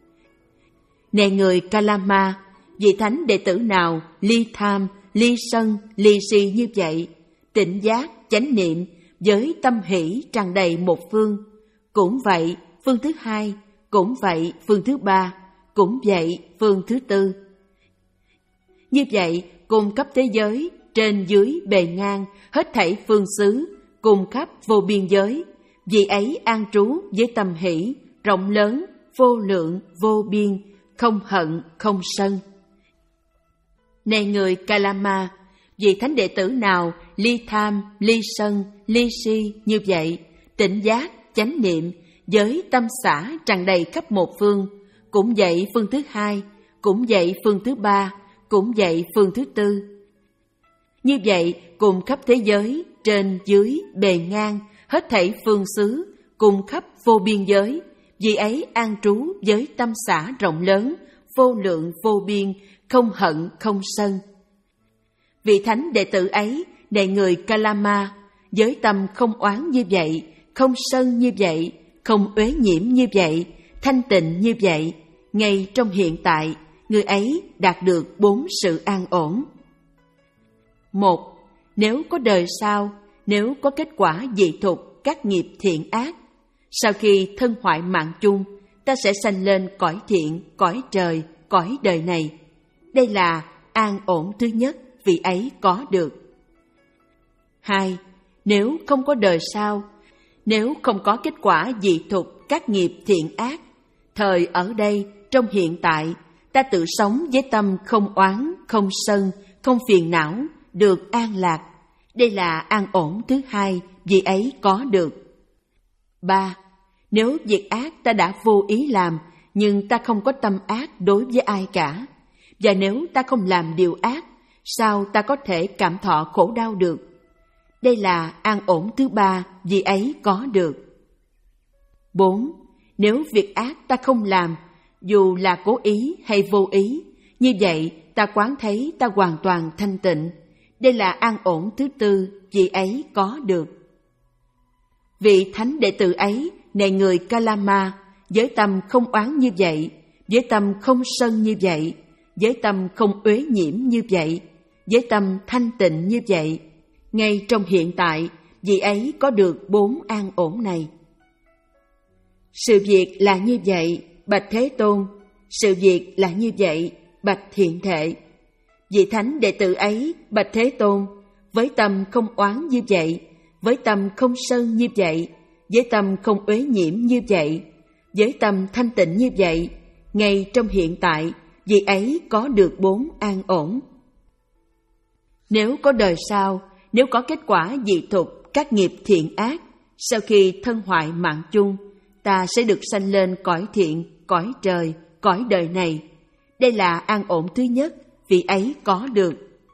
Này người Kalama, vị thánh đệ tử nào ly tham, ly sân, ly si như vậy, tỉnh giác, chánh niệm, với tâm hỷ tràn đầy một phương, cũng vậy phương thứ hai, cũng vậy phương thứ ba, cũng vậy phương thứ tư. Như vậy cùng khắp thế giới, trên dưới bề ngang, hết thảy phương xứ, cùng khắp vô biên giới, vì ấy an trú với tâm hỷ rộng lớn, vô lượng, vô biên, không hận, không sân. Này người Kalama, vì thánh đệ tử nào ly tham, ly sân, ly si như vậy, tỉnh giác, chánh niệm, với tâm xả tràn đầy khắp một phương, cũng vậy phương thứ hai, cũng vậy phương thứ ba, cũng vậy phương thứ tư. Như vậy cùng khắp thế giới, trên dưới bề ngang, hết thảy phương xứ, cùng khắp vô biên giới, vì ấy an trú với tâm xả rộng lớn, vô lượng vô biên, không hận không sân. Vị thánh đệ tử ấy, này người Kalama, với tâm không oán như vậy, không sân như vậy, không uế nhiễm như vậy, thanh tịnh như vậy, ngay trong hiện tại, người ấy đạt được bốn sự an ổn. Một, nếu có đời sau, nếu có kết quả dị thục các nghiệp thiện ác, sau khi thân hoại mạng chung, ta sẽ sanh lên cõi thiện, cõi trời, cõi đời này. Đây là an ổn thứ nhất, vị ấy có được. Hai, nếu không có đời sau, nếu không có kết quả dị thục các nghiệp thiện ác, thời ở đây, trong hiện tại, ta tự sống với tâm không oán, không sân, không phiền não, được an lạc. Đây là an ổn thứ hai, vị ấy có được. Ba, nếu việc ác ta đã vô ý làm, nhưng ta không có tâm ác đối với ai cả, và nếu ta không làm điều ác, sao ta có thể cảm thọ khổ đau được? Đây là an ổn thứ ba, vị ấy có được. Bốn, nếu việc ác ta không làm, dù là cố ý hay vô ý, như vậy ta quán thấy ta hoàn toàn thanh tịnh. Đây là an ổn thứ tư, vị ấy có được. Vị thánh đệ tử ấy, này người Kalama, với tâm không oán như vậy, với tâm không sân như vậy, với tâm không uế nhiễm như vậy, với tâm thanh tịnh như vậy, ngay trong hiện tại, vị ấy có được bốn an ổn này. Sự việc là như vậy, bạch Thế Tôn. Sự việc là như vậy, bạch Thiện Thệ. Vị thánh đệ tử ấy, bạch Thế Tôn, với tâm không oán như vậy, với tâm không sân như vậy, với tâm không uế nhiễm như vậy, với tâm thanh tịnh như vậy, ngay trong hiện tại, vị ấy có được bốn an ổn. Nếu có đời sau, nếu có kết quả dị thục các nghiệp thiện ác, sau khi thân hoại mạng chung, ta sẽ được sanh lên cõi thiện, cõi trời, cõi đời này. Đây là an ổn thứ nhất, vị ấy có được.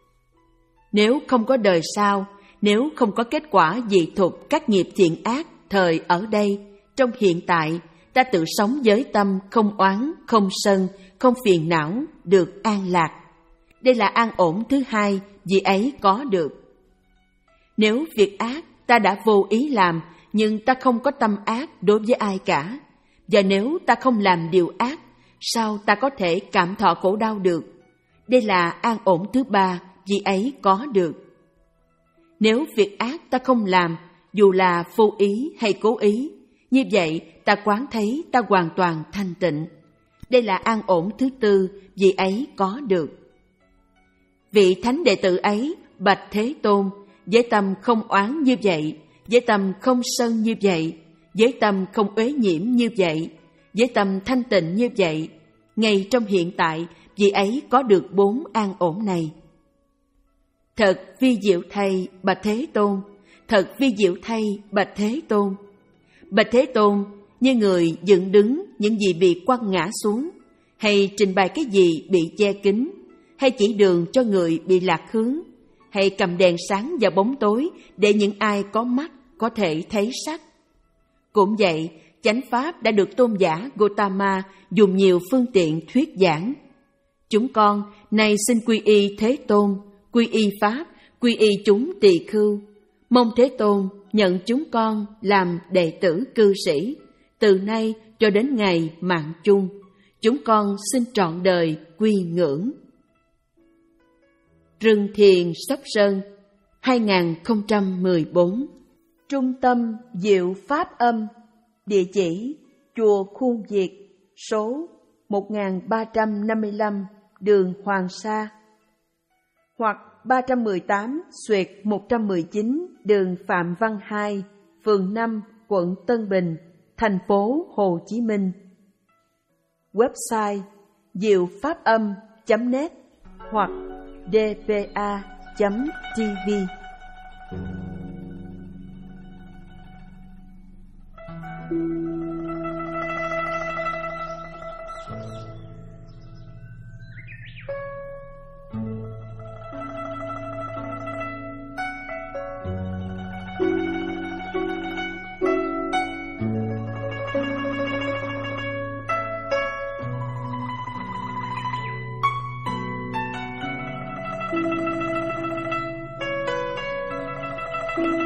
Nếu không có đời sau, nếu không có kết quả dị thục các nghiệp thiện ác, thời ở đây, trong hiện tại, ta tự sống với tâm không oán, không sân, không phiền não, được an lạc. Đây là an ổn thứ hai, vị ấy có được. Nếu việc ác ta đã vô ý làm, nhưng ta không có tâm ác đối với ai cả, Và nếu ta không làm điều ác, sao ta có thể cảm thọ khổ đau được? Đây là an ổn thứ ba, vì ấy có được. Nếu việc ác ta không làm, dù là vô ý hay cố ý, như vậy ta quán thấy ta hoàn toàn thanh tịnh. Đây là an ổn thứ tư, vì ấy có được. Vị thánh đệ tử ấy bạch Thế Tôn, với tâm không oán như vậy, với tâm không sân như vậy, với tâm không uế nhiễm như vậy, với tâm thanh tịnh như vậy, ngay trong hiện tại, vị ấy có được bốn an ổn này. Thật vi diệu thay, bạch Thế Tôn, thật vi diệu thay, bạch Thế Tôn. Bạch Thế Tôn, như người dựng đứng những gì bị quăng ngã xuống, hay trình bày cái gì bị che kín, hay chỉ đường cho người bị lạc hướng, hay cầm đèn sáng vào bóng tối để những ai có mắt có thể thấy sắc. Cũng vậy, chánh pháp đã được tôn giả Gotama dùng nhiều phương tiện thuyết giảng. Chúng con nay xin quy y Thế Tôn, quy y Pháp, quy y chúng tỳ khưu. Mong Thế Tôn nhận chúng con làm đệ tử cư sĩ, từ nay cho đến ngày mạng chung. Chúng con xin trọn đời quy ngưỡng. Rừng Thiền Sóc Sơn, hai không một bốn. Trung tâm Diệu Pháp Âm. Địa chỉ Chùa Khuôn Việt, số một nghìn ba trăm năm mươi lăm đường Hoàng Sa, hoặc ba trăm mười tám xuyệt một trăm mười chín đường Phạm Văn hai, phường năm, quận Tân Bình, thành phố Hồ Chí Minh. Website diệu pháp âm chấm net hoặc d p a chấm t v. Thank you.